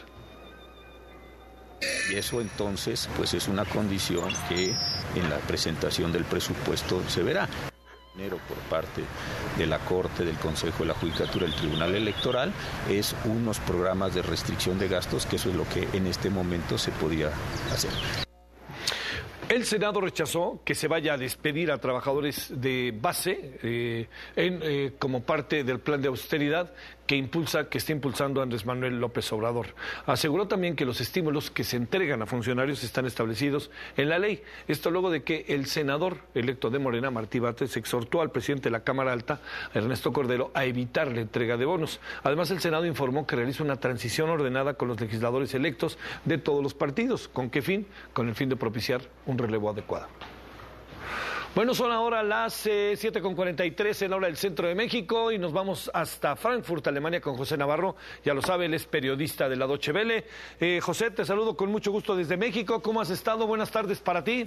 Speaker 16: Y eso entonces pues es una condición que en la presentación del presupuesto se verá. Por parte de la Corte, del Consejo de la Judicatura, del Tribunal Electoral, es unos programas de restricción de gastos, que eso es lo que en este momento se podía hacer.
Speaker 4: El Senado rechazó que se vaya a despedir a trabajadores de base eh, en, eh, como parte del plan de austeridad que impulsa, que está impulsando Andrés Manuel López Obrador. Aseguró también que los estímulos que se entregan a funcionarios están establecidos en la ley. Esto luego de que el senador electo de Morena, Martí Batres, exhortó al presidente de la Cámara Alta, Ernesto Cordero, a evitar la entrega de bonos. Además, el Senado informó que realiza una transición ordenada con los legisladores electos de todos los partidos. ¿Con qué fin? Con el fin de propiciar un relevo adecuado. Bueno, son ahora las eh, siete con cuarenta y tres en la hora del centro de México y nos vamos hasta Frankfurt, Alemania, con José Navarro. Ya lo sabe, él es periodista de la Deutsche Welle. Eh, José, te saludo con mucho gusto desde México. ¿Cómo has estado? Buenas tardes para ti.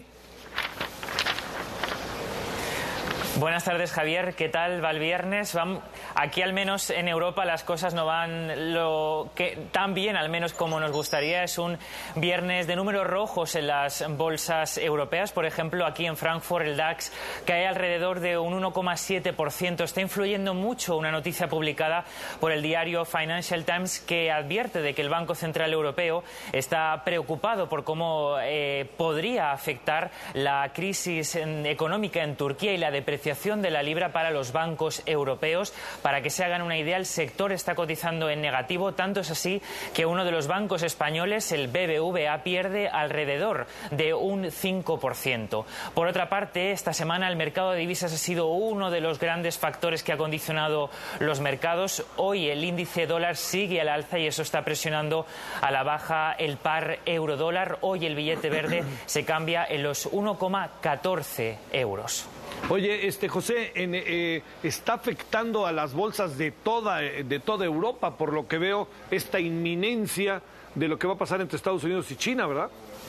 Speaker 22: Buenas tardes, Javier. ¿Qué tal va el viernes? Aquí, al menos en Europa, las cosas no van lo que, tan bien, al menos como nos gustaría. Es un viernes de números rojos en las bolsas europeas. Por ejemplo, aquí en Frankfurt el DAX cae alrededor de un uno coma siete por ciento. Está influyendo mucho una noticia publicada por el diario Financial Times que advierte de que el Banco Central Europeo está preocupado por cómo eh, podría afectar la crisis en, económica en Turquía y la depreciación de la libra para los bancos europeos. Para que se hagan una idea, el sector está cotizando en negativo, tanto es así que uno de los bancos españoles, el B B V A, pierde alrededor de un cinco por ciento. Por otra parte, esta semana el mercado de divisas ha sido uno de los grandes factores que ha condicionado los mercados. Hoy el índice dólar sigue al alza y eso está presionando a la baja el par euro-dólar. Hoy el billete verde se cambia en los uno coma catorce euros.
Speaker 4: Oye, este José, en, eh, está afectando a las bolsas de toda, de toda Europa, por lo que veo, esta inminencia de lo que va a pasar entre Estados Unidos y China, ¿verdad?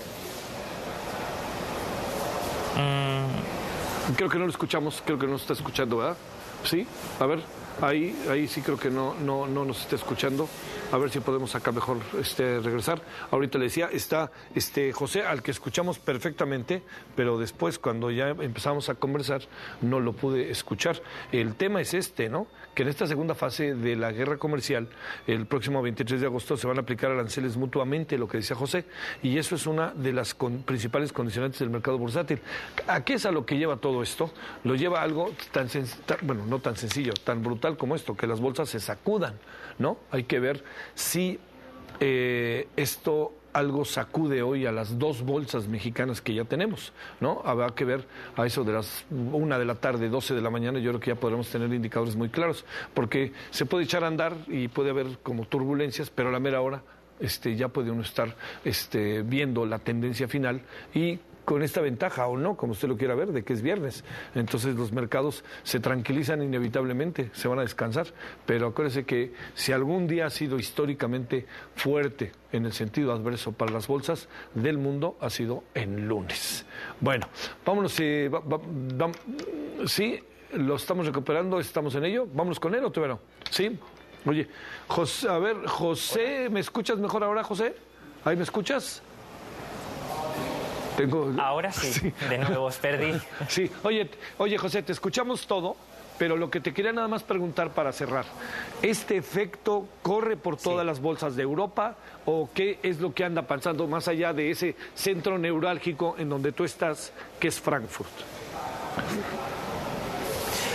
Speaker 4: Mm. Creo que no lo escuchamos, creo que no nos está escuchando, ¿verdad? Sí, a ver, ahí, ahí sí creo que no, no, no nos está escuchando. A ver si podemos acá mejor este, regresar. Ahorita le decía, está este José, al que escuchamos perfectamente, pero después cuando ya empezamos a conversar no lo pude escuchar. El tema es este, ¿no? Que en esta segunda fase de la guerra comercial, el próximo veintitrés de agosto se van a aplicar aranceles mutuamente, lo que decía José, y eso es una de las con, principales condicionantes del mercado bursátil. ¿A qué es a lo que lleva todo esto? Lo lleva a algo tan, tan, bueno, no tan sencillo, tan brutal como esto, que las bolsas se sacudan, ¿no? Hay que ver si eh, esto algo sacude hoy a las dos bolsas mexicanas que ya tenemos, ¿no? Habrá que ver a eso de las una de la tarde, doce de la mañana, yo creo que ya podremos tener indicadores muy claros, porque se puede echar a andar y puede haber como turbulencias, pero a la mera hora este, ya puede uno estar este, viendo la tendencia final y con esta ventaja o no, como usted lo quiera ver, de que es viernes. Entonces los mercados se tranquilizan inevitablemente, se van a descansar, pero acuérdese que si algún día ha sido históricamente fuerte en el sentido adverso para las bolsas del mundo, ha sido en lunes. Bueno, vámonos, eh, va, va, va, sí, lo estamos recuperando, estamos en ello, vámonos con él o todavía no, sí. Oye, José, a ver, José, ¿me escuchas mejor ahora, José? ¿Ahí me escuchas? Tengo...
Speaker 22: Ahora sí, sí, de nuevo os perdí.
Speaker 4: Sí, oye, oye, José, te escuchamos todo, pero lo que te quería nada más preguntar para cerrar, ¿este efecto corre por todas sí. las bolsas de Europa o qué es lo que anda pasando más allá de ese centro neurálgico en donde tú estás, que es Frankfurt?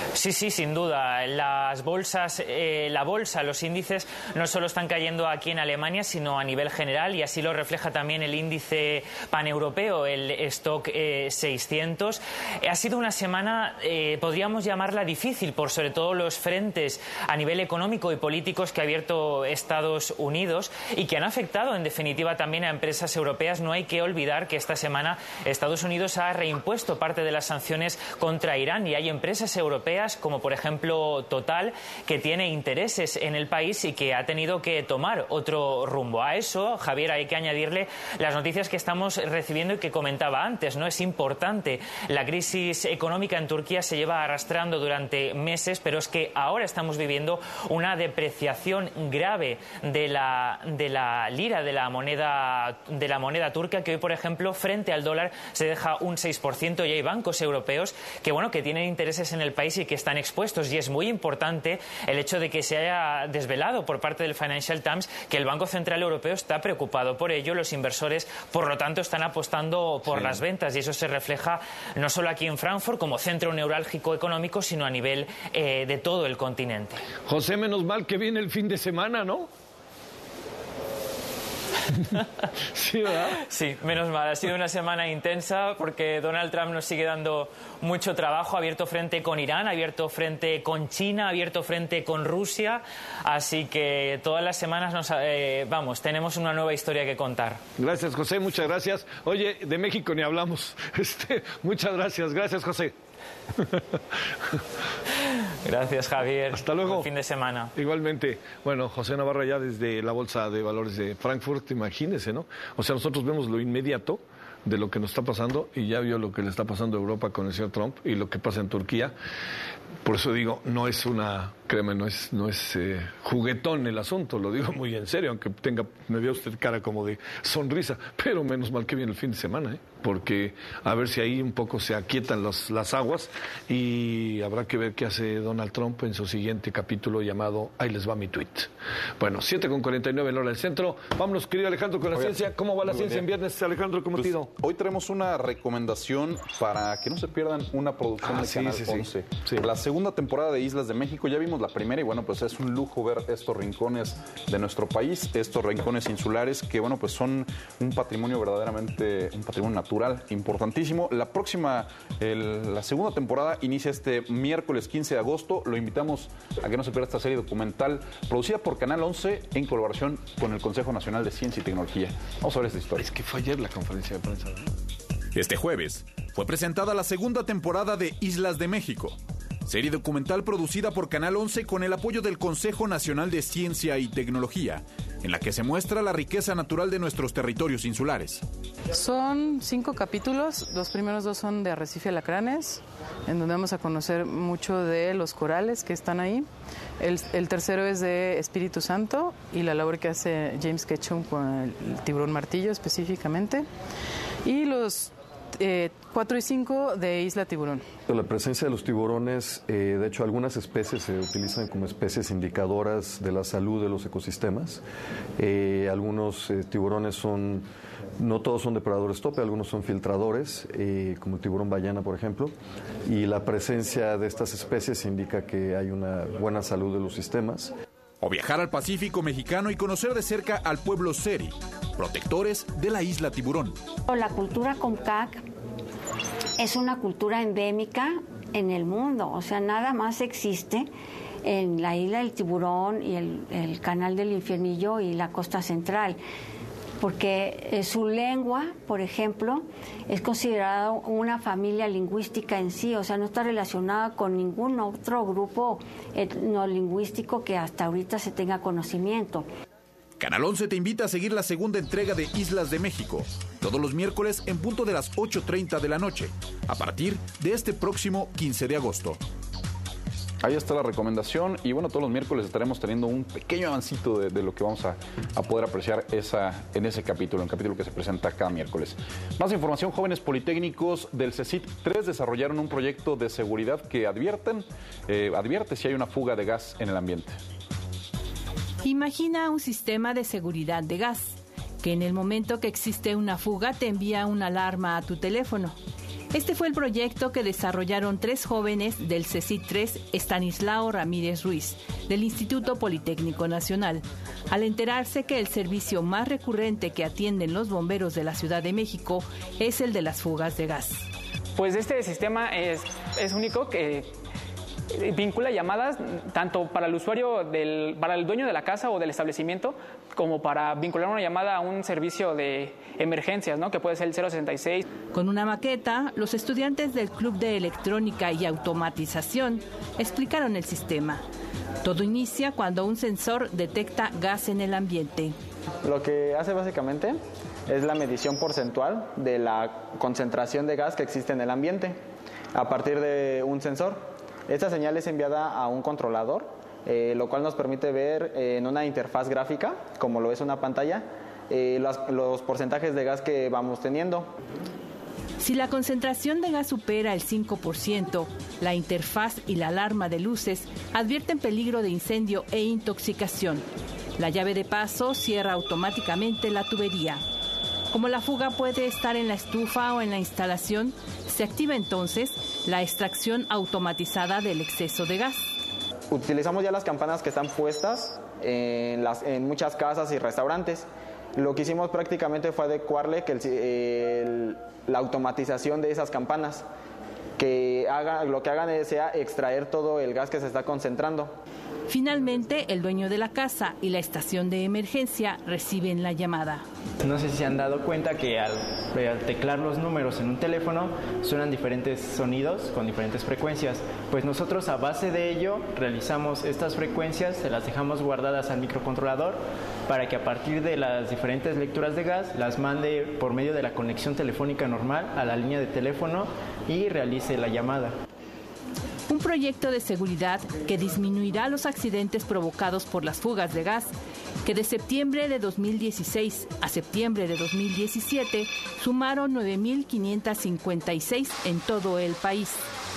Speaker 22: Sí, sí, sin duda. Las bolsas, eh, la bolsa, los índices no solo están cayendo aquí en Alemania, sino a nivel general, y así lo refleja también el índice paneuropeo, el Stock eh, seiscientos. Ha sido una semana, eh, podríamos llamarla difícil, por sobre todo los frentes a nivel económico y políticos que ha abierto Estados Unidos y que han afectado, en definitiva, también a empresas europeas. No hay que olvidar que esta semana Estados Unidos ha reimpuesto parte de las sanciones contra Irán y hay empresas europeas, como por ejemplo Total, que tiene intereses en el país y que ha tenido que tomar otro rumbo. A eso, Javier, hay que añadirle las noticias que estamos recibiendo y que comentaba antes, ¿no? Es importante. La crisis económica en Turquía se lleva arrastrando durante meses, pero es que ahora estamos viviendo una depreciación grave de la, de la lira, de la moneda, de la moneda turca, que hoy, por ejemplo, frente al dólar se deja un seis por ciento, y hay bancos europeos que, bueno, que tienen intereses en el país y que están expuestos, y es muy importante el hecho de que se haya desvelado por parte del Financial Times que el Banco Central Europeo está preocupado por ello. Los inversores, por lo tanto, están apostando por sí. las ventas, y eso se refleja no solo aquí en Frankfurt como centro neurálgico económico, sino a nivel eh, de todo el continente.
Speaker 4: José, menos mal que viene el fin de semana, ¿no? Sí, ¿verdad?
Speaker 22: Sí, menos mal. Ha sido una semana intensa porque Donald Trump nos sigue dando mucho trabajo. Ha abierto frente con Irán, ha abierto frente con China, ha abierto frente con Rusia. Así que todas las semanas nos, eh, vamos, tenemos una nueva historia que contar.
Speaker 4: Gracias, José, muchas gracias. Oye, de México ni hablamos. Este, muchas gracias, gracias, José.
Speaker 22: Gracias, Javier.
Speaker 4: Hasta luego.
Speaker 22: Buen fin de semana.
Speaker 4: Igualmente. Bueno, José Navarra ya desde la Bolsa de Valores de Frankfurt, imagínese, ¿no? O sea, nosotros vemos lo inmediato de lo que nos está pasando y ya vio lo que le está pasando a Europa con el señor Trump y lo que pasa en Turquía. Por eso digo, no es una, créeme, no es, no es eh, juguetón el asunto, lo digo muy en serio, aunque tenga, me vea usted cara como de sonrisa, pero menos mal que viene el fin de semana, ¿eh? Porque a ver si ahí un poco se aquietan los, las aguas y habrá que ver qué hace Donald Trump en su siguiente capítulo llamado Ahí les va mi tweet. Bueno, siete con cuarenta y nueve en hora del centro. Vámonos, querido Alejandro, con la Oye, ciencia. ¿Cómo va la ciencia bien. en viernes, Alejandro? ¿Cómo pues, te ha ido?
Speaker 15: Hoy tenemos una recomendación para que no se pierdan una producción ah, de sí, Canal sí, once. Sí. La segunda temporada de Islas de México, ya vimos la primera y bueno, pues es un lujo ver estos rincones de nuestro país, estos rincones insulares que bueno, pues son un patrimonio verdaderamente, un patrimonio natural importantísimo. La próxima, el, la segunda temporada inicia este miércoles quince de agosto. Lo invitamos a que no se pierda esta serie documental producida por Canal once en colaboración con el Consejo Nacional de Ciencia y Tecnología. Vamos a ver esta historia.
Speaker 4: Es que fue ayer la conferencia de prensa, ¿no?
Speaker 18: Este jueves fue presentada la segunda temporada de Islas de México, serie documental producida por Canal once con el apoyo del Consejo Nacional de Ciencia y Tecnología, en la que se muestra la riqueza natural de nuestros territorios insulares.
Speaker 23: Son cinco capítulos, los primeros dos son de Arrecife Alacranes, en donde vamos a conocer mucho de los corales que están ahí. El, el tercero es de Espíritu Santo y la labor que hace James Ketchum con el, el tiburón martillo específicamente. Y los Eh, cuatro y cinco de Isla Tiburón.
Speaker 24: La presencia de los tiburones, eh, de hecho algunas especies se utilizan como especies indicadoras de la salud de los ecosistemas. Eh, algunos eh, tiburones son, no todos son depredadores tope, algunos son filtradores, eh, como el tiburón ballena, por ejemplo, y la presencia de estas especies indica que hay una buena salud de los sistemas.
Speaker 18: O viajar al Pacífico mexicano y conocer de cerca al pueblo Seri, protectores de la isla Tiburón.
Speaker 25: La cultura Comcac es una cultura endémica en el mundo, o sea, nada más existe en la isla del Tiburón y el, el canal del Infiernillo y la costa central, porque eh, su lengua, por ejemplo, es considerada una familia lingüística en sí, o sea, no está relacionada con ningún otro grupo etnolingüístico que hasta ahorita se tenga conocimiento.
Speaker 18: Canal once te invita a seguir la segunda entrega de Islas de México, todos los miércoles en punto de las ocho treinta de la noche, a partir de este próximo quince de agosto.
Speaker 15: Ahí está la recomendación y bueno, todos los miércoles estaremos teniendo un pequeño avancito de, de lo que vamos a, a poder apreciar esa, en ese capítulo, en el capítulo que se presenta cada miércoles. Más información, jóvenes politécnicos del CECIT tres desarrollaron un proyecto de seguridad que advierten, eh, advierte si hay una fuga de gas en el ambiente.
Speaker 26: Imagina un sistema de seguridad de gas, que en el momento que existe una fuga te envía una alarma a tu teléfono. Este fue el proyecto que desarrollaron tres jóvenes del C E C I T tres, Estanislao Ramírez Ruiz, del Instituto Politécnico Nacional, al enterarse que el servicio más recurrente que atienden los bomberos de la Ciudad de México es el de las fugas de gas.
Speaker 1: Pues este sistema es, es único, que vincula llamadas tanto para el usuario, del, para el dueño de la casa o del establecimiento, como para vincular una llamada a un servicio de emergencias, ¿no? Que puede ser el cero sesenta y seis.
Speaker 26: Con una maqueta, los estudiantes del Club de Electrónica y Automatización explicaron el sistema. Todo inicia cuando un sensor detecta gas en el ambiente.
Speaker 1: Lo que hace básicamente es la medición porcentual de la concentración de gas que existe en el ambiente a partir de un sensor. Esta señal es enviada a un controlador, eh, lo cual nos permite ver eh, en una interfaz gráfica, como lo es una pantalla, eh, los, los porcentajes de gas que vamos teniendo.
Speaker 26: Si la concentración de gas supera el cinco por ciento, la interfaz y la alarma de luces advierten peligro de incendio e intoxicación. La llave de paso cierra automáticamente la tubería. Como la fuga puede estar en la estufa o en la instalación, se activa entonces la extracción automatizada del exceso de gas.
Speaker 1: Utilizamos ya las campanas que están puestas en, las, en muchas casas y restaurantes. Lo que hicimos prácticamente fue adecuarle que el, el, la automatización de esas campanas, que haga, lo que hagan sea extraer todo el gas que se está concentrando.
Speaker 26: Finalmente, el dueño de la casa y la estación de emergencia reciben la llamada.
Speaker 3: No sé si se han dado cuenta que al, al teclar los números en un teléfono suenan diferentes sonidos con diferentes frecuencias. Pues nosotros a base de ello realizamos estas frecuencias, se las dejamos guardadas al microcontrolador para que a partir de las diferentes lecturas de gas las mande por medio de la conexión telefónica normal a la línea de teléfono y realice la llamada.
Speaker 26: Un proyecto de seguridad que disminuirá los accidentes provocados por las fugas de gas, que de septiembre de dos mil dieciséis a septiembre de dos mil diecisiete sumaron nueve mil quinientos cincuenta y seis en todo el país.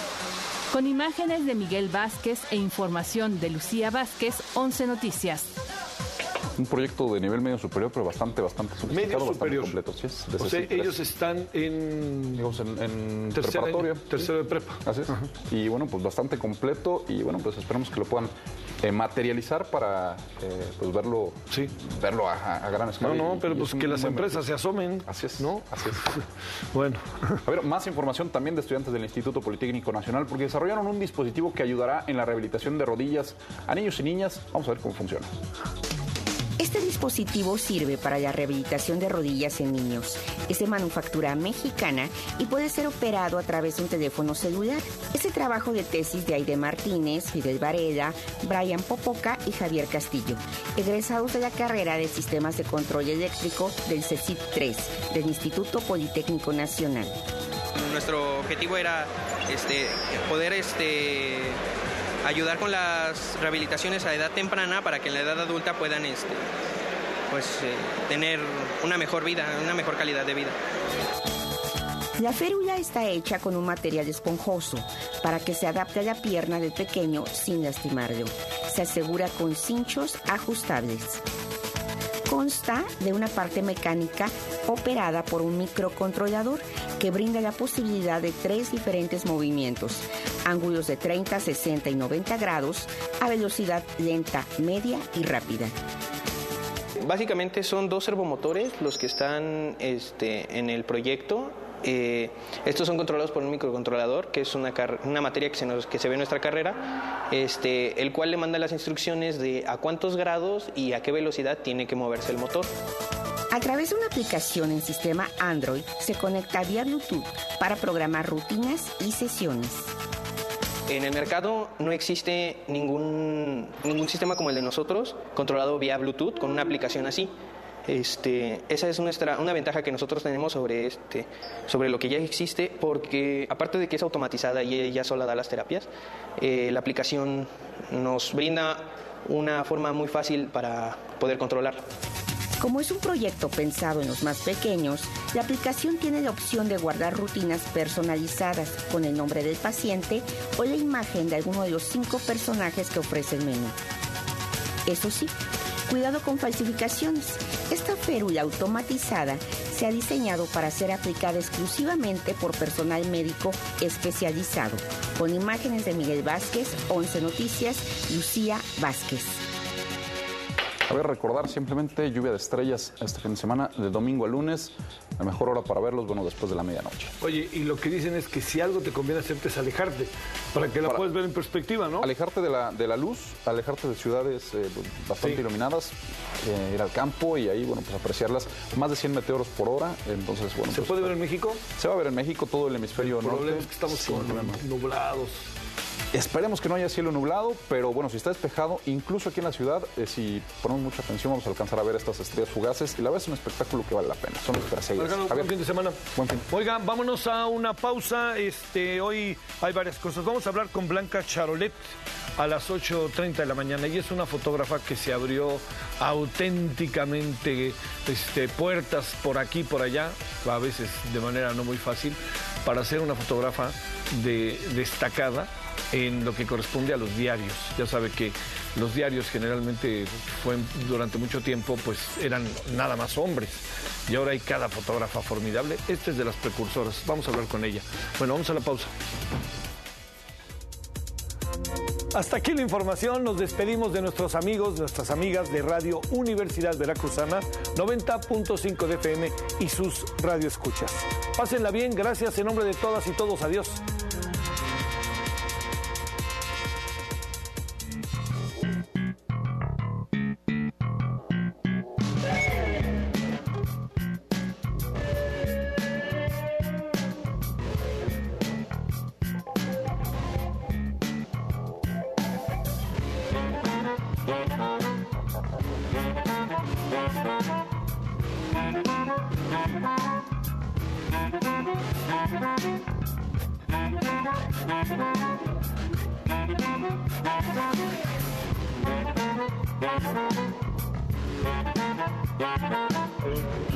Speaker 26: Con imágenes de Miguel Vázquez e información de Lucía Vázquez, once Noticias.
Speaker 15: Un proyecto de nivel medio superior, pero bastante, bastante
Speaker 4: medio superior.
Speaker 15: Completo, ¿sí es?
Speaker 4: O sea, ellos están en,
Speaker 15: Digamos, en, en
Speaker 4: tercer
Speaker 15: preparatoria.
Speaker 4: Año, tercero de prepa.
Speaker 15: Así es. Uh-huh. Y bueno, pues bastante completo y bueno, pues esperamos que lo puedan eh, materializar para eh, pues verlo,
Speaker 4: sí.
Speaker 15: verlo a, a gran escala.
Speaker 4: No, no,
Speaker 15: y,
Speaker 4: pero
Speaker 15: y
Speaker 4: pues
Speaker 15: un,
Speaker 4: que
Speaker 15: un
Speaker 4: las empresas beneficio. Se asomen.
Speaker 15: Así es.
Speaker 4: ¿No?
Speaker 15: Así es.
Speaker 4: Bueno.
Speaker 15: A ver, más información también de estudiantes del Instituto Politécnico Nacional porque desarrollaron un dispositivo que ayudará en la rehabilitación de rodillas a niños y niñas. Vamos a ver cómo funciona.
Speaker 5: Este dispositivo sirve para la rehabilitación de rodillas en niños. Es de manufactura mexicana y puede ser operado a través de un teléfono celular. Es el trabajo de tesis de Aide Martínez, Fidel Varela, Brian Popoca y Javier Castillo, egresados de la carrera de Sistemas de Control Eléctrico del C E C I T tres, del Instituto Politécnico Nacional.
Speaker 6: Nuestro objetivo era este, poder... Este, ayudar con las rehabilitaciones a edad temprana para que en la edad adulta puedan este, pues, eh, tener una mejor vida, una mejor calidad de vida.
Speaker 5: La férula está hecha con un material esponjoso para que se adapte a la pierna del pequeño sin lastimarlo. Se asegura con cinchos ajustables. Consta de una parte mecánica operada por un microcontrolador que brinda la posibilidad de tres diferentes movimientos, ángulos de treinta, sesenta y noventa grados a velocidad lenta, media y rápida.
Speaker 6: Básicamente son dos servomotores los que están este, en el proyecto. Eh, estos son controlados por un microcontrolador, que es una, una materia que se, nos, que se ve en nuestra carrera, este, el cual le manda las instrucciones de a cuántos grados y a qué velocidad tiene que moverse el motor.
Speaker 5: A través de una aplicación en sistema Android, se conecta vía Bluetooth para programar rutinas y sesiones.
Speaker 6: En el mercado no existe ningún, ningún sistema como el de nosotros, controlado vía Bluetooth, con una aplicación así. Este, esa es nuestra, una ventaja que nosotros tenemos sobre, este, sobre lo que ya existe, porque aparte de que es automatizada y ella sola da las terapias, eh, la aplicación nos brinda una forma muy fácil para poder controlar.
Speaker 5: Como es un proyecto pensado en los más pequeños, la aplicación tiene la opción de guardar rutinas personalizadas con el nombre del paciente o la imagen de alguno de los cinco personajes que ofrece el menú. Eso sí, Cuidado con falsificaciones. Esta férula automatizada se ha diseñado para ser aplicada exclusivamente por personal médico especializado. Con imágenes de Miguel Vázquez, once Noticias, Lucía Vázquez.
Speaker 15: A ver, recordar simplemente lluvia de estrellas este fin de semana, de domingo a lunes. La mejor hora para verlos, bueno, después de la medianoche.
Speaker 4: Oye, y lo que dicen es que si algo te conviene hacerte es alejarte, para que la
Speaker 15: Para-
Speaker 4: puedas ver en perspectiva, ¿no?
Speaker 15: Alejarte de la, de la luz, alejarte de ciudades eh, bastante
Speaker 4: Sí.
Speaker 15: iluminadas, eh, ir al campo y ahí, bueno, pues apreciarlas. Más de cien meteoros por hora, entonces, bueno.
Speaker 4: ¿Se
Speaker 15: pues,
Speaker 4: puede ver en México?
Speaker 15: Se va a ver en México, todo el hemisferio
Speaker 4: El
Speaker 15: norte.
Speaker 4: problema es que estamos
Speaker 15: sin
Speaker 4: con
Speaker 15: problema.
Speaker 4: nublados.
Speaker 15: Esperemos que no haya cielo nublado, pero bueno, si está despejado, incluso aquí en la ciudad, eh, si ponemos mucha atención, vamos a alcanzar a ver estas estrellas fugaces. Y la verdad es un espectáculo que vale la pena. Son los Perseidas.
Speaker 4: Alejandro, buen fin de semana.
Speaker 15: Buen fin.
Speaker 4: Oigan, vámonos a una pausa. Este, hoy hay varias cosas. Vamos a hablar con Blanca Charolet a las ocho treinta de la mañana. Ella es una fotógrafa que se abrió auténticamente este, puertas por aquí, por allá, a veces de manera no muy fácil, para ser una fotógrafa de, destacada en lo que corresponde a los diarios. Ya sabe que los diarios generalmente fue, durante mucho tiempo pues eran nada más hombres y ahora hay cada fotógrafa formidable. Esta es de las precursoras. Vamos a hablar con ella. Bueno, vamos a la pausa. Hasta aquí la información. Nos despedimos de nuestros amigos, nuestras amigas de Radio Universidad Veracruzana, noventa punto cinco de F M y sus radioescuchas. Pásenla bien. Gracias en nombre de todas y todos. Adiós.
Speaker 2: Thank you.